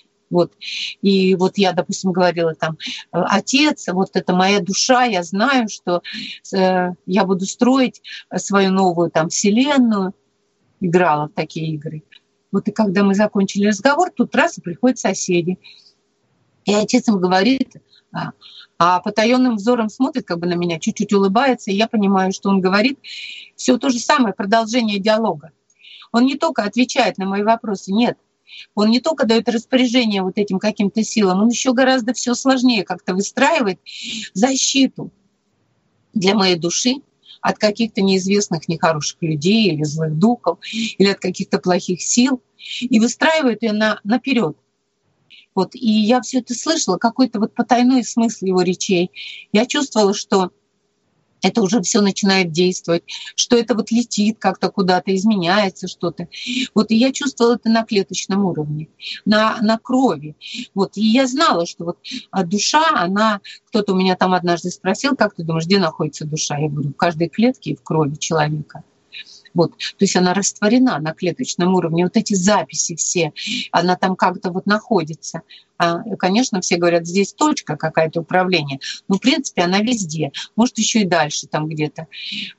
И я, допустим, говорила там: отец, это моя душа, я знаю, что я буду строить свою новую там вселенную, играла в такие игры. И когда мы закончили разговор, тут раз и приходят соседи. И отец им говорит, а потаённым взором смотрит как бы на меня, чуть-чуть улыбается, и я понимаю, что он говорит все то же самое, продолжение диалога. Он не только отвечает на мои вопросы, нет. Он не только дает распоряжение этим каким-то силам, он еще гораздо все сложнее как-то выстраивает защиту для моей души от каких-то неизвестных нехороших людей или злых духов, или от каких-то плохих сил, и выстраивает ее наперед. И я все это слышала, какой-то потайной смысл его речей. Я чувствовала, что это уже все начинает действовать, что это летит как-то куда-то, изменяется что-то. И я чувствовала это на клеточном уровне, на крови. И я знала, что душа, она... Кто-то у меня там однажды спросил: как ты думаешь, где находится душа? Я говорю: в каждой клетке и в крови человека. То есть она растворена на клеточном уровне. Эти записи все, она там как-то находится. Конечно, все говорят, здесь точка какая-то управления. Но в принципе она везде. Может, еще и дальше там где-то.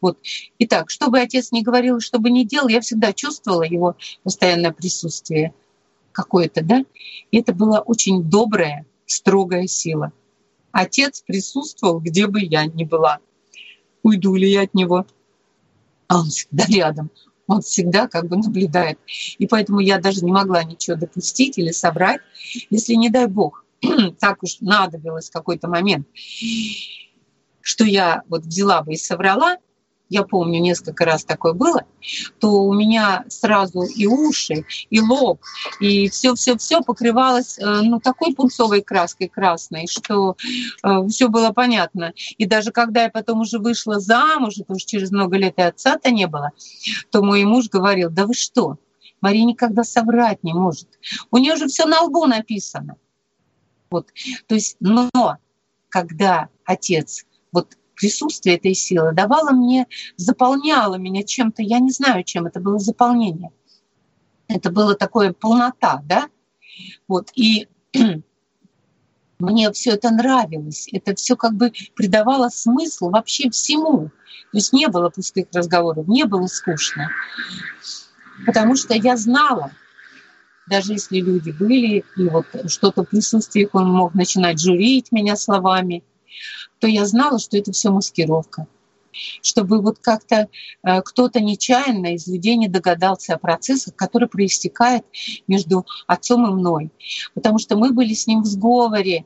Итак, что бы отец ни говорил, что бы ни делал, я всегда чувствовала его постоянное присутствие какое-то, да? И это была очень добрая, строгая сила. Отец присутствовал, где бы я ни была. Уйду ли я от него, а он всегда рядом. Он всегда как бы наблюдает. И поэтому я даже не могла ничего допустить или соврать, если, не дай бог, так уж надобилось в какой-то момент, что я вот взяла бы и соврала, я помню, несколько раз такое было, то у меня сразу и уши, и лоб, и все покрывалось такой пунцовой краской красной, что все было понятно. И даже когда я потом уже вышла замуж, это уж через много лет и отца-то не было, то мой муж говорил: да вы что, Мария никогда соврать не может. У нее же все на лбу написано. Вот. То есть, но когда отец, вот присутствие этой силы давало мне, заполняло меня чем-то, я не знаю, чем это было заполнение. Это было такое полнота, да? Вот. И мне все это нравилось. Это все как бы придавало смысл вообще всему. То есть не было пустых разговоров, не было скучно. Потому что я знала, даже если люди были, и вот что-то в присутствии их, он мог начинать журить меня словами, то я знала, что это все маскировка. Чтобы вот как-то кто-то нечаянно из людей не догадался о процессах, которые проистекают между отцом и мной. Потому что мы были с ним в сговоре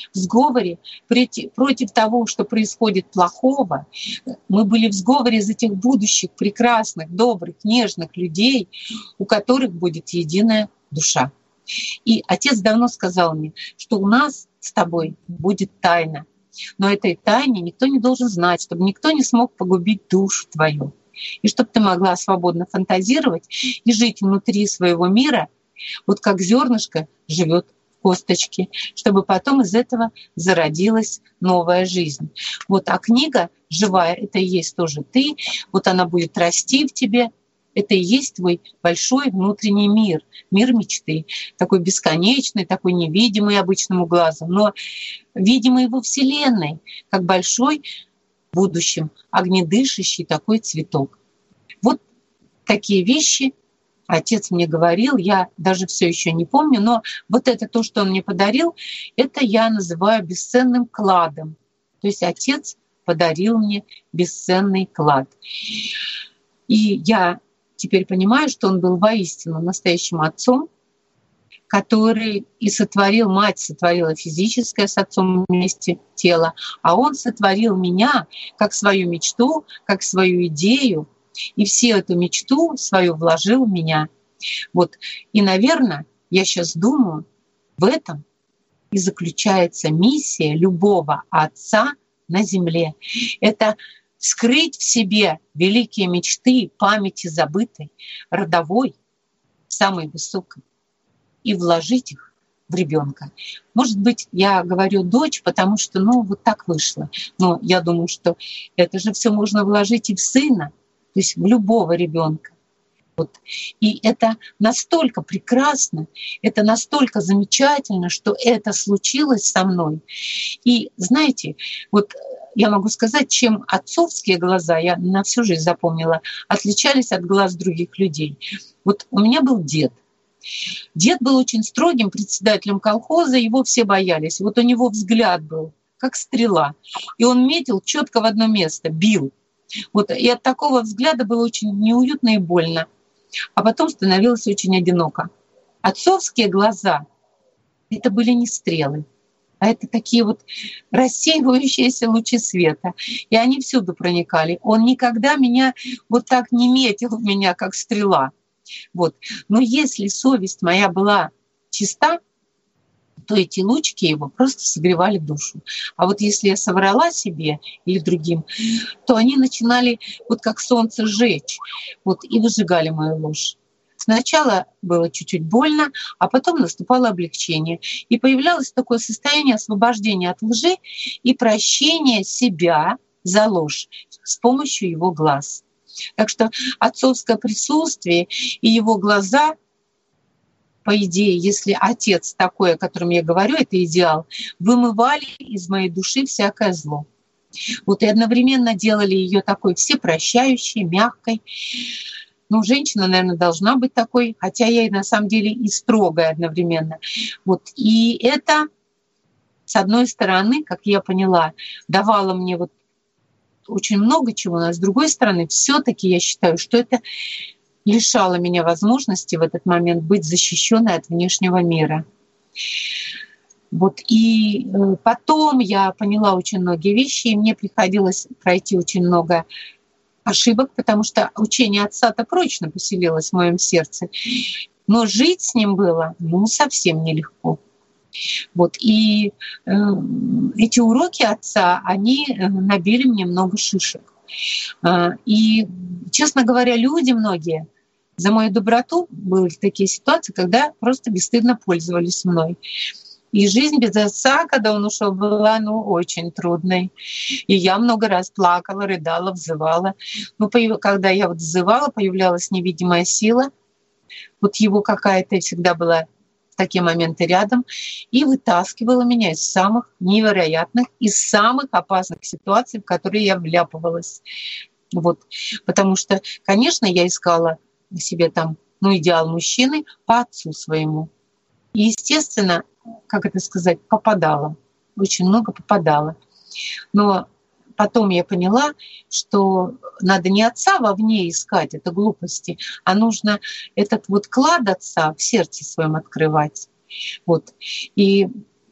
против того, что происходит плохого. Мы были в сговоре из этих будущих прекрасных, добрых, нежных людей, у которых будет единая душа. И отец давно сказал мне, что у нас с тобой будет тайна. Но этой тайне никто не должен знать, чтобы никто не смог погубить душу твою. И чтобы ты могла свободно фантазировать и жить внутри своего мира, вот как зернышко живет в косточке, чтобы потом из этого зародилась новая жизнь. Вот, а книга живая, это и есть тоже ты, вот она будет расти в тебе. Это и есть твой большой внутренний мир, мир мечты, такой бесконечный, такой невидимый обычному глазу, но видимый во Вселенной, как большой в будущем огнедышащий такой цветок. Вот такие вещи отец мне говорил, я даже все еще не помню, но вот это то, что он мне подарил, это я называю бесценным кладом. То есть отец подарил мне бесценный клад. И я теперь понимаю, что он был воистину настоящим отцом, который и сотворил, мать сотворила физическое с отцом вместе тело, а он сотворил меня как свою мечту, как свою идею, и всю эту мечту свою вложил в меня. Вот. И, наверное, я сейчас думаю, в этом и заключается миссия любого отца на земле. Это скрыть в себе великие мечты, памяти забытой, родовой, самой высокой, и вложить их в ребенка. Может быть, я говорю дочь, потому что, вот так вышло. Но я думаю, что это же все можно вложить и в сына, то есть в любого ребенка. Вот. И это настолько прекрасно, это настолько замечательно, что это случилось со мной. И знаете, вот я могу сказать, чем отцовские глаза, я на всю жизнь запомнила, отличались от глаз других людей. Вот у меня был дед. Дед был очень строгим председателем колхоза, его все боялись. Вот у него взгляд был, как стрела. И он метил четко в одно место, бил. Вот. И от такого взгляда было очень неуютно и больно. А потом становилось очень одиноко. Отцовские глаза — это были не стрелы, а это такие вот рассеивающиеся лучи света. И они всюду проникали. Он никогда меня вот так не метил в меня, как стрела. Вот. Но если совесть моя была чиста, то эти лучики его просто согревали душу. А вот если я соврала себе или другим, то они начинали вот как солнце жечь, вот, и выжигали мою ложь. Сначала было чуть-чуть больно, а потом наступало облегчение. И появлялось такое состояние освобождения от лжи и прощения себя за ложь с помощью его глаз. Так что отцовское присутствие и его глаза, по идее, если отец такой, о котором я говорю, это идеал, вымывали из моей души всякое зло. Вот и одновременно делали ее такой всепрощающей, мягкой. Ну, женщина, наверное, должна быть такой, хотя я и на самом деле и строгая одновременно. Вот. И это, с одной стороны, как я поняла, давало мне вот очень много чего, но с другой стороны, все-таки я считаю, что это лишало меня возможности в этот момент быть защищенной от внешнего мира. Вот. И потом я поняла очень многие вещи, и мне приходилось пройти очень много ошибок, потому что учение отца-то прочно поселилось в моем сердце. Но жить с ним было, совсем нелегко. Вот. И эти уроки отца, они набили мне много шишек. И, честно говоря, люди многие за мою доброту, были такие ситуации, когда просто бесстыдно пользовались мной. И жизнь без отца, когда он ушел, была очень трудной. И я много раз плакала, рыдала, взывала. Когда я взывала, появлялась невидимая сила. Вот его какая-то всегда была в такие моменты рядом. И вытаскивала меня из самых невероятных, из самых опасных ситуаций, в которые я вляпывалась. Вот. Потому что, конечно, я искала себе там, идеал мужчины по отцу своему. И, естественно, попадала. Очень много попадала. Но потом я поняла, что надо не отца вовне искать, это глупости, а нужно этот вот клад отца в сердце своем открывать. Вот. И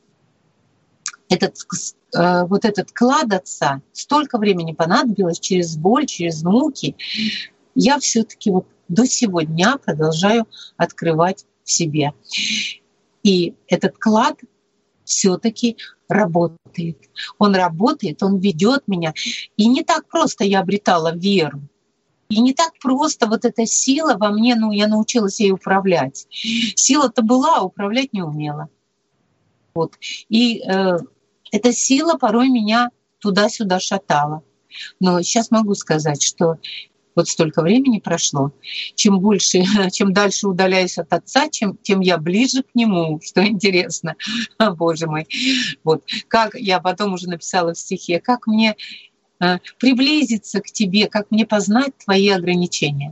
этот клад отца, столько времени понадобилось через боль, через муки, я все-таки до сего дня продолжаю открывать в себе. И этот клад все-таки работает. Он работает, он ведет меня. И не так просто я обретала веру. И не так просто эта сила во мне, я научилась ей управлять. Сила-то была, управлять не умела. Вот. И эта сила порой меня туда-сюда шатала. Но сейчас могу сказать, что столько времени прошло, чем дальше удаляюсь от отца, тем я ближе к нему, что интересно. Боже мой. Вот. Как я потом уже написала в стихе, как мне приблизиться к тебе, как мне познать твои ограничения.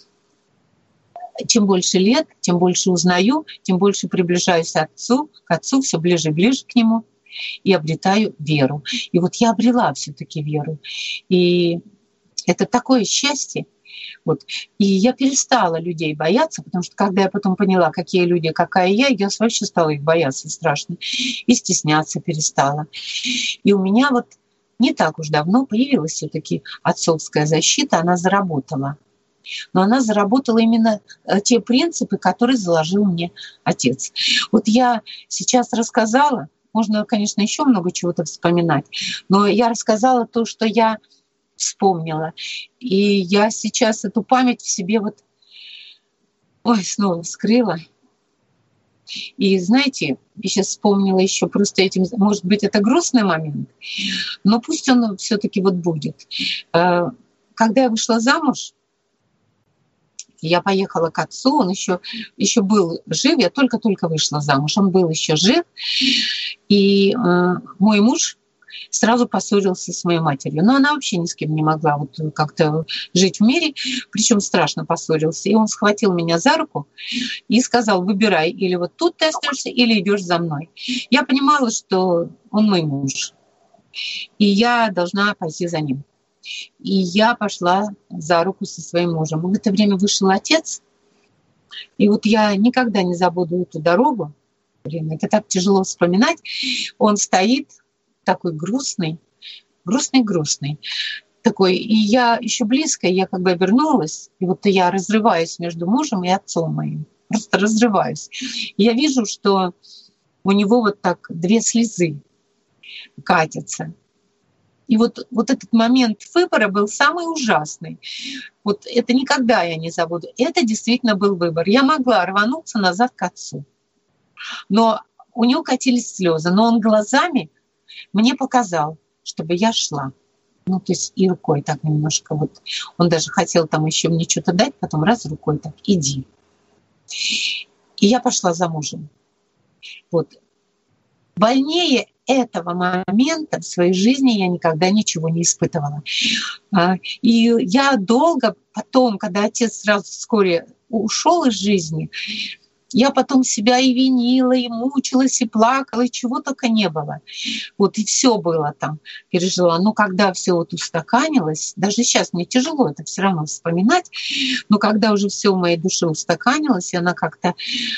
Чем больше лет, тем больше узнаю, тем больше приближаюсь к отцу, все ближе и ближе к нему, и обретаю веру. И я обрела все-таки веру. И это такое счастье. И я перестала людей бояться, потому что когда я потом поняла, какие люди, какая я вообще стала их бояться страшно. И стесняться перестала. И у меня не так уж давно появилась все-таки отцовская защита, она заработала. Но она заработала именно те принципы, которые заложил мне отец. Я сейчас рассказала, можно, конечно, еще много чего-то вспоминать, но я рассказала то, что я вспомнила. И я сейчас эту память в себе снова вскрыла. И знаете, я сейчас вспомнила еще просто этим, может быть, это грустный момент, но пусть он все-таки будет. Когда я вышла замуж, я поехала к отцу, он еще был жив, я только-только вышла замуж, он был еще жив, и мой муж сразу поссорился с моей матерью. Но она вообще ни с кем не могла как-то жить в мире, причем страшно поссорился. И он схватил меня за руку и сказал: выбирай, или тут ты остаешься, или идешь за мной. Я понимала, что он мой муж, и я должна пойти за ним. И я пошла за руку со своим мужем. В это время вышел отец, и я никогда не забуду эту дорогу. Это так тяжело вспоминать. Он стоит такой грустный такой. И я еще близко, я обернулась, и я разрываюсь между мужем и отцом моим. Просто разрываюсь. И я вижу, что у него так 2 слезы катятся. И этот момент выбора был самый ужасный. Это никогда я не забуду. Это действительно был выбор. Я могла рвануться назад к отцу. Но у него катились слезы. Но он глазами мне показал, чтобы я шла. То есть и рукой так немножко. Он даже хотел там еще мне что-то дать, потом раз рукой так: иди. И я пошла за мужем. Больнее этого момента в своей жизни я никогда ничего не испытывала. И я долго потом, когда отец сразу вскоре ушел из жизни, я потом себя и винила, и мучилась, и плакала, и чего только не было. Вот и все было там, пережила. Но когда все вот устаканилось, даже сейчас мне тяжело это все равно вспоминать, но когда уже все в моей душе устаканилось, и она как-то,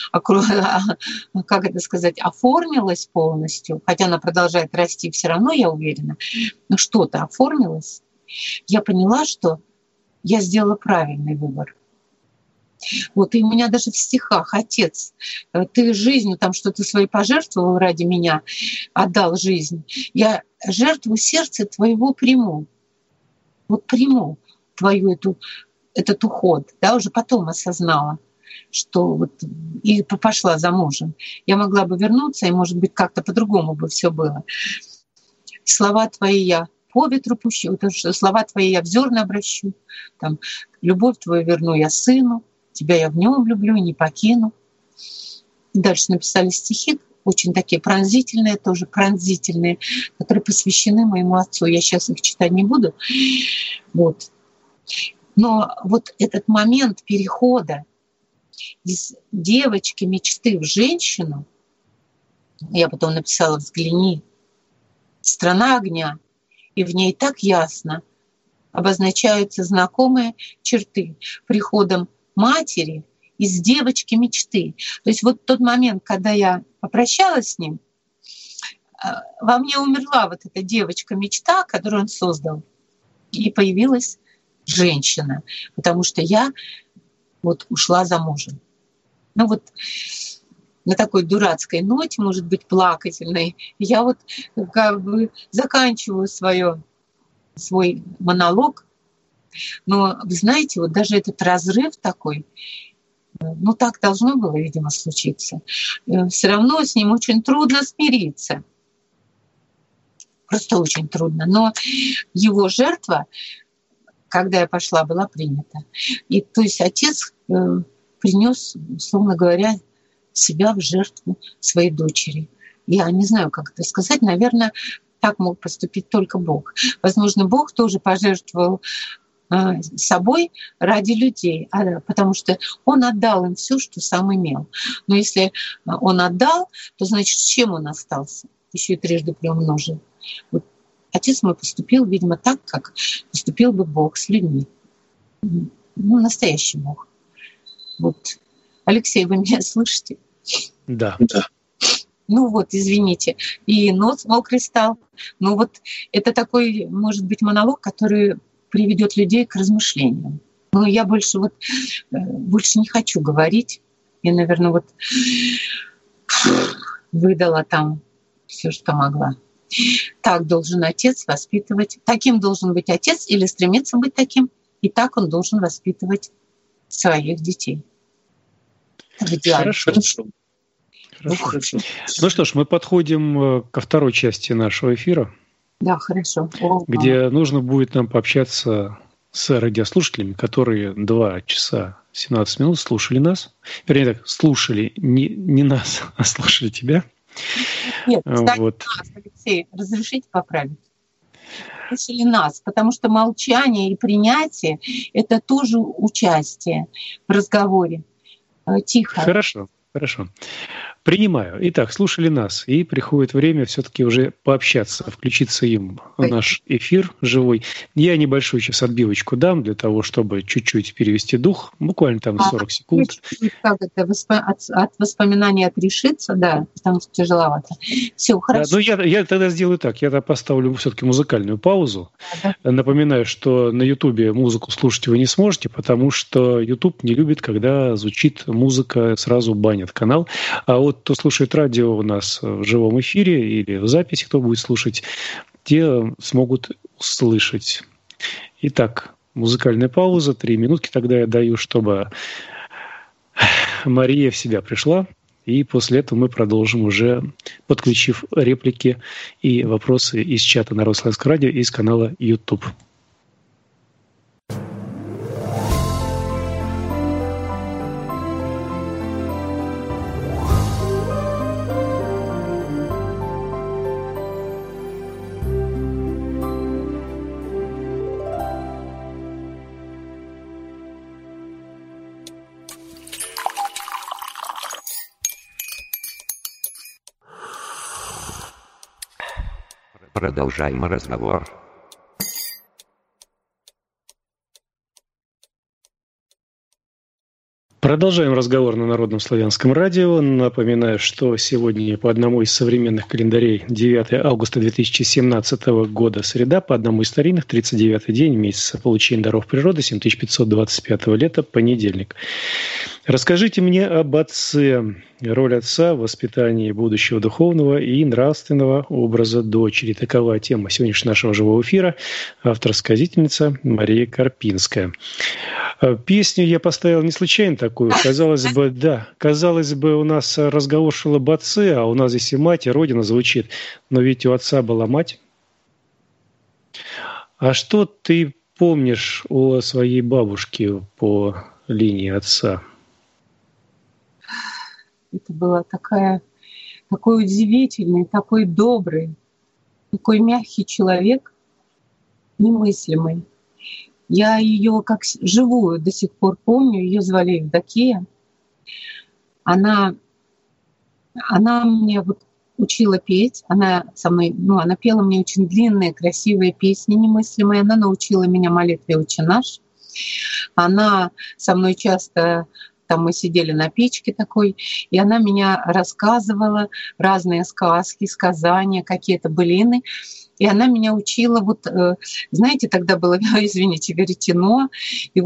как это сказать, оформилась полностью, хотя она продолжает расти все равно, я уверена, но что-то оформилось, я поняла, что я сделала правильный выбор. Вот, и у меня даже в стихах: «Отец, ты жизнью там что-то своей пожертвовал ради меня, отдал жизнь. Я жертву сердца твоего приму». Вот приму твою этот уход. Да, уже потом осознала, что вот и пошла за мужем. Я могла бы вернуться, и, может быть, как-то по-другому бы все было. Слова твои я по ветру пущу, слова твои я в зерна обращу, там, любовь твою верну я сыну, тебя я в нем люблю и не покину. Дальше написали стихи, очень такие пронзительные, тоже пронзительные, которые посвящены моему отцу. Я сейчас их читать не буду. Вот. Но вот этот момент перехода из девочки мечты в женщину, я потом написала: «Взгляни, страна огня», и в ней так ясно обозначаются знакомые черты приходом матери из девочки мечты. То есть вот тот момент, когда я попрощалась с ним, во мне умерла вот эта девочка-мечта, которую он создал, и появилась женщина, потому что я вот ушла за мужем. Ну вот на такой дурацкой ноте, может быть, плакательной, я вот как бы заканчиваю свой монолог. Но, вы знаете, вот даже этот разрыв такой, ну так должно было, видимо, случиться. Все равно с ним очень трудно смириться. Просто очень трудно. Но его жертва, когда я пошла, была принята. И то есть отец принес, условно говоря, себя в жертву своей дочери. Я не знаю, как это сказать. Наверное, так мог поступить только Бог. Возможно, Бог тоже пожертвовал собой ради людей, потому что он отдал им все, что сам имел. Но если он отдал, то значит, с чем он остался? Еще и трижды приумножил. Вот отец мой поступил, видимо, так, как поступил бы Бог с людьми. Ну, настоящий Бог. Вот. Алексей, вы меня слышите? Да. Ну вот, извините. И нос мокрый стал. Ну вот это такой, может быть, монолог, который приведет людей к размышлениям. Но я больше не хочу говорить. Я, наверное, вот выдала там все, что могла. Так должен отец воспитывать. Таким должен быть отец или стремиться быть таким. И так он должен воспитывать своих детей. Хорошо. Ну что ж, мы подходим ко второй части нашего эфира. Да, хорошо. Где нужно будет нам пообщаться с радиослушателями, которые 2 часа 17 минут слушали нас. Вернее так, слушали не нас, а слушали тебя. Нет, кстати, вот. Нас, Алексей, разрешите поправить? Слушали нас, потому что молчание и принятие – это тоже участие в разговоре. Тихо. Хорошо. Принимаю. Итак, слушали нас, и приходит время все-таки уже пообщаться, включиться им в наш эфир живой. Я небольшую сейчас отбивочку дам для того, чтобы чуть-чуть перевести дух, буквально там 40 секунд. Как это, от воспоминаний отрешиться, да, потому что тяжеловато. Все, хорошо. Да, ну я тогда сделаю так, я поставлю все-таки музыкальную паузу. Да. Напоминаю, что на Ютубе музыку слушать вы не сможете, потому что Ютуб не любит, когда звучит музыка, сразу банят канал. А вот кто слушает радио у нас в живом эфире или в записи, кто будет слушать, те смогут услышать. Итак, музыкальная пауза, 3 минутки тогда я даю, чтобы Мария в себя пришла. И после этого мы продолжим уже, подключив реплики и вопросы из чата Народославянского радио и из канала YouTube. Продолжаем разговор. Продолжаем разговор на Народном славянском радио. Напоминаю, что сегодня по одному из современных календарей 9 августа 2017 года среда, по одному из старинных 39-й день месяца получения даров природы 7525 лета, понедельник. Расскажите мне об отце, роль отца в воспитании будущего духовного и нравственного образа дочери. Такова тема сегодняшнего нашего живого эфира. Автор-сказительница Мария Карпинская. Песню я поставил не случайно такую. Казалось бы, у нас разговор шел об отце, а у нас здесь и мать, и родина звучит. Но ведь у отца была мать. А что ты помнишь о своей бабушке по линии отца? Это было такой удивительный, такой добрый, такой мягкий человек, немыслимый. Я ее как живую до сих пор помню, ее звали Евдокия. Она мне вот учила петь, она со мной, она пела мне очень длинные, красивые песни немыслимые, она научила меня молитве «Отче наш». Она со мной часто, там мы сидели на печке такой, и она меня рассказывала разные сказки, сказания, какие-то былины. И она меня учила, знаете, тогда было, извините, веретено, и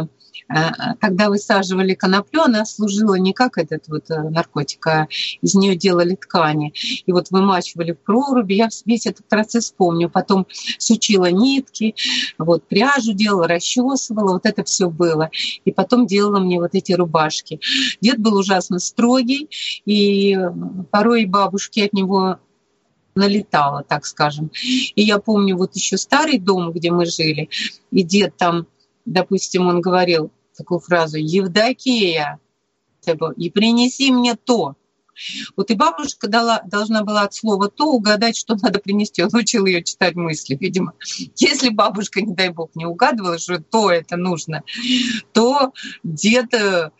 когда высаживали коноплю, она служила не как этот наркотик, а из нее делали ткани. И вымачивали в проруби. Я весь этот процесс помню. Потом сучила нитки, пряжу делала, расчесывала. Это все было. И потом делала мне эти рубашки. Дед был ужасно строгий, и порой бабушки от него налетала, так скажем. И я помню еще старый дом, где мы жили, и дед там, допустим, он говорил такую фразу: «Евдокия, и принеси мне то». И бабушка должна была от слова «то» угадать, что надо принести. Он учил ее читать мысли, видимо. Если бабушка, не дай бог, не угадывала, что «то» это нужно, то дед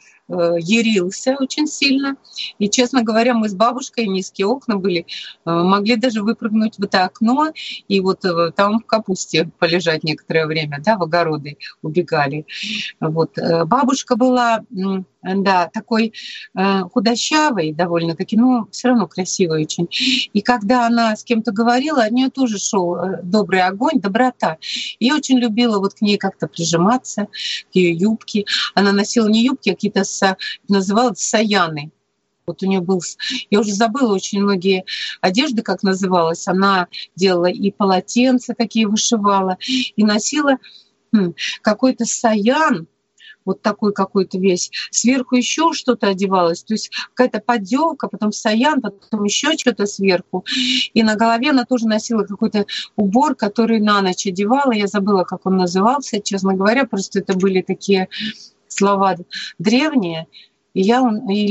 ярился очень сильно. И, честно говоря, мы с бабушкой, низкие окна были, могли даже выпрыгнуть в это окно и там в капусте полежать некоторое время, в огороды убегали. Бабушка была, такой худощавой довольно-таки, но все равно красивой очень. И когда она с кем-то говорила, от нее тоже шел добрый огонь, доброта. И я очень любила к ней как-то прижиматься, к ее юбке. Она носила не юбки, а какие-то называлась саяны. У нее был, я уже забыла очень многие одежды, как называлась. Она делала и полотенца такие вышивала, и носила какой-то саян, такой какой-то весь. Сверху еще что-то одевалось, то есть какая-то поддевка, потом саян, потом еще что-то сверху. И на голове она тоже носила какой-то убор, который на ночь одевала. Я забыла, как он назывался, честно говоря, просто это были такие слова древние. Я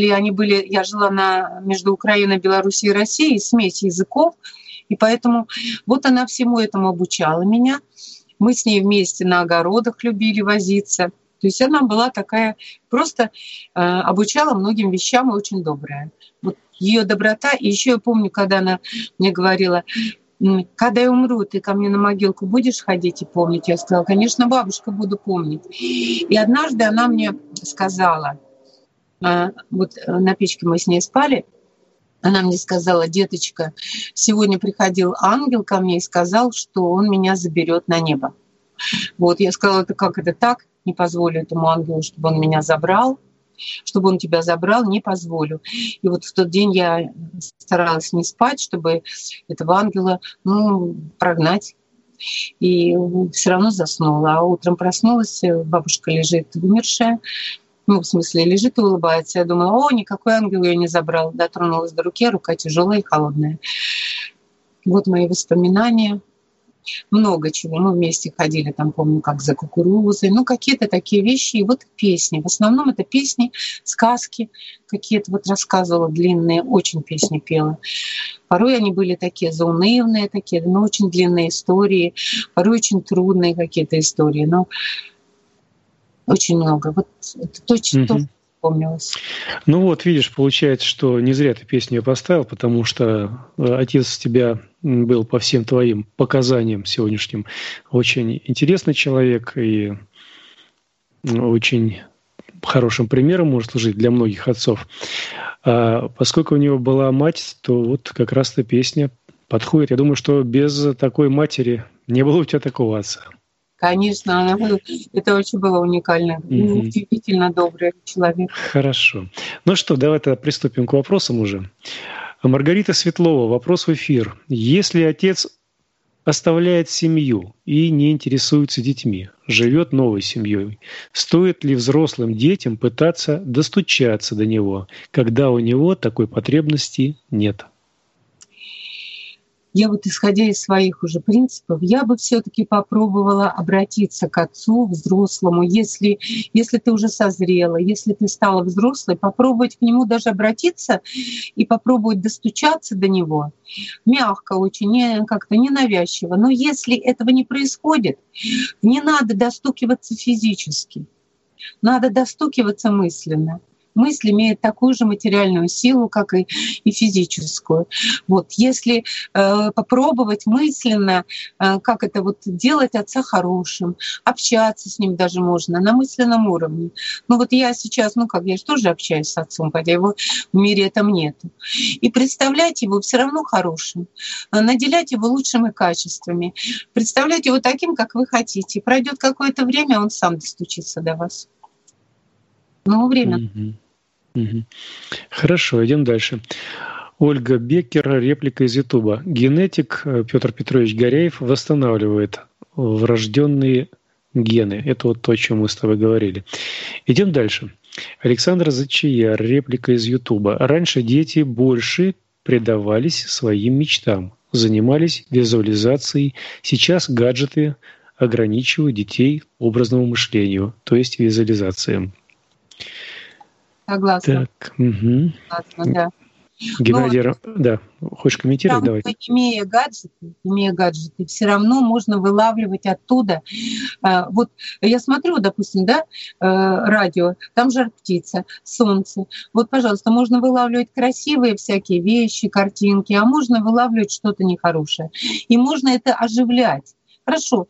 жила между Украиной, Белоруссией и Россией, смесь языков, и поэтому она всему этому обучала меня. Мы с ней вместе на огородах любили возиться. То есть она была такая, просто обучала многим вещам и очень добрая. Ее доброта. И еще я помню, когда она мне говорила: «Когда я умру, ты ко мне на могилку будешь ходить и помнить?» Я сказала: «Конечно, бабушка, буду помнить». И однажды она мне сказала, на печке мы с ней спали, она мне сказала: «Деточка, сегодня приходил ангел ко мне и сказал, что он меня заберет на небо». Я сказала: «Это как это так? Не позволю этому ангелу, чтобы он меня забрал, чтобы он тебя забрал, не позволю». И в тот день я старалась не спать, чтобы этого ангела прогнать. И все равно заснула. А утром проснулась, бабушка лежит умершая, лежит и улыбается. Я думала: никакой ангел ее не забрал. Дотронулась до руки, рука тяжелая и холодная. Мои воспоминания. Много чего. Мы вместе ходили, помню, как за кукурузой. Какие-то такие вещи. И песни. В основном это песни, сказки. Какие-то рассказывала длинные, очень песни пела. Порой они были такие заунывные, но очень длинные истории. Порой очень трудные какие-то истории. Но очень много. Это точно вспомнилось. Ну вот, видишь, получается, что не зря ты песню поставил, потому что отец тебя был по всем твоим показаниям сегодняшним очень интересный человек и очень хорошим примером может служить для многих отцов. А поскольку у него была мать, то вот как раз-то песня подходит. Я думаю, что без такой матери не было у тебя такого отца. Конечно, это очень было уникально. Удивительно добрый человек. Хорошо. Ну что, давай тогда приступим к вопросам уже. Маргарита Светлова, вопрос в эфир. Если отец оставляет семью и не интересуется детьми, живет новой семьей, стоит ли взрослым детям пытаться достучаться до него, когда у него такой потребности нет? Я вот, исходя из своих уже принципов, я бы все-таки попробовала обратиться к отцу взрослому, если ты уже созрела, если ты стала взрослой, попробовать к нему даже обратиться и попробовать достучаться до него. Мягко очень, как-то ненавязчиво. Но если этого не происходит, не надо достукиваться физически, надо достукиваться мысленно. Мысль имеет такую же материальную силу, как и физическую. Вот, если попробовать мысленно, как это вот делать отца хорошим, общаться с ним даже можно на мысленном уровне. Ну вот я сейчас, я же тоже общаюсь с отцом, хотя его в мире там нету. И представлять его все равно хорошим, наделять его лучшими качествами, представлять его таким, как вы хотите. Пройдет какое-то время, он сам достучится до вас. Ну, время. Хорошо, идем дальше. Ольга Беккер, реплика из Ютуба. Генетик Петр Петрович Горяев восстанавливает врожденные гены. Это вот то, о чем мы с тобой говорили. Идем дальше. Александр Зачияр, реплика из Ютуба. Раньше дети больше предавались своим мечтам, занимались визуализацией. Сейчас гаджеты ограничивают детей образному мышлению, то есть визуализациям. Согласна. Так, Согласна, да. Геннадий, да, хочешь комментировать? Давай. Имея гаджеты, все равно можно вылавливать оттуда. Вот я смотрю, допустим, радио, там жар-птица, солнце. Вот, пожалуйста, можно вылавливать красивые всякие вещи, картинки, а можно вылавливать что-то нехорошее. И можно это оживлять. Хорошо,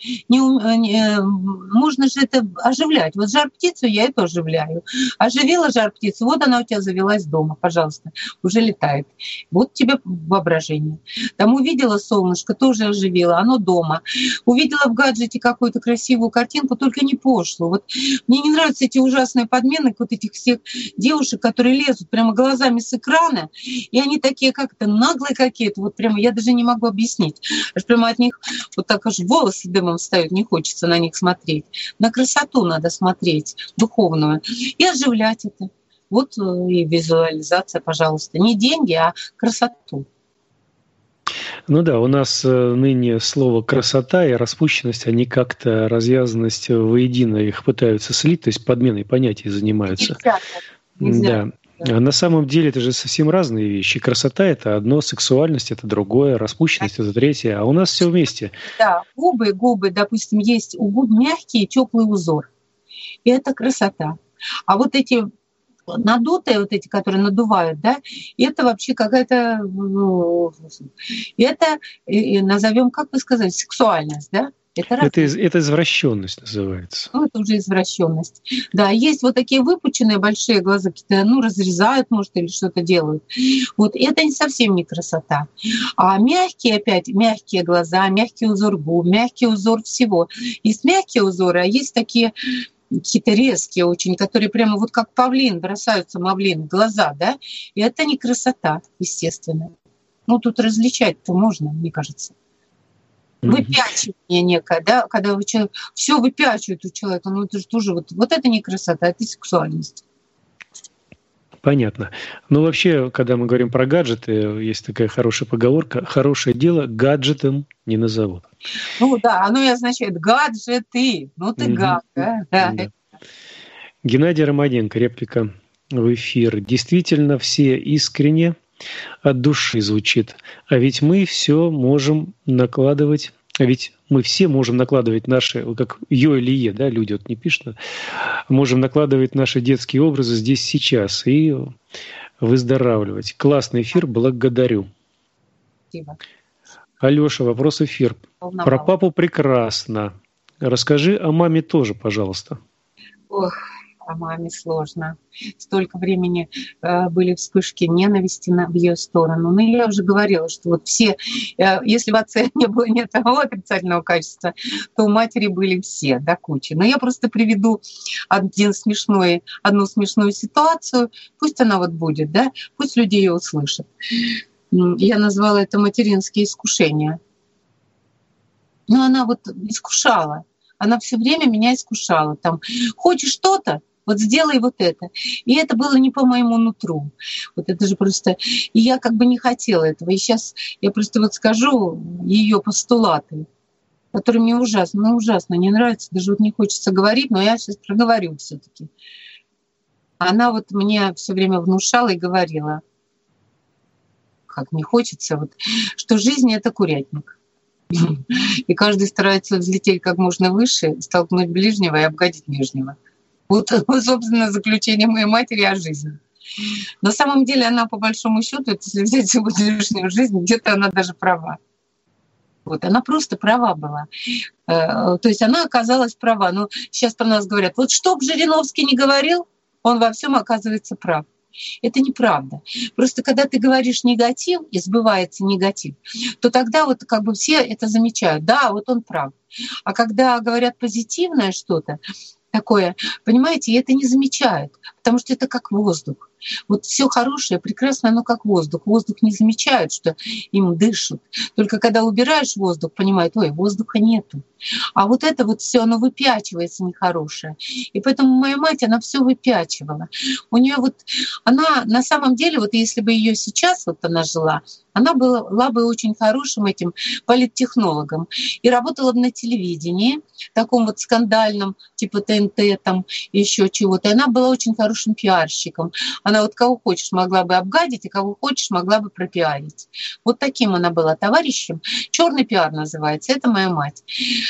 можно же это оживлять. Вот жар-птицу я это оживляю. Оживила жар-птицу, вот она у тебя завелась дома, пожалуйста, уже летает. Вот тебе воображение. Там увидела солнышко, тоже оживила, оно дома. Увидела в гаджете какую-то красивую картинку, только не пошлую. Вот мне не нравятся эти ужасные подмены вот этих всех девушек, которые лезут прямо глазами с экрана, и они такие как-то наглые какие-то, вот прямо я даже не могу объяснить. Аж прямо от них вот так аж волосы дымом встают, не хочется на них смотреть. На красоту надо смотреть, духовную, и оживлять это. Вот и визуализация, пожалуйста. Не деньги, а красоту. Ну да, у нас ныне слово «красота» и «распущенность», они как-то развязанность воедино их пытаются слить, то есть подменой понятий занимаются. Нельзя. Да. А на самом деле это же совсем разные вещи. Красота – это одно, сексуальность – это другое, распущенность – это третье, а у нас все вместе. Да, губы, допустим, есть у губ мягкий теплый узор. И это красота. А вот эти надутые, вот эти, которые надувают, это вообще какая-то, это, назовем, как вы сказали, сексуальность, да? Это извращенность называется. Ну, это уже извращенность. Да, есть вот такие выпученные большие глаза, какие-то, разрезают, может, или что-то делают. Вот это совсем не красота. А мягкие глаза, мягкий узор губ, мягкий узор всего. Есть мягкие узоры, а есть такие какие-то резкие очень, которые прямо вот как павлин, бросаются мавлин в глаза, и это не красота, естественно. Тут различать-то можно, мне кажется. Выпячивание некое, когда все выпячивает у человека, это же тоже вот это не красота, это сексуальность. Понятно. Вообще, когда мы говорим про гаджеты, есть такая хорошая поговорка: хорошее дело гаджетом не назовут. Оно и означает гаджеты. Ты гад, да. Геннадий Романенко, реплика в эфир. Действительно, все искренне от души звучит. А ведь мы все можем накладывать А ведь мы все можем накладывать наши, вот как «ё» или «е», да, люди вот не пишут, можем накладывать наши детские образы здесь сейчас и выздоравливать. Классный эфир, благодарю. Спасибо. Алёша, вопрос эфир. Про папу прекрасно. Расскажи о маме тоже, пожалуйста. Ох, о маме сложно. Столько времени были вспышки ненависти в ее сторону. Но я уже говорила, что вот все, если в отце не было ни того отрицательного качества, то у матери были все до кучи. Но я просто приведу одну смешную ситуацию. Пусть она вот будет, да? Пусть люди ее услышат. Я назвала это материнские искушения. Но она вот искушала. Она все время меня искушала. Там, хочешь что-то, вот сделай вот это. И это было не по моему нутру. Вот это же просто... И я как бы не хотела этого. И сейчас я просто вот скажу ее постулаты, которые мне ужасно не нравятся. Даже вот не хочется говорить, но я сейчас проговорю все-таки. Она вот мне все время внушала и говорила, как мне хочется, вот, что жизнь — это курятник. И каждый старается взлететь как можно выше, столкнуть ближнего и обгадить нижнего. Вот, собственно, заключение моей матери о жизни. На самом деле она, по большому счету, если взять сегодняшнюю жизнь, где-то она даже права. Вот, она просто права была. То есть она оказалась права. Но сейчас про нас говорят, вот что бы Жириновский не говорил, он во всем оказывается прав. Это неправда. Просто когда ты говоришь негатив, и сбывается негатив, то тогда вот как бы все это замечают. Да, вот он прав. А когда говорят позитивное что-то такое, понимаете, это не замечают, потому что это как воздух. Вот все хорошее, прекрасное, оно как воздух. Воздух не замечают, что им дышат. Только когда убираешь воздух, понимают, ой, воздуха нету. А вот это вот все, оно выпячивается нехорошее. И поэтому моя мать, она все выпячивала. У нее вот, она на самом деле, вот если бы ее сейчас вот она жила, она была бы очень хорошим этим политтехнологом и работала бы на телевидении, таком вот скандальном, типа ТНТ, там еще чего-то. И она была очень хорошим пиарщиком. Она вот кого хочешь могла бы обгадить, и кого хочешь могла бы пропиарить. Вот таким она была товарищем. Черный пиар называется. Это моя мать.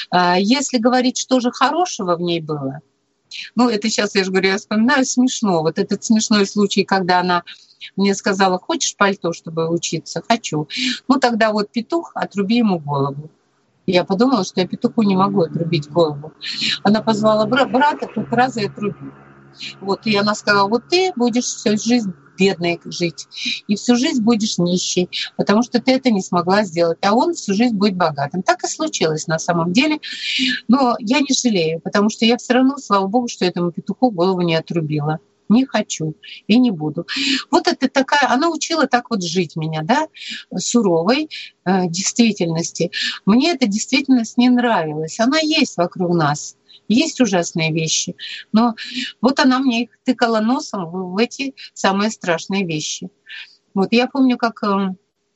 Если говорить, что же хорошего в ней было, ну, это сейчас, я же говорю, я вспоминаю, смешно. Вот этот смешной случай, когда она мне сказала, хочешь пальто, чтобы учиться? Хочу. Ну, тогда вот петух, отруби ему голову. Я подумала, что я петуху не могу отрубить голову. Она позвала брата, тот раз и отрубил. Вот, и она сказала, вот ты будешь всю жизнь бедной жить, и всю жизнь будешь нищей, потому что ты это не смогла сделать, а он всю жизнь будет богатым. Так и случилось на самом деле. Но я не жалею, потому что я все равно, слава богу, что этому петуху голову не отрубила. Не хочу и не буду. Вот это такая, она учила так вот жить меня, да, суровой действительности. Мне эта действительность не нравилась. Она есть вокруг нас. Есть ужасные вещи, но вот она мне их тыкала носом в эти самые страшные вещи. Вот я помню, как в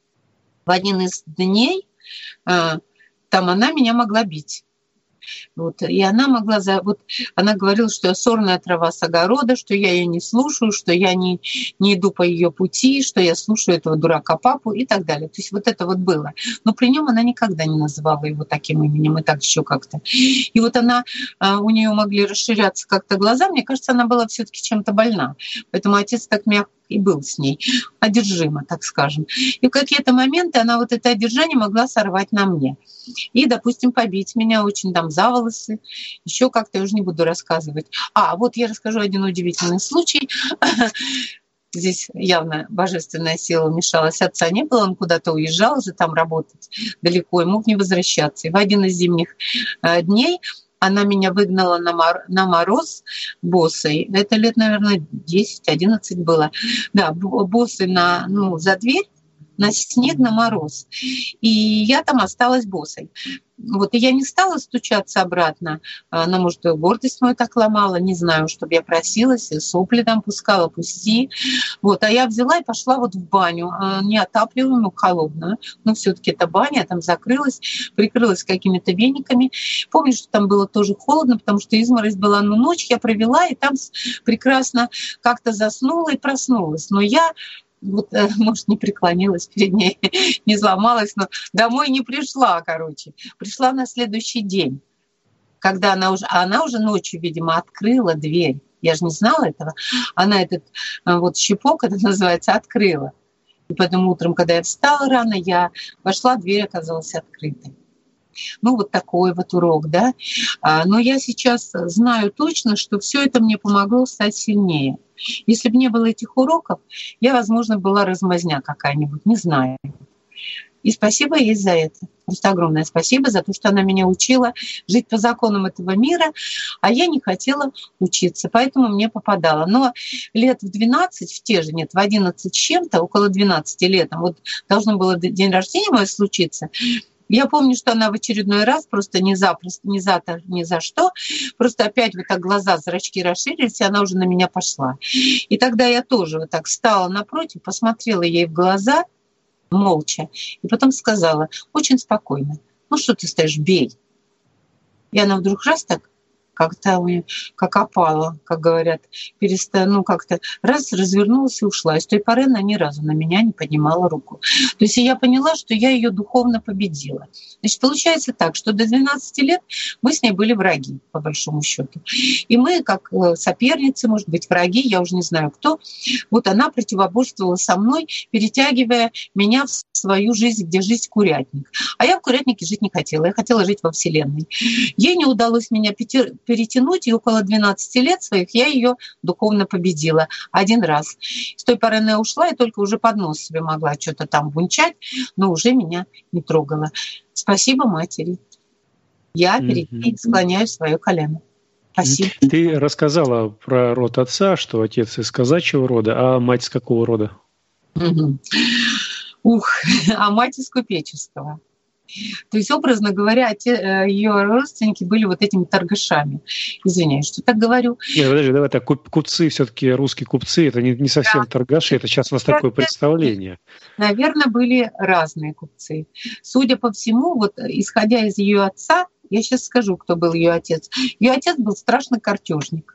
один из дней там она меня могла бить. Вот. И она могла... Она говорила, что я сорная трава с огорода, что я ее не слушаю, что я не иду по ее пути, что я слушаю этого дурака папу и так далее. То есть вот это вот было. Но при нем она никогда не называла его таким именем, и так еще как-то. И вот у нее могли расширяться как-то глаза. Мне кажется, она была все-таки чем-то больна. Поэтому отец так мягко и был с ней, одержима, так скажем. И в какие-то моменты она вот это одержание могла сорвать на мне. И, допустим, побить меня очень там за волосы, еще как-то, я уже не буду рассказывать. Вот я расскажу один удивительный случай. Здесь явно божественная сила вмешалась. Отца не было, он куда-то уезжал уже там работать далеко и мог не возвращаться. И в один из зимних дней она меня выгнала на мороз босой. Это лет, наверное, 10-11 было. Да, босой за дверь, на снег, на мороз. И я там осталась босой. Вот, и я не стала стучаться обратно. Она, может, гордость мою так ломала, не знаю, чтобы я просилась, и сопли там пускала, пусти. Вот, а я взяла и пошла вот в баню, неотапливаемую, холодную. Но все-таки это баня, там закрылась, прикрылась какими-то вениками. Помню, что там было тоже холодно, потому что изморозь была, ночь я провела, и там прекрасно как-то заснула и проснулась. Но я вот, может, не преклонилась перед ней, не сломалась, но домой не пришла, короче. Пришла на следующий день, когда она уже ночью, видимо, открыла дверь. Я же не знала этого. Она этот вот щипок, это называется, открыла. И поэтому утром, когда я встала рано, я вошла, дверь оказалась открытой. Ну, вот такой вот урок, да. Но я сейчас знаю точно, что все это мне помогло стать сильнее. Если бы не было этих уроков, я, возможно, была размазня какая-нибудь, не знаю. И спасибо ей за это. Просто огромное спасибо за то, что она меня учила жить по законам этого мира, а я не хотела учиться, поэтому мне попадало. Но лет в 12, в 11 с чем-то, около 12 лет, вот должно было день рождения мой случиться, я помню, что она в очередной раз просто ни за что, просто опять вот так глаза, зрачки расширились, и она уже на меня пошла. И тогда я тоже вот так встала напротив, посмотрела ей в глаза, молча, и потом сказала очень спокойно: ну что ты стоишь, бей. И она вдруг раз так, как-то как опала, как говорят, как-то раз развернулась и ушла. И с той поры она ни разу на меня не поднимала руку. То есть я поняла, что я ее духовно победила. Значит, получается так, что до 12 лет мы с ней были враги, по большому счету. И мы, как соперницы, может быть, враги, я уже не знаю кто, вот она противоборствовала со мной, перетягивая меня в свою жизнь, где жизнь курятник. А я в курятнике жить не хотела, я хотела жить во Вселенной. Ей не удалось меня перетянуть, и около 12 лет своих я ее духовно победила один раз. С той поры она ушла, и только уже под нос себе могла что-то там бунчать, но уже меня не трогала. Спасибо матери. Я перед ней склоняю свое колено. Спасибо. Ты рассказала про род отца, что отец из казачьего рода, а мать из какого рода? А мать из купеческого. То есть, образно говоря, ее родственники были вот этими торгашами. Извиняюсь, что так говорю. Нет, подожди, давай так, купцы, все-таки русские купцы, это не совсем торгаши, это сейчас у нас такое представление. Наверное, были разные купцы. Судя по всему, вот исходя из ее отца, я сейчас скажу, кто был ее отец. Ее отец был страшный картежник.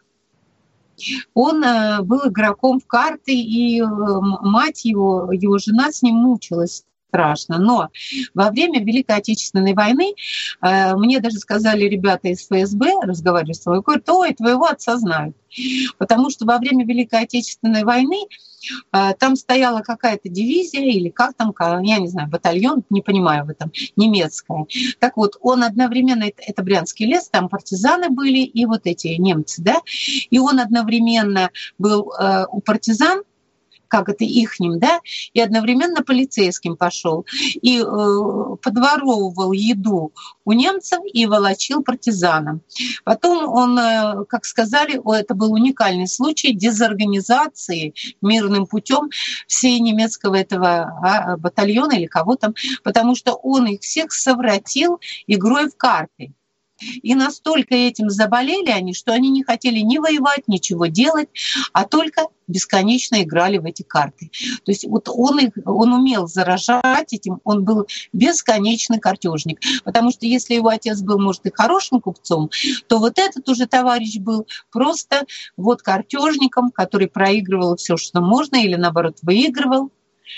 Он был игроком в карты, и мать его жена с ним мучилась страшно. Но во время Великой Отечественной войны мне даже сказали ребята из ФСБ, разговаривали с тобой, говорят: ой, твоего отца знают. Потому что во время Великой Отечественной войны там стояла какая-то дивизия или как там, я не знаю, батальон, не понимаю в этом, немецкая. Так вот, он одновременно, это Брянский лес, там партизаны были и вот эти немцы, да, и он одновременно был у партизан, как это ихним, да, и одновременно полицейским пошел. И подворовывал еду у немцев и волочил партизанам. Потом он, как сказали, это был уникальный случай дезорганизации мирным путем всей немецкого этого батальона или кого там, потому что он их всех совратил игрой в карты. И настолько этим заболели они, что они не хотели ни воевать, ничего делать, а только бесконечно играли в эти карты. То есть вот он умел заражать этим, он был бесконечный картежник. Потому что если его отец был, может, и хорошим купцом, то вот этот уже товарищ был просто вот картежником, который проигрывал все, что можно, или наоборот выигрывал.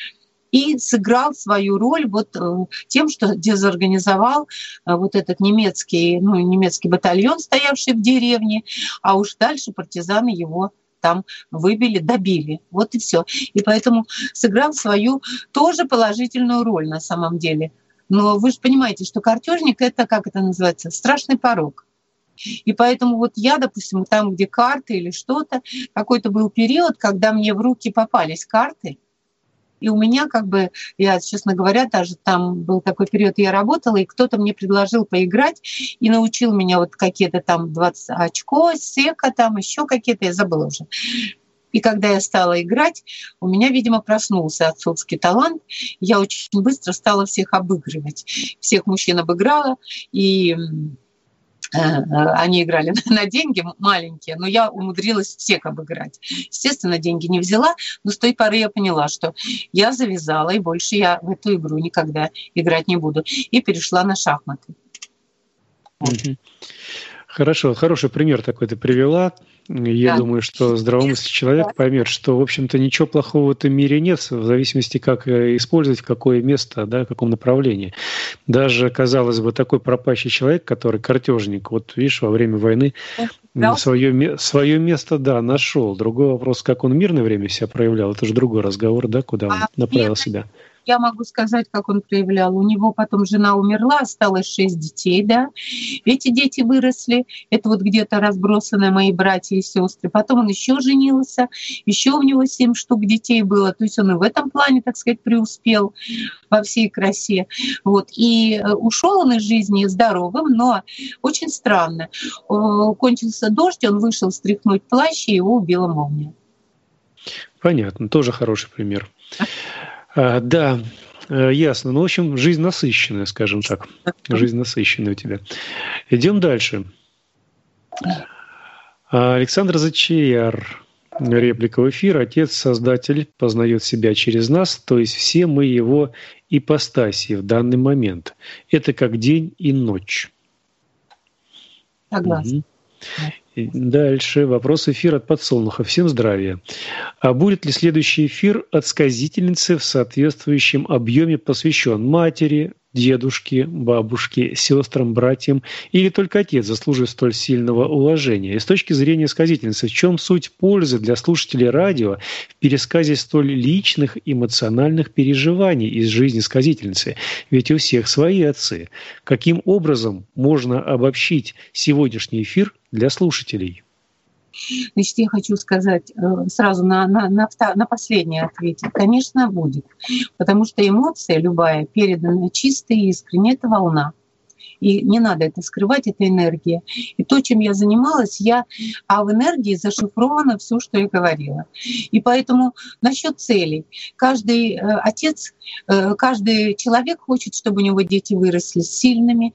И сыграл свою роль вот тем, что дезорганизовал вот этот немецкий батальон, стоявший в деревне, а уж дальше партизаны его там выбили, добили. Вот и все. И поэтому сыграл свою тоже положительную роль на самом деле. Но вы же понимаете, что картежник — это, как это называется, страшный порок. И поэтому вот я, допустим, там, где карты или что-то, какой-то был период, когда мне в руки попались карты, и у меня я, честно говоря, даже там был такой период, я работала, и кто-то мне предложил поиграть и научил меня вот какие-то там 20 очко, сека, там еще какие-то, я забыла уже. И когда я стала играть, у меня, видимо, проснулся отцовский талант. Я очень быстро стала всех обыгрывать. Всех мужчин обыграла, и они играли на деньги маленькие, но я умудрилась всех обыграть. Естественно, деньги не взяла, но с той поры я поняла, что я завязала, и больше я в эту игру никогда играть не буду. И перешла на шахматы. Хорошо, хороший пример такой ты привела. Я думаю, что здравомыслящий человек поймет, что, в общем-то, ничего плохого в этом мире нет, в зависимости, как использовать, в какое место, да, в каком направлении. Даже, казалось бы, такой пропащий человек, который картежник, вот видишь, во время войны свое место, да, нашел. Другой вопрос, как он в мирное время себя проявлял, это же другой разговор, да, куда он направил себя. Я могу сказать, как он проявлял. У него потом жена умерла, осталось 6 детей, да. Эти дети выросли. Это вот где-то разбросаны мои братья и сестры. Потом он еще женился, еще у него 7 штук детей было. То есть он и в этом плане, так сказать, преуспел во всей красе. Вот. И ушел он из жизни здоровым, но очень странно. Кончился дождь, он вышел стряхнуть плащ, и его убила молния. Понятно, тоже хороший пример. Да, ясно. Ну, в общем, жизнь насыщенная, скажем так. Жизнь насыщенная у тебя. Идем дальше. Александр Зачияр. Реплика в эфир. Отец-создатель познает себя через нас, то есть все мы его ипостаси в данный момент. Это как день и ночь. Согласна. Дальше вопрос эфира от подсолнуха. Всем здравия. А будет ли следующий эфир от сказительницы в соответствующем объеме посвящен матери, дедушке, бабушке, сестрам, братьям, или только отец заслуживает столь сильного уважения? И с точки зрения сказительницы, в чем суть пользы для слушателей радио в пересказе столь личных эмоциональных переживаний из жизни сказительницы? Ведь у всех свои отцы. Каким образом можно обобщить сегодняшний эфир для слушателей? Значит, я хочу сказать сразу на последнее ответить. Конечно, будет. Потому что эмоция любая передана чисто и искренне. Это волна. И не надо это скрывать, это энергия. И то, чем я занималась, а в энергии зашифровано все, что я говорила. И поэтому насчет целей. Каждый отец, каждый человек хочет, чтобы у него дети выросли сильными,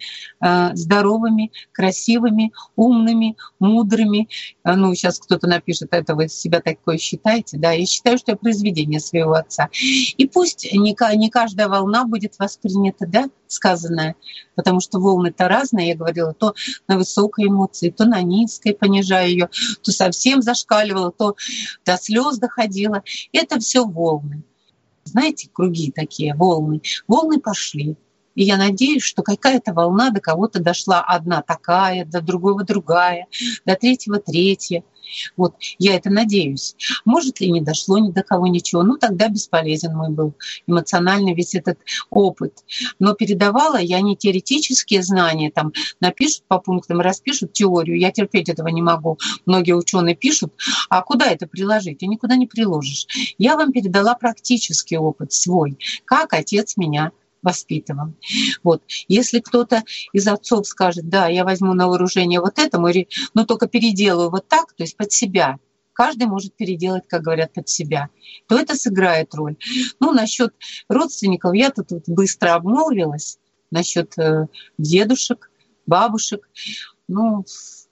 здоровыми, красивыми, умными, мудрыми. Ну, сейчас кто-то напишет, это вы себя такое считаете. Да, я считаю, что я произведение своего отца. И пусть не каждая волна будет воспринята, да, сказанное, потому что волны-то разные, я говорила, то на высокой эмоции, то на низкой, понижая ее, то совсем зашкаливала, то до слез доходила. Это все волны. Знаете, круги такие, волны. Волны пошли. И я надеюсь, что какая-то волна до кого-то дошла. Одна такая, до другого другая, до третьего третья. Вот, я это надеюсь. Может ли не дошло ни до кого ничего? Ну, тогда бесполезен мой был эмоциональный весь этот опыт. Но передавала я не теоретические знания, там напишут по пунктам, распишут теорию. Я терпеть этого не могу. Многие ученые пишут, а куда это приложить? И никуда не приложишь. Я вам передала практический опыт свой, как отец меня воспитывал. Вот. Если кто-то из отцов скажет, да, я возьму на вооружение вот это, но только переделаю вот так, то есть под себя, каждый может переделать, как говорят, под себя, то это сыграет роль. Ну, насчет родственников я тут быстро обмолвилась, насчет дедушек, бабушек. Ну,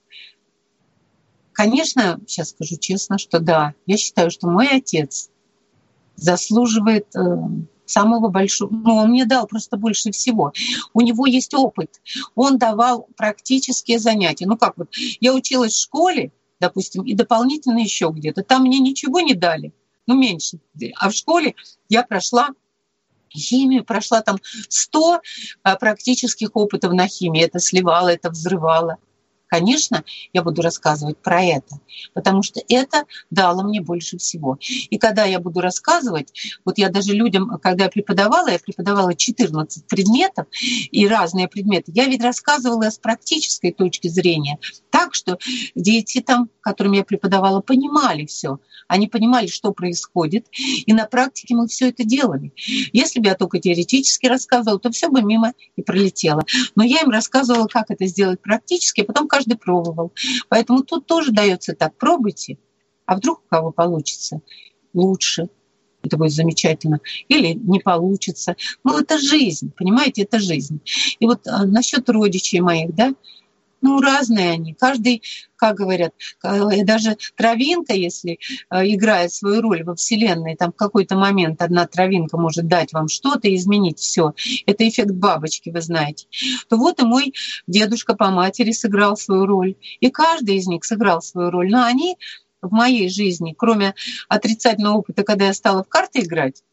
конечно, сейчас скажу честно, что да, я считаю, что мой отец заслуживает самого большого, ну, он мне дал просто больше всего. У него есть опыт, он давал практические занятия. Ну как вот, я училась в школе, допустим, и дополнительно еще где-то. Там мне ничего не дали, ну меньше. А в школе я прошла химию, прошла там 100 практических опытов на химии. Это сливало, это взрывало. Конечно, я буду рассказывать про это, потому что это дало мне больше всего. И когда я буду рассказывать, вот я даже людям, когда я преподавала 14 предметов и разные предметы, я ведь рассказывала с практической точки зрения, так что дети там, которым я преподавала, понимали все. Они понимали, что происходит, и на практике мы все это делали. Если бы я только теоретически рассказывала, то все бы мимо и пролетело. Но я им рассказывала, как это сделать практически, а потом каждый пробовал. Поэтому тут тоже дается так: пробуйте, а вдруг у кого получится лучше. Это будет замечательно. Или не получится. Ну, это жизнь, понимаете, это жизнь. И вот насчет родичей моих, да, Ну, разные они. Каждый, как говорят, даже травинка, если играет свою роль во Вселенной, там в какой-то момент одна травинка может дать вам что-то и изменить все. Это эффект бабочки, вы знаете. То вот и мой дедушка по матери сыграл свою роль. И каждый из них сыграл свою роль. Но они в моей жизни, кроме отрицательного опыта, когда я стала в карты играть,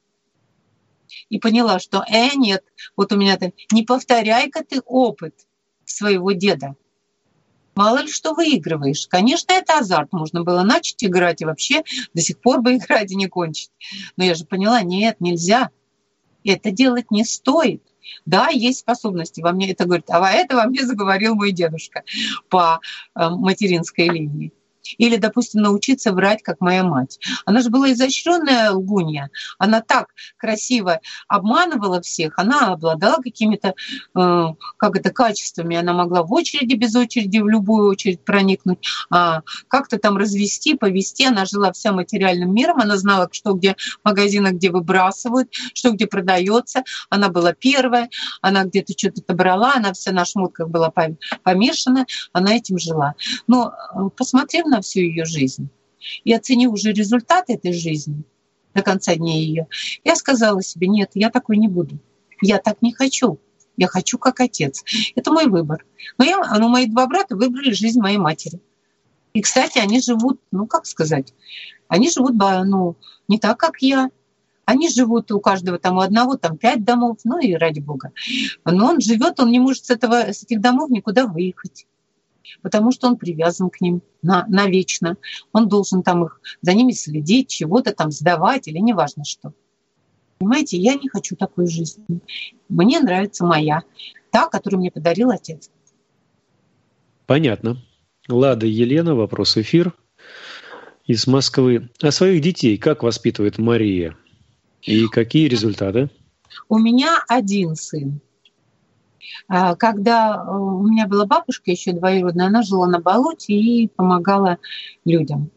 и поняла, что нет, вот у меня-то не повторяй-ка ты опыт своего деда. Мало ли что выигрываешь. Конечно, это азарт. Можно было начать играть и вообще до сих пор бы играть и не кончить. Но я же поняла, нет, нельзя. Это делать не стоит. Да, есть способности во мне. Это говорит, а это во мне заговорил мой дедушка по материнской линии. Или, допустим, научиться врать, как моя мать. Она же была изощренная лгунья. Она так красиво обманывала всех. Она обладала какими-то качествами. Она могла в очереди, без очереди, в любую очередь проникнуть. Как-то там развести, повести. Она жила вся материальным миром. Она знала, что где в магазинах, где выбрасывают, что где продается. Она была первая. Она где-то что-то брала. Она вся на шмотках была помешана. Она этим жила. Но посмотрев на всю ее жизнь и оценив уже результаты этой жизни до конца дней ее, я сказала себе, нет, я такой не буду. Я так не хочу. Я хочу как отец. Это мой выбор. Но мои два брата выбрали жизнь моей матери. И, кстати, они живут, они живут, не так, как я. Они живут у каждого там у одного, там 5 домов, и ради бога. Но он живет, он не может с этих домов никуда выехать. Потому что он привязан к ним навечно. Он должен там за ними следить, чего-то там сдавать или неважно что. Понимаете, я не хочу такой жизни. Мне нравится моя, та, которую мне подарил отец. Понятно. Лада Елена, вопрос эфир из Москвы. А своих детей как воспитывает Мария? И какие результаты? У меня один сын. Когда у меня была бабушка еще двоюродная, она жила на болоте и помогала людям.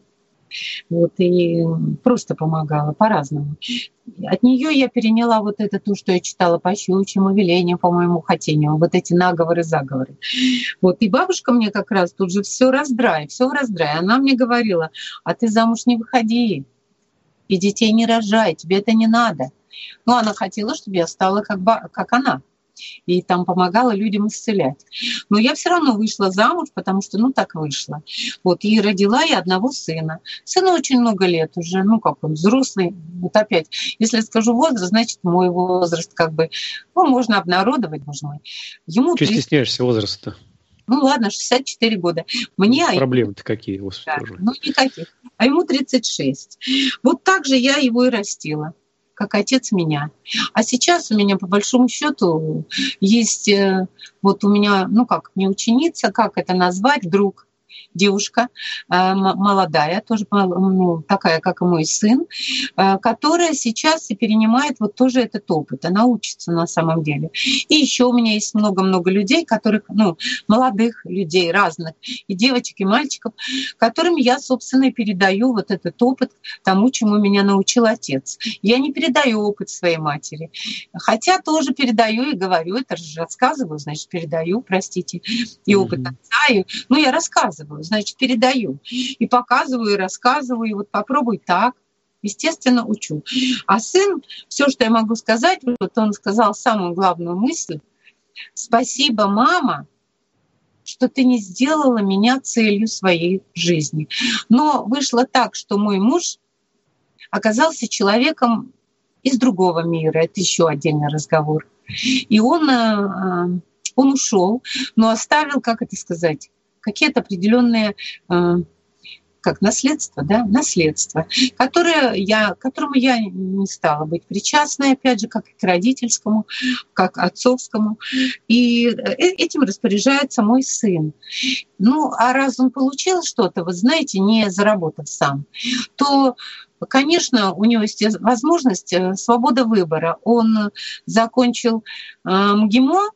И просто помогала по-разному. От нее я переняла это то, что я читала по щучьему велению, по моему хотению, эти наговоры-заговоры. И бабушка мне как раз тут же все в раздрае. Она мне говорила, а ты замуж не выходи, и детей не рожай, тебе это не надо. Но она хотела, чтобы я стала как она. И там помогала людям исцелять. Но я все равно вышла замуж, потому что, так вышло. И родила я одного сына. Сыну очень много лет уже, он взрослый. Опять, если скажу возраст, значит, мой возраст можно обнародовать, боже мой. Ему Чего стесняешься возраста? Ладно, 64 года. Проблемы-то какие? Да, никаких. А ему 36. Так же я его и растила, как отец меня. А сейчас у меня, по большому счету, есть у меня, не ученица, как это назвать, друг, девушка молодая, тоже такая, как и мой сын, которая сейчас и перенимает тоже этот опыт. Она учится на самом деле. И еще у меня есть много-много людей, которых, молодых людей разных, и девочек, и мальчиков, которым я, собственно, и передаю этот опыт тому, чему меня научил отец. Я не передаю опыт своей матери, хотя тоже передаю и говорю, это же рассказываю, значит, передаю, простите, и опыт отца, я рассказываю, значит, передаю. И показываю, и рассказываю, и попробуй так. Естественно, учу. А сын, все, что я могу сказать, он сказал самую главную мысль. Спасибо, мама, что ты не сделала меня целью своей жизни. Но вышло так, что мой муж оказался человеком из другого мира. Это еще отдельный разговор. И он ушел, но оставил, какие-то определенные наследство, которому я не стала быть причастной, опять же, как к родительскому, как отцовскому. И этим распоряжается мой сын. А раз он получил что-то, вы знаете, не заработав сам, то, конечно, у него есть возможность, свобода выбора. Он закончил МГИМО,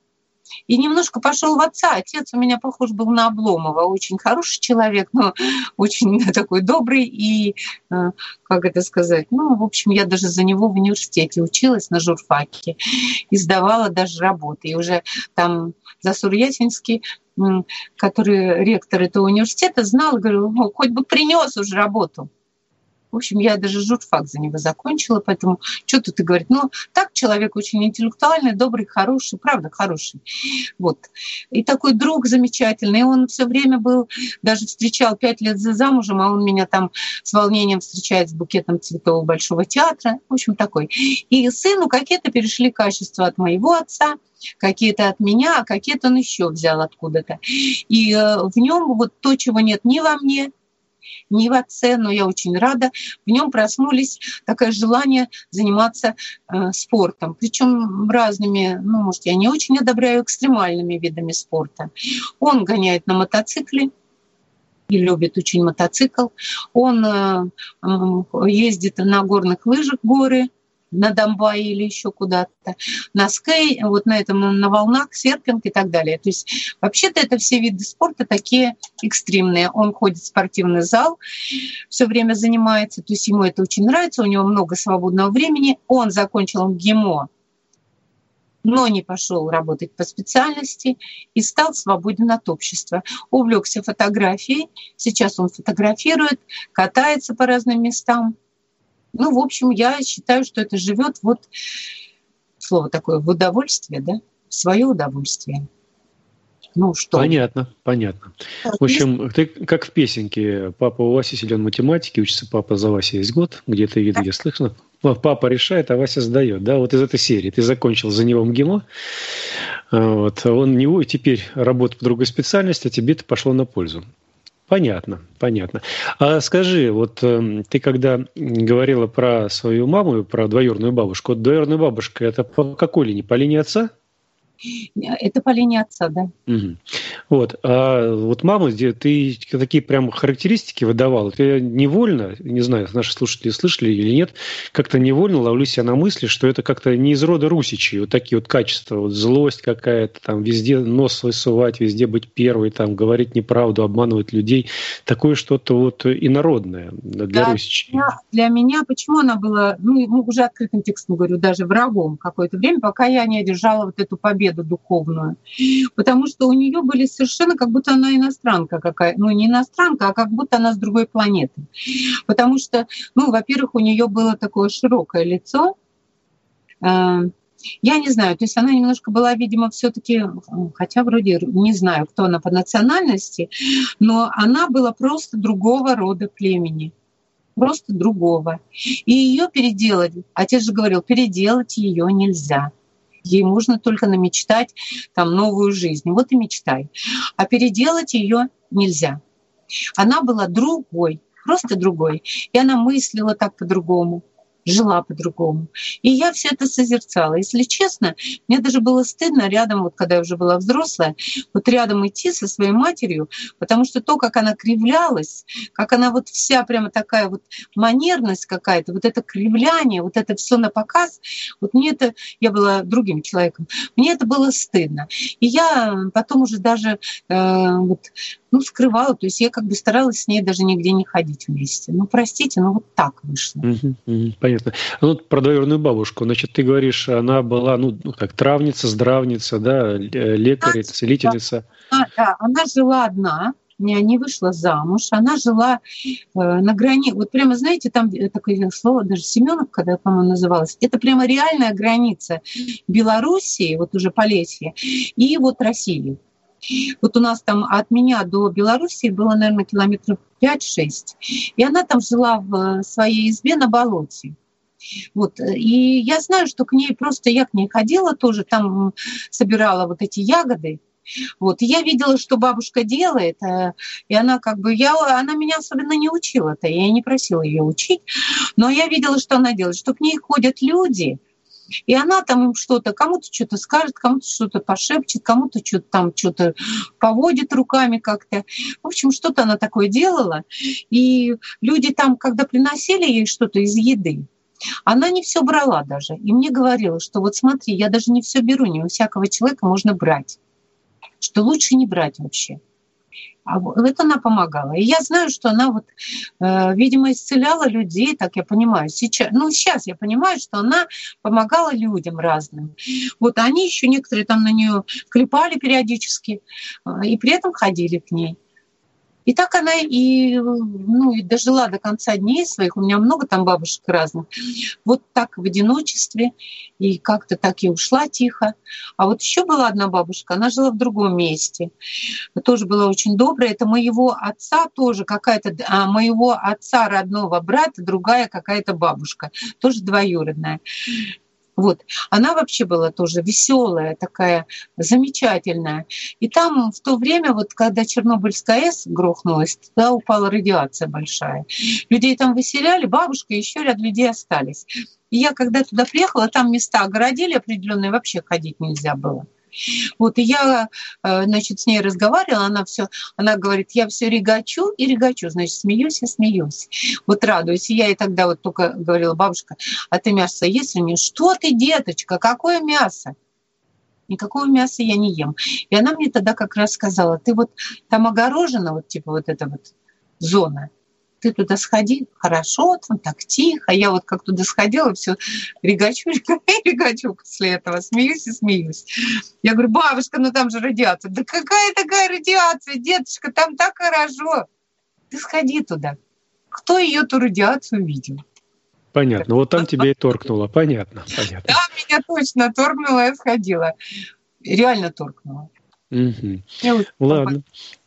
И немножко пошел в отца. Отец у меня похож был на Обломова. Очень хороший человек, но очень такой добрый. И, как это сказать, в общем, я даже за него в университете училась на журфаке. И сдавала даже работы. И уже там Засур-Ясинский, который ректор этого университета, знал, говорил, хоть бы принес уже работу. В общем, я даже журфак за него закончила, поэтому что тут и говорит. Так человек очень интеллектуальный, добрый, хороший, правда, хороший. Вот. И такой друг замечательный. И он все время был, даже встречал 5 лет за замужем, а он меня там с волнением встречает с букетом цветов Большого театра. В общем, такой. И сыну какие-то перешли качества от моего отца, какие-то от меня, а какие-то он еще взял откуда-то. И в нем вот то, чего нет ни во мне, не в отце, но я очень рада. В нем проснулись такое желание заниматься спортом. Причем разными, может, я не очень одобряю экстремальными видами спорта. Он гоняет на мотоцикле и любит очень мотоцикл. Он ездит на горных лыжах в горы, на Домбай или еще куда-то, на скей, вот на этом, на волнах, серфинг и так далее. То есть вообще-то это все виды спорта такие экстремные. Он ходит в спортивный зал, все время занимается, то есть ему это очень нравится, у него много свободного времени. Он закончил МГИМО, но не пошел работать по специальности и стал свободен от общества. Увлекся фотографией, сейчас он фотографирует, катается по разным местам. В общем, я считаю, что это живет слово такое, в удовольствие, да, в свое удовольствие. Что? Понятно. В общем, ты как в песенке «Папа у Васи силен в математике, учится папа за Васей есть год», где-то видно, где слышно. Папа решает, а Вася сдает. Да, вот из этой серии. Ты закончил за него МГИМО, он него теперь работает по другой специальности, а тебе это пошло на пользу. Понятно. А скажи, вот ты когда говорила про свою маму, про двоюродную бабушку, вот двоюродная бабушка, это по какой линии? По линии отца? Это по линии отца, да. Угу. Вот. А вот мама, ты такие прям характеристики выдавала, ты невольно, не знаю, наши слушатели слышали или нет, как-то невольно ловлю себя на мысли, что это как-то не из рода русичей, вот такие вот качества, вот злость какая-то, там везде нос высувать, везде быть первой, там говорить неправду, обманывать людей, такое что-то вот инородное для русичей. Для меня, почему она была, уже открытым текстом говорю, даже врагом какое-то время, пока я не одержала вот эту победу духовную. Потому что у нее были совершенно, как будто она иностранка какая. Не иностранка, а как будто она с другой планеты. Потому что, во-первых, у нее было такое широкое лицо. Я не знаю, то есть она немножко была, видимо, все-таки, хотя вроде не знаю, кто она по национальности, но она была просто другого рода племени. Просто другого. И ее переделать, отец же говорил, переделать ее нельзя. Ей можно только намечтать там новую жизнь. Вот и мечтай. А переделать ее нельзя. Она была другой, просто другой. И она мыслила так по-другому, жила по-другому. И я все это созерцала. Если честно, мне даже было стыдно рядом, вот когда я уже была взрослая, вот рядом идти со своей матерью, потому что то, как она кривлялась, как она вот вся прямо такая вот манерность какая-то, вот это кривляние, вот это все на показ, вот мне это, я была другим человеком, мне это было стыдно. И я потом уже даже скрывала, то есть я как бы старалась с ней даже нигде не ходить вместе. Простите, но вот так вышло. Понятно. Про двоюродную бабушку. Значит, ты говоришь, она была, как травница, здравница, да, лекарь, целительница. Да, она жила одна, не вышла замуж, она жила на границе. Вот прямо, знаете, там такое слово, даже Семеновка, да, по-моему, называлось. Это прямо реальная граница Белоруссии, вот уже Полесье, и вот России. Вот у нас там от меня до Белоруссии было, наверное, километров 5-6. И она там жила в своей избе на болоте. Вот. И я знаю, что я к ней ходила тоже, там собирала вот эти ягоды. Вот. И я видела, что бабушка делает, и она она меня особенно не учила-то, я не просила ее учить, но я видела, что она делает, что к ней ходят люди, и она там им что-то, кому-то что-то скажет, кому-то что-то пошепчет, кому-то что-то поводит руками как-то. В общем, что-то она такое делала. И люди там, когда приносили ей что-то из еды, Она не все брала даже. И мне говорила, что вот смотри, я даже не все беру, не у всякого человека можно брать. Что лучше не брать вообще. А это она помогала. И я знаю, что она вот, видимо, исцеляла людей, так я понимаю. Сейчас я понимаю, что она помогала людям разным. Вот они еще некоторые там на нее клепали периодически, и при этом ходили к ней. И так она и дожила до конца дней своих. У меня много там бабушек разных. Вот так в одиночестве. И как-то так и ушла тихо. А вот еще была одна бабушка, она жила в другом месте. Тоже была очень добрая. Это моего отца тоже моего отца родного брата, другая какая-то бабушка. Тоже двоюродная. Вот. Она вообще была тоже веселая, такая замечательная. И там в то время, вот когда Чернобыльская АЭС грохнулась, туда упала радиация большая. Людей там выселяли, бабушка и еще ряд людей остались. И я когда туда приехала, там места огородили определенные, вообще ходить нельзя было. Вот, и я, значит, с ней разговаривала, она говорит, я все регочу и регочу, значит, смеюсь и смеюсь. Вот радуюсь. И я ей тогда вот только говорила, бабушка, а ты мясо есть? У нее, что ты, деточка, какое мясо? Никакого мяса я не ем. И она мне тогда как раз сказала, ты вот там огорожена, вот типа вот эта вот зона, ты туда сходи, хорошо, там так тихо. Я вот как туда сходила, все регочу после этого, смеюсь и смеюсь. Я говорю, бабушка, ну там же радиация. Да какая такая радиация, деточка, там так хорошо. Ты сходи туда. Кто ее ту радиацию видел? Понятно, вот там тебя и торкнуло, понятно. Да, меня точно торкнуло, я сходила. Реально торкнуло. Ладно.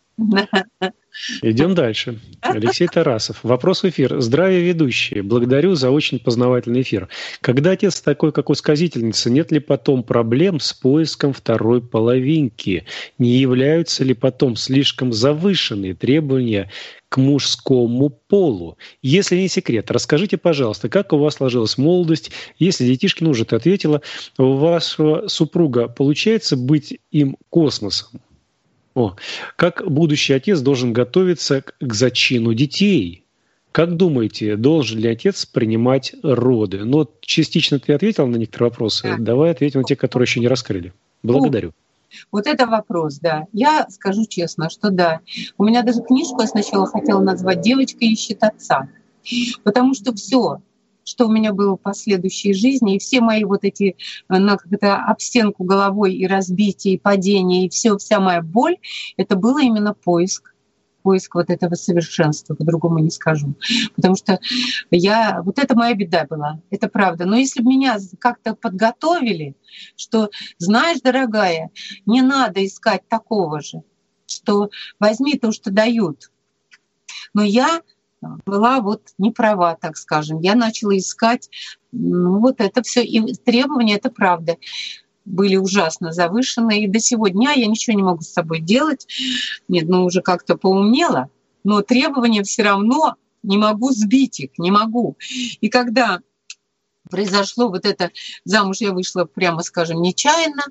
Идем дальше. Алексей Тарасов. Вопрос в эфир. Здравия, ведущие. Благодарю за очень познавательный эфир. Когда отец такой, как у сказительницы, нет ли потом проблем с поиском второй половинки? Не являются ли потом слишком завышенные требования к мужскому полу? Если не секрет, расскажите, пожалуйста, как у вас сложилась молодость? Если детишки, уже ты ответила, у вашего супруга получается быть им космосом? Как будущий отец должен готовиться к зачину детей? Как думаете, должен ли отец принимать роды? Частично ты ответил на некоторые вопросы. Да. Давай ответим на те, которые еще не раскрыли. Благодарю. Вот это вопрос, да. Я скажу честно, что да. У меня даже книжку я сначала хотела назвать «Девочка ищет отца». Потому что все, что у меня было в последующей жизни, и все мои вот эти об стенку головой и разбитие, и падение, и вся моя боль, это было именно поиск вот этого совершенства, по-другому не скажу. Потому что вот это моя беда была, это правда. Но если бы меня как-то подготовили, что, знаешь, дорогая, не надо искать такого же, что возьми то, что дают. Но я была вот не права, так скажем. Я начала искать, вот это все. И требования, это правда, были ужасно завышенные. И до сего дня я ничего не могу с собой делать. Нет, уже как-то поумнела. Но требования все равно не могу сбить их, не могу. И когда произошло вот это, замуж я вышла, прямо скажем, нечаянно.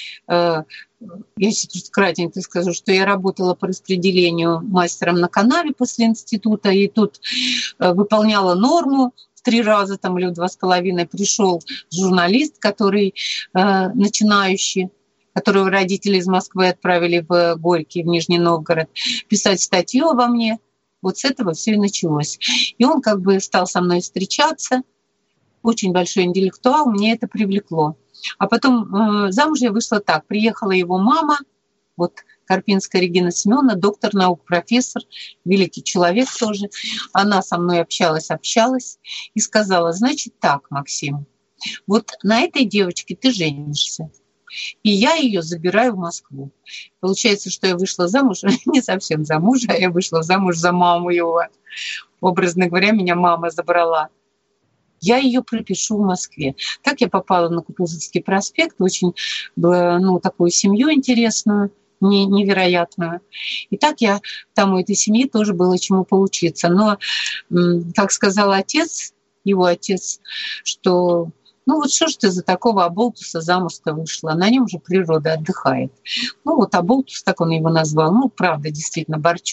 Я сейчас кратенько скажу, что я работала по распределению мастером на канале после института, и тут выполняла норму в 3 раза или в 2,5. Пришел журналист, который начинающий, которого родители из Москвы отправили в Горький, в Нижний Новгород, писать статью обо мне. Вот с этого все и началось. И он стал со мной встречаться. Очень большой интеллектуал, мне это привлекло. А потом замуж я вышла так. Приехала его мама, Карпинская Регина Семеновна, доктор наук, профессор, великий человек тоже. Она со мной общалась и сказала, значит так, Максим, вот на этой девочке ты женишься. И я ее забираю в Москву. Получается, что я вышла замуж, не совсем за мужа, а я вышла замуж за маму его. Образно говоря, меня мама забрала. Я ее пропишу в Москве. Так я попала на Кутузовский проспект, очень такую семью интересную, невероятную. И так я там у этой семьи тоже было чему поучиться. Но, как сказал его отец, что что ж ты за такого оболтуса замуж-то вышла? На нем же природа отдыхает. Оболтус, так он его назвал. Правда, действительно, Борчук,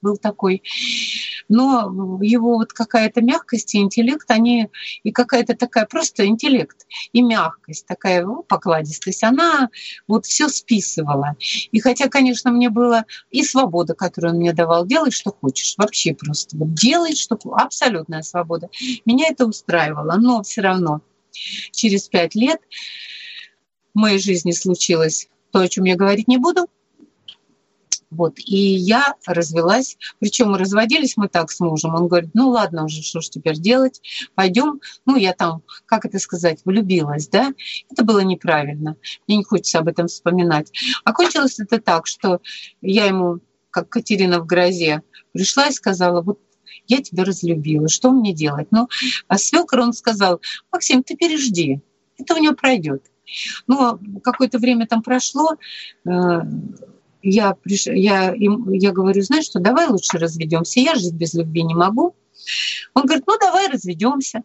был такой. Но его вот какая-то мягкость и интеллект, они и какая-то такая просто интеллект и мягкость, такая покладистость, она вот все списывала. И хотя, конечно, мне было и свобода, которую он мне давал, делай, что хочешь, вообще просто вот делай, что абсолютная свобода. Меня это устраивало, но все равно через 5 лет в моей жизни случилось то, о чем я говорить не буду. Вот, и я развелась. Причем мы разводились мы так с мужем. Он говорит, ну ладно уже, что ж теперь делать? Пойдем. Ну, я там, как это сказать, влюбилась, да? Это было неправильно. Мне не хочется об этом вспоминать. Окончилось это так, что я ему, как Катерина в грозе, пришла и сказала, вот я тебя разлюбила, что мне делать? Ну, а свекр, он сказал, Максим, ты пережди, это у него пройдет. Но какое-то время там прошло, я говорю, знаешь что, давай лучше разведемся, я жить без любви не могу. Он говорит, ну давай разведемся.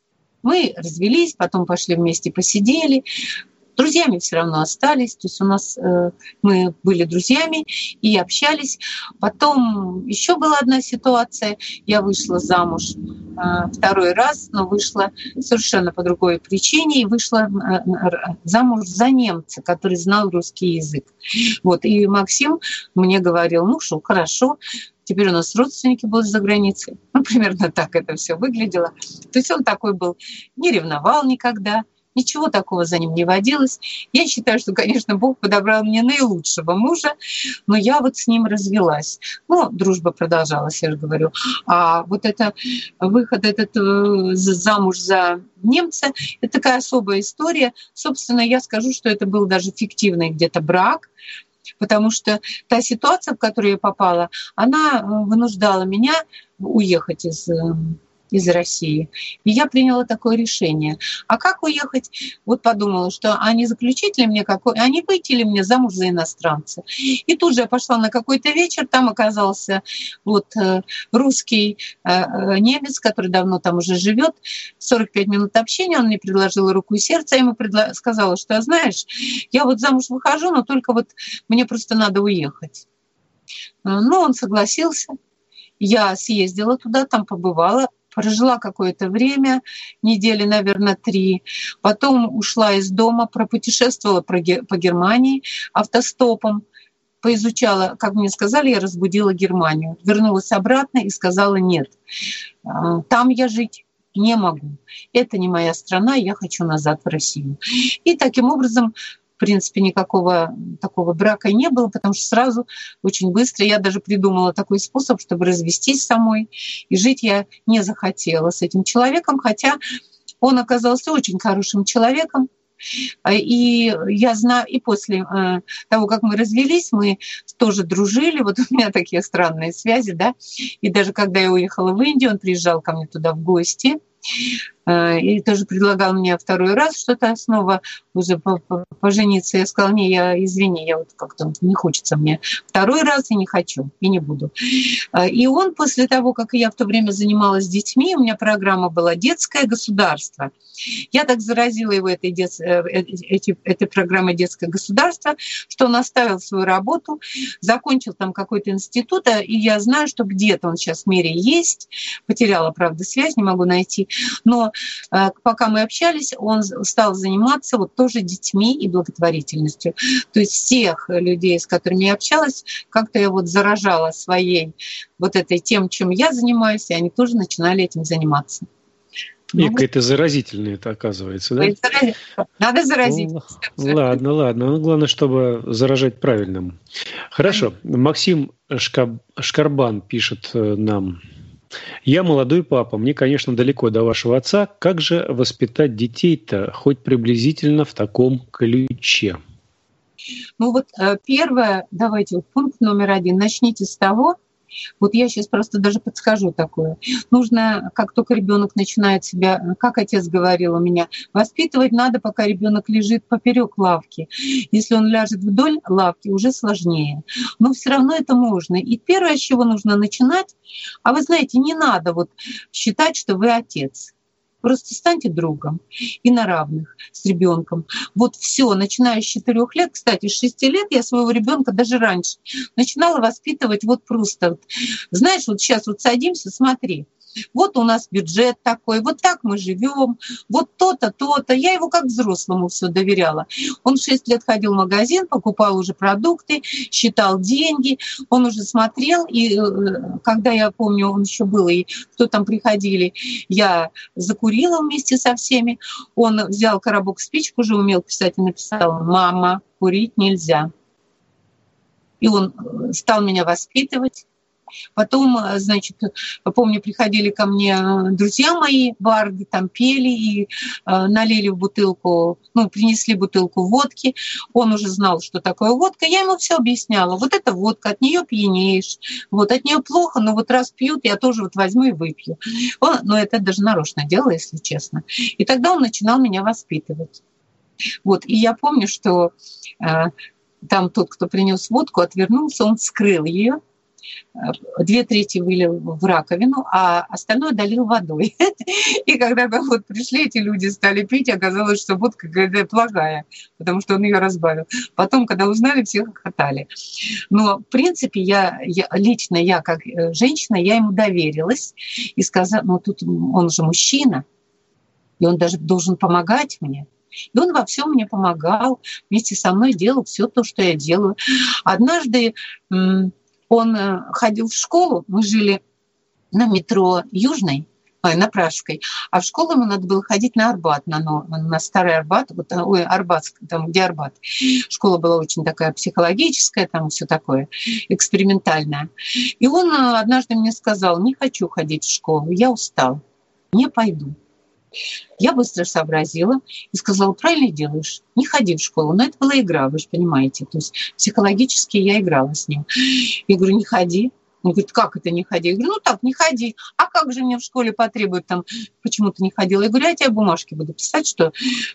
Мы развелись, потом пошли вместе посидели. Друзьями все равно остались, то есть у нас мы были друзьями и общались. Потом еще была одна ситуация, я вышла замуж второй раз, но вышла совершенно по другой причине, и вышла замуж за немца, который знал русский язык. Вот, и Максим мне говорил, ну что, хорошо, теперь у нас родственники будут за границей. Ну, примерно так это все выглядело. То есть он такой был, не ревновал никогда, ничего такого за ним не водилось. Я считаю, что, конечно, Бог подобрал мне наилучшего мужа, но я вот с ним развелась. Ну, дружба продолжалась, я же говорю. А вот это выход этот замуж за немца, это такая особая история. Собственно, я скажу, что это был даже фиктивный где-то брак, потому что та ситуация, в которую я попала, она вынуждала меня уехать из России. И я приняла такое решение. А как уехать? Вот подумала, что не заключить ли мне не выйти ли мне замуж за иностранца. И тут же я пошла на какой-то вечер, там оказался вот русский немец, который давно там уже живет. 45 минут общения, он мне предложил руку и сердце, я ему сказала, что, знаешь, я вот замуж выхожу, но только вот мне просто надо уехать. Ну, он согласился. Я съездила туда, там побывала, прожила какое-то время, недели, наверное, 3. Потом ушла из дома, пропутешествовала по Германии автостопом, поизучала, как мне сказали, я разбудила Германию. Вернулась обратно и сказала, нет, там я жить не могу. Это не моя страна, я хочу назад в Россию. И таким образом, в принципе, никакого такого брака не было, потому что сразу, очень быстро, я даже придумала такой способ, чтобы развестись самой. И жить я не захотела с этим человеком, хотя он оказался очень хорошим человеком. И я знаю, и после того, как мы развелись, мы тоже дружили. Вот у меня такие странные связи, да. И даже когда я уехала в Индию, он приезжал ко мне туда в гости. И тоже предлагал мне второй раз что-то снова уже пожениться. Я сказала, извини, я вот как-то не хочется мне второй раз и не хочу, и не буду. И он после того, как я в то время занималась детьми, у меня программа была «Детское государство». Я так заразила его этой программой «Детское государство», что он оставил свою работу, закончил там какой-то институт, и я знаю, что где-то он сейчас в мире есть. Потеряла, правда, связь, не могу найти. Но пока мы общались, он стал заниматься вот тоже детьми и благотворительностью. То есть всех людей, с которыми я общалась, как-то я вот заражала своей вот этой тем, чем я занимаюсь, и они тоже начинали этим заниматься. И какая-то заразительная это оказывается, да? Надо заразить. Ладно. Ну, главное, чтобы заражать правильным. Хорошо. Максим Шкарбан пишет нам. Я молодой папа, мне, конечно, далеко до вашего отца. Как же воспитать детей-то, хоть приблизительно в таком ключе? Ну вот первое, давайте, вот пункт номер 1. Начните с того, вот я сейчас просто даже подскажу такое. Нужно, как только ребенок начинает себя, как отец говорил у меня, воспитывать надо, пока ребенок лежит поперек лавки. Если он ляжет вдоль лавки, уже сложнее. Но все равно это можно. И первое, с чего нужно начинать, а вы знаете, не надо вот считать, что вы отец. Просто станьте другом и на равных с ребенком. Вот все, начиная с 4 лет, кстати, с 6 лет я своего ребенка даже раньше начинала воспитывать вот просто. Знаешь, вот сейчас вот садимся, смотри. Вот у нас бюджет такой, вот так мы живем, вот то-то, то-то. Я его как взрослому все доверяла. Он в 6 лет ходил в магазин, покупал уже продукты, считал деньги, он уже смотрел. И когда я помню, он еще был, и кто там приходили, я закурила вместе со всеми. Он взял коробок спичек, уже умел писать, и написал: «Мама, курить нельзя». И он стал меня воспитывать. Потом, значит, помню, приходили ко мне друзья мои, барды, там пели и налили в бутылку, принесли бутылку водки. Он уже знал, что такое водка. Я ему все объясняла. Вот это водка, от нее пьянеешь, вот от нее плохо, но вот раз пьют, я тоже вот возьму и выпью. Но это даже нарочно делала, если честно. И тогда он начинал меня воспитывать. Вот. И я помню, что там тот, кто принес водку, отвернулся, он вскрыл ее. 2/3 вылил в раковину, а остальное долил водой. И когда вот пришли эти люди, стали пить, оказалось, что водка какая-то плохая, потому что он ее разбавил. Потом, когда узнали, все хохотали. Но, в принципе, я как женщина, я ему доверилась и сказала: тут он же мужчина, и он даже должен помогать мне. И он во всем мне помогал, вместе со мной делал все то, что я делаю. Однажды он ходил в школу, мы жили на метро Южной, на Пражской, а в школу ему надо было ходить на Арбат, на Старый Арбат, Арбат, там, где Арбат. Школа была очень такая психологическая, там все такое экспериментальное. И он однажды мне сказал: «Не хочу ходить в школу, я устал, не пойду». Я быстро сообразила и сказала: «Правильно делаешь, не ходи в школу». Но это была игра, вы же понимаете. То есть психологически я играла с ним. Я говорю: «Не ходи». Он говорит: «Как это не ходи?» Я говорю: «Так, не ходи. А как же мне в школе потребуют там, почему ты не ходила?» Я говорю: «Я тебе бумажки буду писать, что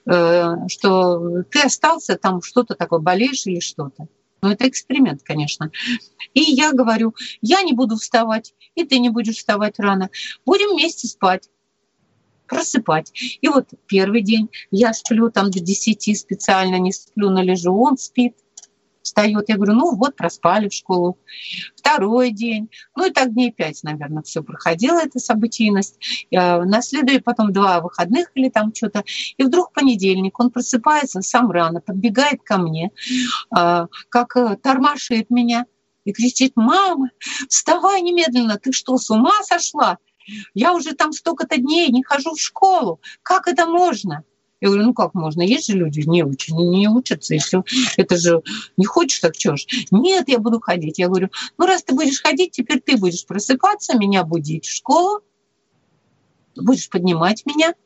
ты остался, там что-то такое, болеешь или что-то». Ну, это эксперимент, конечно. И я говорю: «Я не буду вставать, и ты не будешь вставать рано. Будем вместе спать, просыпать». И вот первый день я сплю там до 10, специально не сплю, но лежу, он спит, встает. Я говорю: вот, проспали в школу. Второй день, и так дней 5, наверное, все проходило, эта событийность. Наследует потом 2 выходных или там что-то. И вдруг понедельник, он просыпается сам рано, подбегает ко мне, как тормошит меня и кричит: «Мама, вставай немедленно, ты что, с ума сошла? Я уже там столько-то дней не хожу в школу. Как это можно?» Я говорю: как можно? Есть же люди, не учатся, и все. Это же не хочешь, так что ж? Нет, я буду ходить. Я говорю: раз ты будешь ходить, теперь ты будешь просыпаться, меня будить в школу, будешь поднимать меня,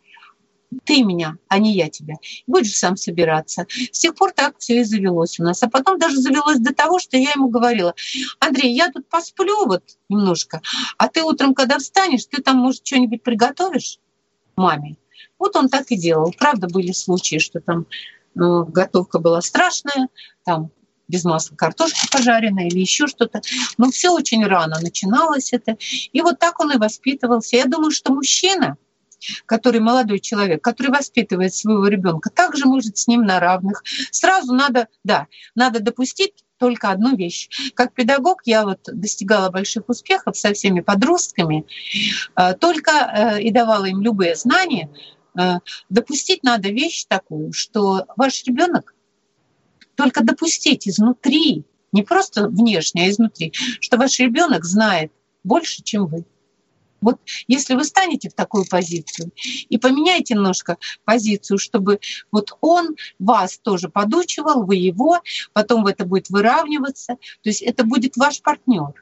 ты меня, а не я тебя. Будешь сам собираться. С тех пор так все и завелось у нас. А потом даже завелось до того, что я ему говорила: «Андрей, я тут посплю вот немножко, а ты утром, когда встанешь, ты там, может, что-нибудь приготовишь маме». Вот он так и делал. Правда, были случаи, что там готовка была страшная, там без масла картошки пожаренная или еще что-то. Но все очень рано начиналось это. И вот так он и воспитывался. Я думаю, что мужчина, который молодой человек, который воспитывает своего ребенка, также может с ним на равных. Сразу надо допустить только одну вещь. Как педагог я вот достигала больших успехов со всеми подростками, только и давала им любые знания. Допустить надо вещь такую, что ваш ребенок, только допустить изнутри, не просто внешне, а изнутри, что ваш ребенок знает больше, чем вы. Вот если вы станете в такую позицию и поменяете немножко позицию, чтобы вот он вас тоже подучивал, вы его, потом это будет выравниваться, то есть это будет ваш партнер,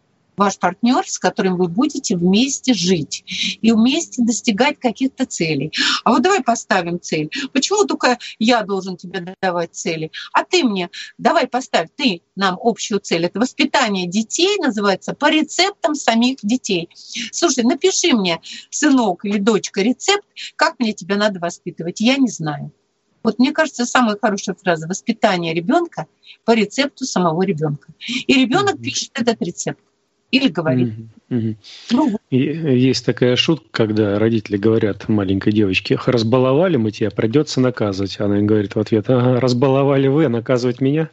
с которым вы будете вместе жить и вместе достигать каких-то целей. А вот давай поставим цель. Почему только я должен тебе давать цели? А ты мне давай поставь, ты нам общую цель. Это воспитание детей, называется, по рецептам самих детей. Слушай, напиши мне, сынок или дочка, рецепт, как мне тебя надо воспитывать. Я не знаю. Вот мне кажется, самая хорошая фраза: воспитание ребенка по рецепту самого ребенка. И ребенок пишет этот рецепт. Или говорит. Ну, И есть такая шутка, когда родители говорят маленькой девочке: разбаловали мы тебя, придется наказывать. Она им говорит в ответ: ага, разбаловали вы, а наказывать меня?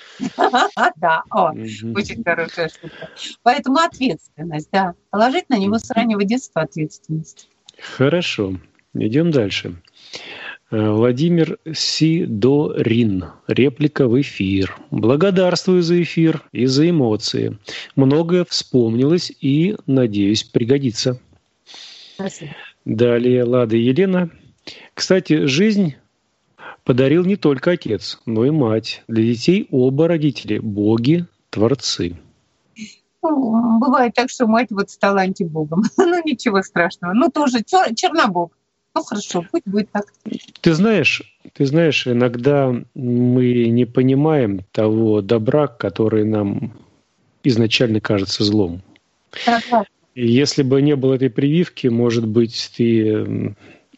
да, очень хорошая шутка. Поэтому ответственность, да. Положить на него с раннего детства ответственность. Хорошо, идем дальше. Владимир Сидорин. Реплика в эфир. Благодарствую за эфир и за эмоции. Многое вспомнилось и, надеюсь, пригодится. Спасибо. Далее Лада и Елена. Кстати, жизнь подарил не только отец, но и мать. Для детей оба родители – боги, творцы. Ну, бывает так, что мать вот стала антибогом. Ну, ничего страшного. Ну, тоже чернобог. Ну, хорошо, пусть будет так. Ты знаешь, иногда мы не понимаем того добра, который нам изначально кажется злом. И если бы не было этой прививки, может быть, ты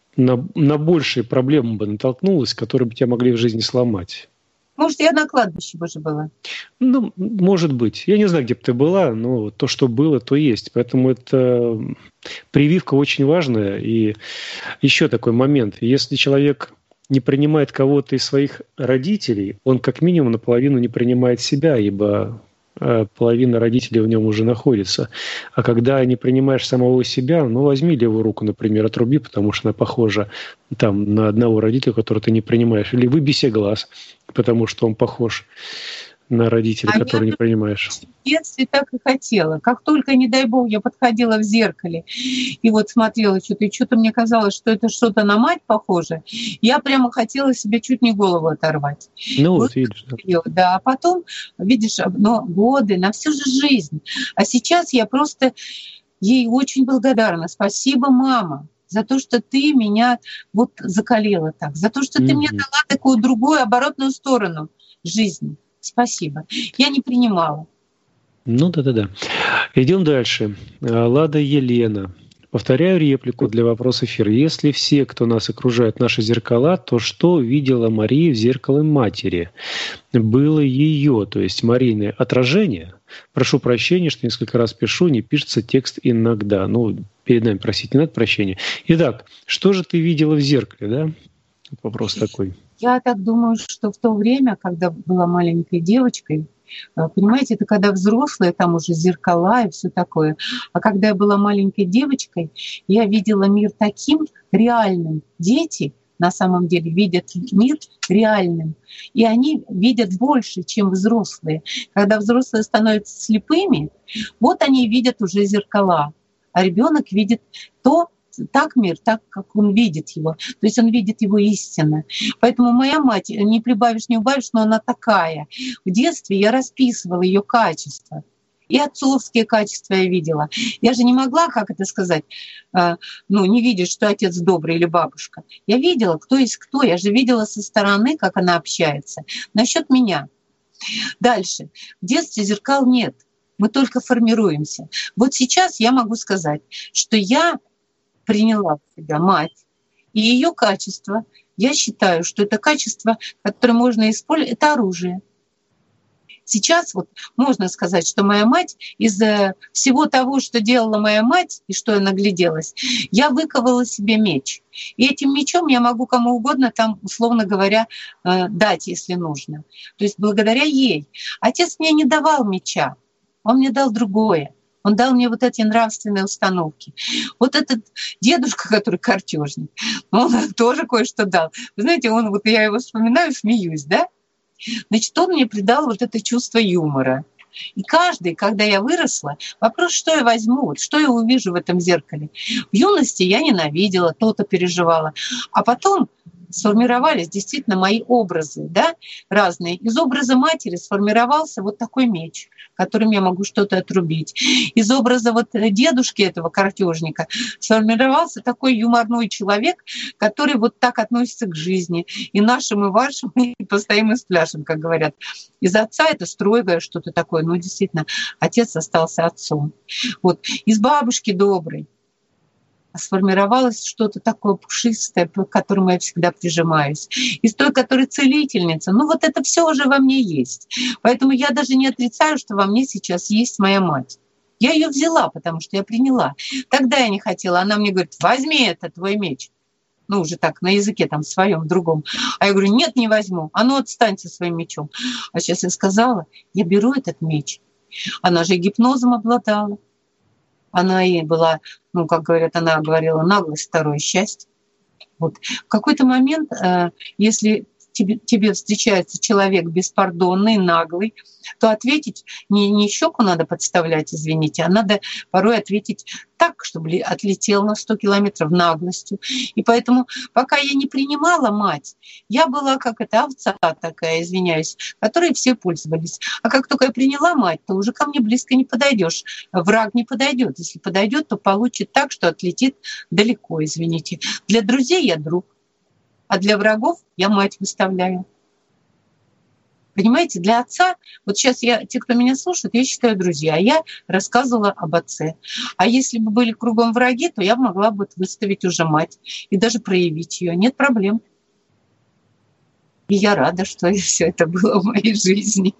на большие проблемы бы натолкнулась, которые бы тебя могли в жизни сломать. Может, я на кладбище бы же была. Ну, может быть. Я не знаю, где бы ты была, но то, что было, то есть. Поэтому это прививка очень важная. И еще такой момент. Если человек не принимает кого-то из своих родителей, он как минимум наполовину не принимает себя, ибо половина родителей в нем уже находится. А когда не принимаешь самого себя, ну, возьми левую руку, например, отруби, потому что она похожа там на одного родителя, которого ты не принимаешь. Или выбей себе глаз, потому что он похож на родителя, который не принимаешь. В детстве так и хотела. Как только, не дай бог, я подходила в зеркале и вот смотрела что-то, и что-то мне казалось, что это что-то на мать похоже, я прямо хотела себе чуть не голову оторвать. Ну вот видишь. Да, а потом, видишь, годы, на всю же жизнь. А сейчас я просто ей очень благодарна. Спасибо, мама, за то, что ты меня вот закалила так, за то, что ты мне дала такую другую оборотную сторону жизни. Спасибо. Я не принимала. Ну да. Идем дальше. Лада Елена. Повторяю реплику для вопроса эфира. Если все, кто нас окружает, наши зеркала, то что видела Мария в зеркале матери? Было ее, то есть Марийное отражение. Прошу прощения, что несколько раз пишу, не пишется текст иногда. Ну, перед нами просить не надо прощения. Итак, что же ты видела в зеркале, да? Вопрос такой. Я так думаю, что в то время, когда была маленькой девочкой, понимаете, это когда взрослые, там уже зеркала и все такое. А когда я была маленькой девочкой, я видела мир таким реальным. Дети на самом деле видят мир реальным. И они видят больше, чем взрослые. Когда взрослые становятся слепыми, вот они видят уже зеркала. А ребенок видит так мир, так, как он видит его. То есть он видит его истинно. Поэтому моя мать, не прибавишь, не убавишь, но она такая. В детстве я расписывала ее качества. И отцовские качества я видела. Я же не могла, как это сказать, не видеть, что отец добрый или бабушка. Я видела, кто есть кто. Я же видела со стороны, как она общается. Насчет меня. Дальше. В детстве зеркал нет. Мы только формируемся. Вот сейчас я могу сказать, что я приняла в себя мать, и ее качество, я считаю, что это качество, которое можно использовать, это оружие. Сейчас вот можно сказать, что моя мать, из-за всего того, что делала моя мать, и что я нагляделась, я выковала себе меч. И этим мечом я могу кому угодно там, условно говоря, дать, если нужно. То есть благодаря ей. Отец мне не давал меча, он мне дал другое. Он дал мне вот эти нравственные установки. Вот этот дедушка, который картежник, он тоже кое-что дал. Вы знаете, я его вспоминаю, смеюсь, да? Значит, он мне придал вот это чувство юмора. И каждый, когда я выросла, вопрос, что я возьму, что я увижу в этом зеркале. В юности я ненавидела, то-то переживала. А потом сформировались действительно мои образы, да, разные. Из образа матери сформировался вот такой меч, которым я могу что-то отрубить. Из образа вот дедушки этого картежника сформировался такой юморной человек, который вот так относится к жизни. И нашим, и вашим, и постоим и спляшем, как говорят. Из отца это строгое что-то такое. Ну, действительно, отец остался отцом. Вот. Из бабушки доброй сформировалось что-то такое пушистое, к которому я всегда прижимаюсь. Из той, которая целительница. Ну вот это все уже во мне есть. Поэтому я даже не отрицаю, что во мне сейчас есть моя мать. Я ее взяла, потому что я приняла. Тогда я не хотела. Она мне говорит: возьми, это твой меч. Ну, уже так, на языке там своем, другом. А я говорю: нет, не возьму. А ну, отстаньте своим мечом. А сейчас я сказала: я беру этот меч. Она же гипнозом обладала. Она и была, ну, как говорят, она говорила: наглость, второе счастье. Вот. В какой-то момент, если тебе встречается человек беспардонный, наглый, то ответить не щеку надо подставлять, извините, а надо порой ответить так, чтобы отлетел на 100 километров наглостью. И поэтому, пока я не принимала мать, я была как эта овца такая, извиняюсь, которой все пользовались. А как только я приняла мать, то уже ко мне близко не подойдешь. Враг не подойдет. Если подойдет, то получит так, что отлетит далеко, извините. Для друзей я друг, а для врагов я мать выставляю. Понимаете, для отца, вот сейчас те, кто меня слушает, я считаю друзья, а я рассказывала об отце. А если бы были кругом враги, то я могла бы выставить уже мать и даже проявить ее. Нет проблем. И я рада, что все это было в моей жизни.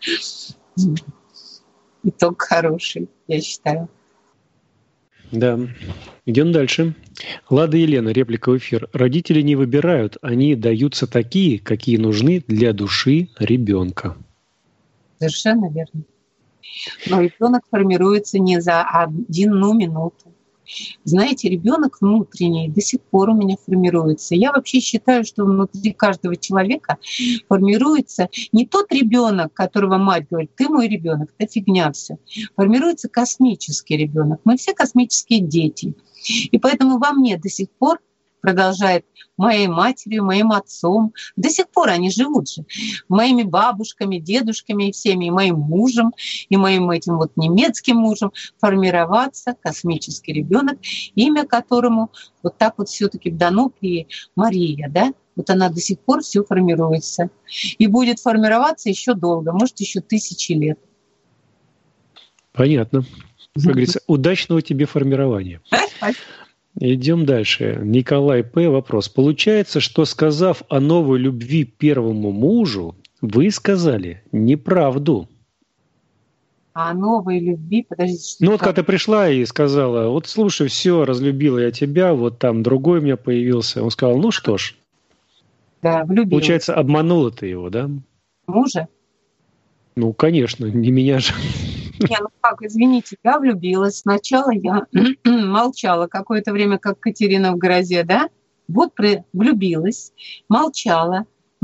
Итог хороший, я считаю. Да. Идем дальше. Лада Елена, реплика в эфир. Родители не выбирают, они даются такие, какие нужны для души ребенка. Совершенно верно. Но ребенок формируется не за одну минуту. Знаете, ребенок внутренний до сих пор у меня формируется. Я вообще считаю, что внутри каждого человека формируется не тот ребенок, которого мать говорит: ты мой ребенок, это фигня все. Формируется космический ребенок. Мы все космические дети. И поэтому во мне до сих пор продолжает моей матерью, моим отцом. До сих пор они живут же. Моими бабушками, дедушками и всеми, и моим мужем, и моим этим вот немецким мужем формироваться космический ребенок, имя которому вот так вот все-таки дано при Мария, да? Вот она до сих пор все формируется. И будет формироваться еще долго, может, еще 1000 лет. Понятно. Как говорится, удачного тебе формирования. Идем дальше. Николай П. Вопрос. Получается, что, сказав о новой любви первому мужу, вы сказали неправду. А о новой любви, подождите. Что вот когда ты пришла и сказала: вот слушай, все, разлюбила я тебя, вот там другой у меня появился. Он сказал: ну что ж. Да, влюбилась. Получается, обманула ты его, да? Мужа? Ну, конечно, не меня же. Не, ну как, извините, я влюбилась. Сначала я молчала какое-то время, как Катерина в грозе, да? Вот влюбилась, молчала,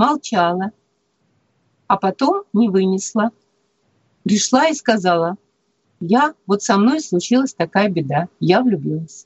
а потом не вынесла. Пришла и сказала: вот со мной случилась такая беда, я влюбилась.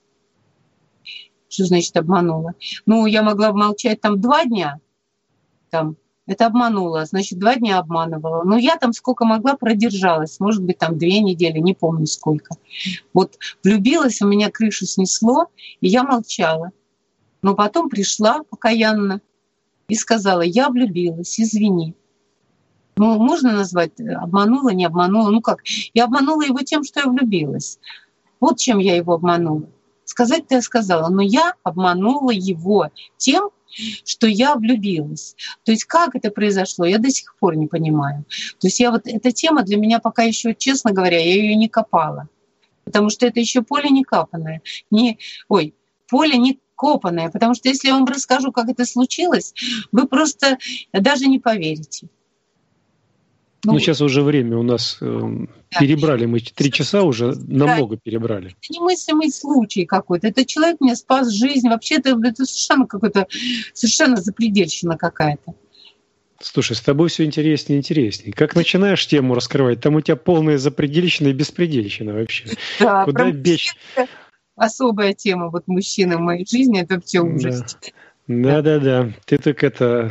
Что значит обманула? Ну, я могла бы молчать там 2 дня, там, это обманула, значит, 2 дня обманывала. Но я там сколько могла продержалась, может быть, там 2 недели, не помню сколько. Вот влюбилась, у меня крышу снесло, и я молчала. Но потом пришла покаянно и сказала: я влюбилась, извини. Ну, можно назвать обманула, не обманула? Ну как, я обманула его тем, что я влюбилась. Вот чем я его обманула. Сказать-то я сказала, но я обманула его тем, что я влюбилась. То есть как это произошло, я до сих пор не понимаю. То есть эта тема для меня пока еще, честно говоря, я ее не копала. Потому что это еще поле не копанное. Поле не копанное. Потому что если я вам расскажу, как это случилось, вы просто даже не поверите. Ну, сейчас уже время у нас перебрали, мы 3 часа уже намного перебрали. Это немыслимый случай какой-то. Это человек мне спас жизнь. Вообще это совершенно какой-то, совершенно запредельщина какая-то. Слушай, с тобой все интереснее и интереснее. Как начинаешь тему раскрывать, там у тебя полная запредельщина и беспредельщина вообще. Да, куда бечь? Особая тема вот мужчины в моей жизни, это все ужас. Да. Ты так это...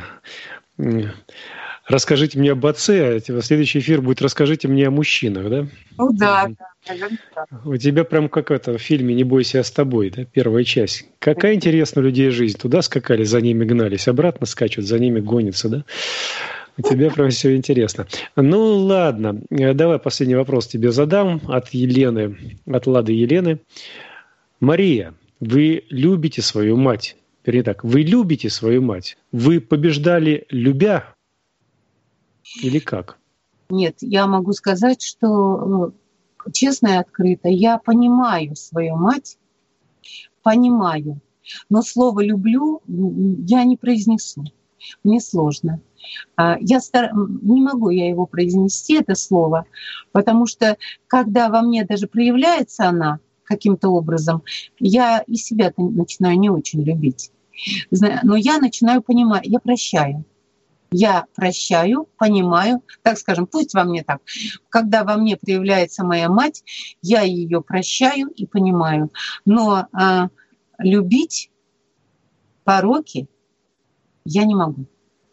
Расскажите мне об отце, а следующий эфир будет «Расскажите мне о мужчинах», да? Ну да. У тебя прям как в фильме «Не бойся, я с тобой», да, 1 часть. Какая интересная у людей жизнь. Туда скакали, за ними гнались, обратно скачут, за ними гонятся, да? У тебя прям все интересно. Ну ладно, давай последний вопрос тебе задам от Лады Елены. Мария, вы любите свою мать? Вернее так, вы любите свою мать? Вы побеждали, любя? Или как? Нет, я могу сказать, что честно и открыто, я понимаю свою мать, понимаю, но слово «люблю» я не произнесу. Мне сложно. Не могу я его произнести, это слово, потому что когда во мне даже проявляется она каким-то образом, я и себя-то начинаю не очень любить. Но я начинаю понимать, я прощаю. Я прощаю, понимаю, так скажем, пусть во мне так. Когда во мне проявляется моя мать, я ее прощаю и понимаю. Но любить пороки я не могу.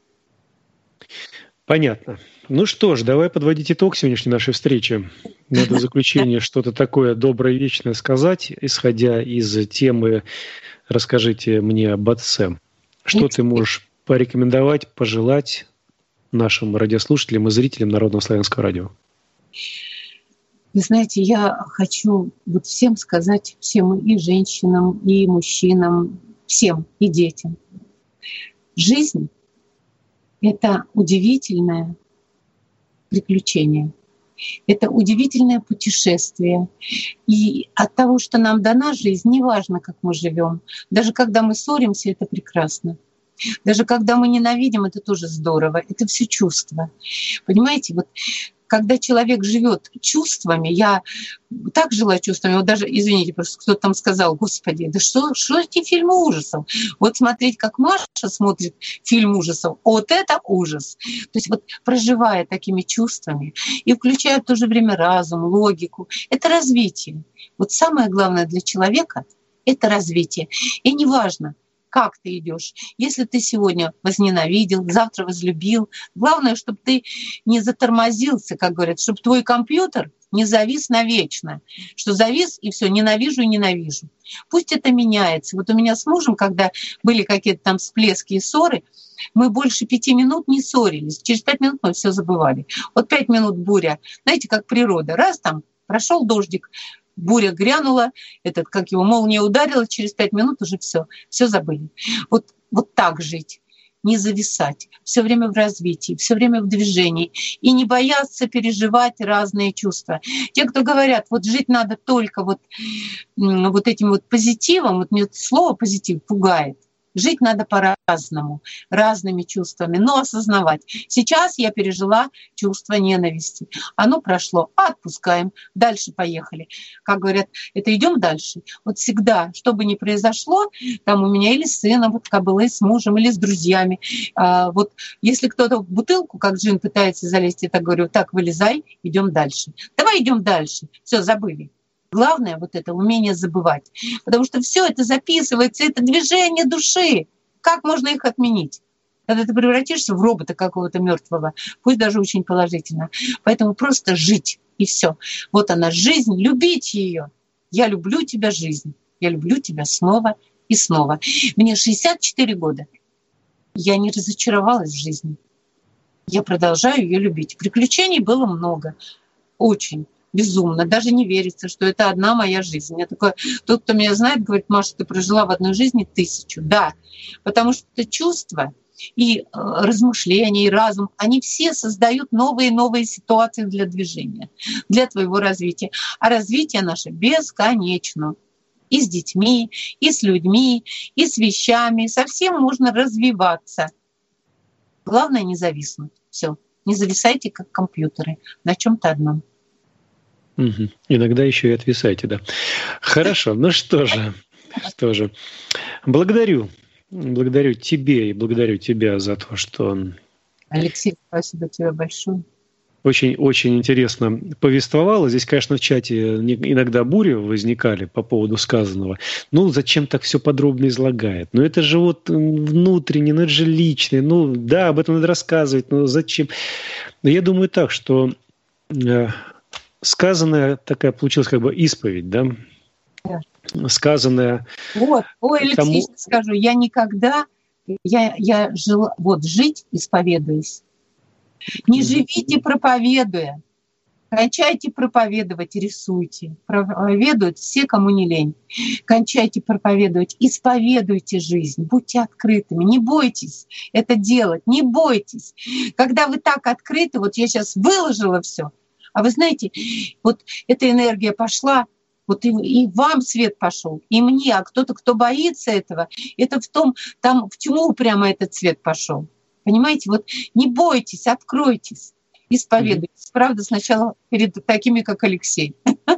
Понятно. Ну что ж, давай подводить итог сегодняшней нашей встречи. Надо в заключение что-то такое доброе и вечное сказать, исходя из темы «Расскажите мне об отце». Что ты можешь порекомендовать, пожелать нашим радиослушателям и зрителям Народного славянского радио? Вы знаете, я хочу вот всем сказать, всем и женщинам, и мужчинам, всем, и детям. Жизнь — это удивительное приключение. Это удивительное путешествие. И от того, что нам дана жизнь, неважно, как мы живем. Даже когда мы ссоримся, это прекрасно. Даже когда мы ненавидим, это тоже здорово. Это все чувства. Понимаете, вот когда человек живет чувствами, я так жила чувствами, вот даже, извините, просто кто-то там сказал, господи, да что эти фильмы ужасов? Вот смотреть, как Маша смотрит фильм ужасов, вот это ужас. То есть вот проживая такими чувствами и включая в то же время разум, логику, это развитие. Вот самое главное для человека — это развитие. И неважно, как ты идешь. Если ты сегодня возненавидел, завтра возлюбил, главное, чтобы ты не затормозился, как говорят, чтобы твой компьютер не завис навечно, что завис и все, ненавижу и ненавижу. Пусть это меняется. Вот у меня с мужем, когда были какие-то там всплески и ссоры, мы больше 5 минут не ссорились. Через 5 минут мы все забывали. Вот 5 минут буря. Знаете, как природа. Раз там прошел дождик, буря грянула, молния ударила, через 5 минут уже все забыли. Вот так жить, не зависать, все время в развитии, все время в движении и не бояться переживать разные чувства. Те, кто говорят, вот жить надо только вот этим вот позитивом, вот мне слово «позитив» пугает. Жить надо по-разному, разными чувствами, но осознавать. Сейчас я пережила чувство ненависти. Оно прошло, отпускаем, дальше поехали. Как говорят, это идем дальше. Вот всегда, что бы ни произошло, там у меня или с сыном, вот как было, и с мужем, или с друзьями. Вот если кто-то в бутылку, как джин, пытается залезть, я так говорю, так, вылезай, идем дальше. Давай идем дальше. Все, забыли. Главное вот это умение забывать. Потому что все это записывается, это движение души. Как можно их отменить? Когда ты превратишься в робота какого-то мертвого, пусть даже очень положительно. Поэтому просто жить и все. Вот она жизнь, любить ее. Я люблю тебя, жизнь. Я люблю тебя снова и снова. Мне 64 года. Я не разочаровалась в жизни. Я продолжаю ее любить. Приключений было много. Очень. Безумно. Даже не верится, что это одна моя жизнь. Я такой, тот, кто меня знает, говорит, Маша, ты прожила в одной жизни 1000. Да, потому что чувства и размышления, и разум, они все создают новые и новые ситуации для движения, для твоего развития. А развитие наше бесконечно. И с детьми, и с людьми, и с вещами. Со всем можно развиваться. Главное не зависнуть. Все. Не зависайте, как компьютеры, на чем-то одном. Угу. Иногда еще и отвисайте, да. Хорошо, ну что же. Благодарю тебе и благодарю тебя за то, что... Алексей, спасибо тебе большое. Очень интересно повествовала. Здесь, конечно, в чате иногда бури возникали по поводу сказанного. Ну, зачем так все подробно излагает? Ну, это же вот внутренне, ну, это же личное. Ну, да, об этом надо рассказывать, но зачем? Но я думаю так, что сказанная такая получилась как бы исповедь, да? Да. Сказанная... Вот, Алексей, скажу, я никогда... Я жила... Вот, жить исповедуюсь. Не живите, проповедуя. Кончайте проповедовать, рисуйте. Проповедуют все, кому не лень. Кончайте проповедовать, исповедуйте жизнь, будьте открытыми, не бойтесь это делать, не бойтесь. Когда вы так открыты, вот я сейчас выложила все, А вы знаете, вот эта энергия пошла, вот и вам свет пошел, и мне, а кто-то, кто боится этого, это там в тьму прямо этот свет пошел. Понимаете, вот не бойтесь, откройтесь, исповедуйтесь. Правда, сначала перед такими, как Алексей.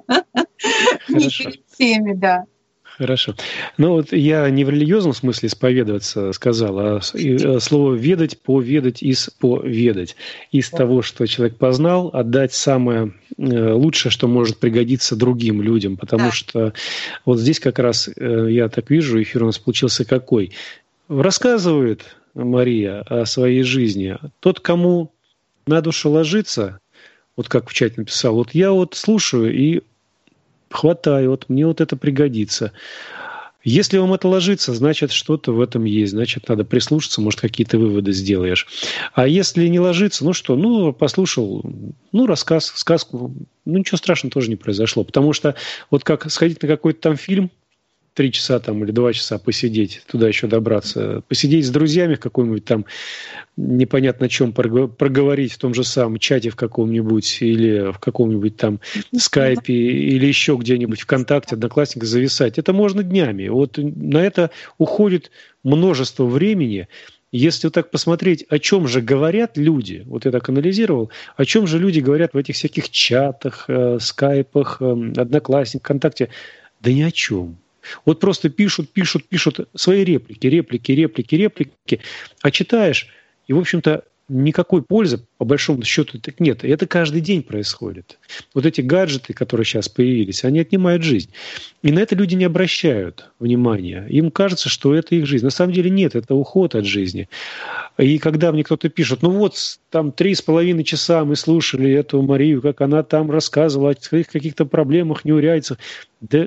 Не перед всеми, да. Хорошо. Ну вот я не в религиозном смысле исповедоваться сказал, а слово «ведать», «поведать», «исповедать». Из того, что человек познал, отдать самое лучшее, что может пригодиться другим людям. Потому что вот здесь как раз я так вижу, эфир у нас получился какой. Рассказывает Мария о своей жизни. Тот, кому на душу ложится, вот как в чате написал, вот я вот слушаю и хватаю, вот мне вот это пригодится. Если вам это ложится, значит, что-то в этом есть. Значит, надо прислушаться, может, какие-то выводы сделаешь. А если не ложится, ну что, ну, послушал, ну, рассказ, сказку, ну, ничего страшного тоже не произошло. Потому что вот как сходить на какой-то там фильм, 3 часа там или 2 часа посидеть, туда еще добраться, посидеть с друзьями в каком-нибудь там непонятно чем проговорить в том же самом чате в каком-нибудь или в каком-нибудь там скайпе или еще где-нибудь ВКонтакте, Одноклассниках зависать. Это можно днями. Вот на это уходит множество времени. Если вот так посмотреть, о чем же говорят люди, вот я так анализировал, о чем же люди говорят в этих всяких чатах, скайпах, Одноклассниках, ВКонтакте, да ни о чем. Вот просто пишут свои реплики, а читаешь, и, в общем-то, никакой пользы, по большому счету, так нет. И это каждый день происходит. Вот эти гаджеты, которые сейчас появились, они отнимают жизнь. И на это люди не обращают внимания. Им кажется, что это их жизнь. На самом деле нет, это уход от жизни. И когда мне кто-то пишет, ну вот, там 3,5 часа мы слушали эту Марию, как она там рассказывала о своих каких-то проблемах, неурядицах. Да,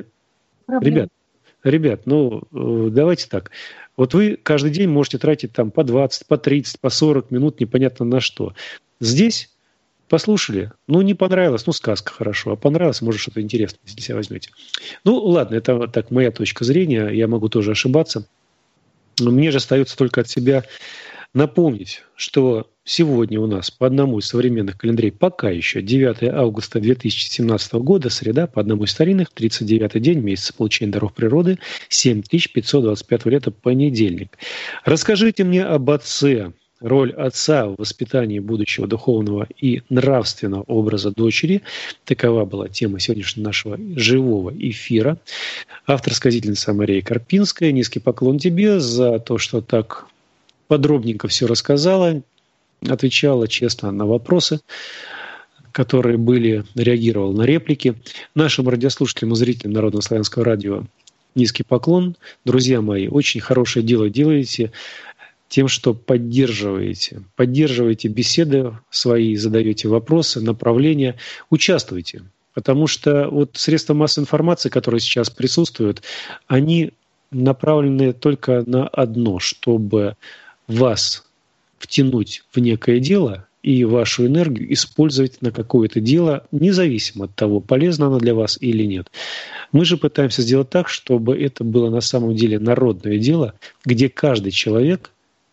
Ребят, ну, давайте так. Вот вы каждый день можете тратить там по 20, по 30, по 40 минут непонятно на что. Здесь послушали, ну, не понравилось, ну, сказка хорошо, а понравилось, может, что-то интересное для себя возьмете. Ну, ладно, это вот так моя точка зрения, я могу тоже ошибаться. Но мне же остается только от себя напомнить, что сегодня у нас по одному из современных календарей пока еще 9 августа 2017 года, среда, по одному из старинных, 39-й день месяца получения даров природы, 7525 лета, понедельник. Расскажите мне об отце, роль отца в воспитании будущего духовного и нравственного образа дочери. Такова была тема сегодняшнего нашего живого эфира. Автор-сказительница Мария Карпинская. Низкий поклон тебе за то, что так подробненько все рассказала, отвечала честно на вопросы, которые были, реагировала на реплики. Нашим радиослушателям и зрителям Народного славянского радио низкий поклон. Друзья мои, очень хорошее дело делаете тем, что поддерживаете беседы свои, задаете вопросы, направления, участвуйте. Потому что вот средства массовой информации, которые сейчас присутствуют, они направлены только на одно, чтобы вас втянуть в некое дело и вашу энергию использовать на какое-то дело, независимо от того, полезно оно для вас или нет. Мы же пытаемся сделать так, чтобы это было на самом деле народное дело, где каждый человек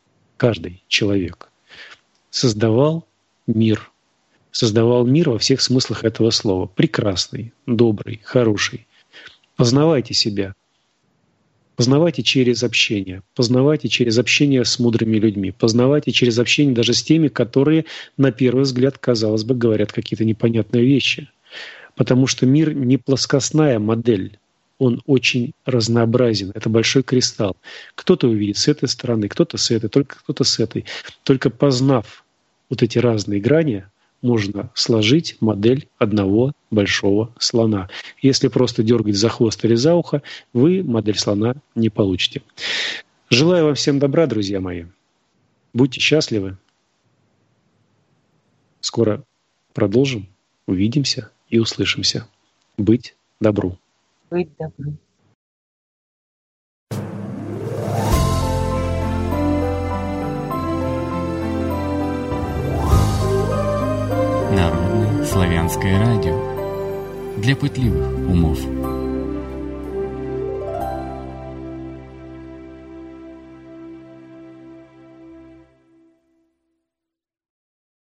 создавал мир во всех смыслах этого слова. Прекрасный, добрый, хороший. Познавайте себя. Познавайте через общение с мудрыми людьми, познавайте через общение даже с теми, которые, на первый взгляд, казалось бы, говорят какие-то непонятные вещи. Потому что мир не плоскостная модель, он очень разнообразен. Это большой кристалл. Кто-то увидит с этой стороны, кто-то с этой, только кто-то с этой. Только познав вот эти разные грани, можно сложить модель одного большого слона. Если просто дергать за хвост или за ухо, вы модель слона не получите. Желаю вам всем добра, друзья мои. Будьте счастливы. Скоро продолжим, увидимся и услышимся. Быть добру. Быть добру. Народное славянское радио для пытливых умов.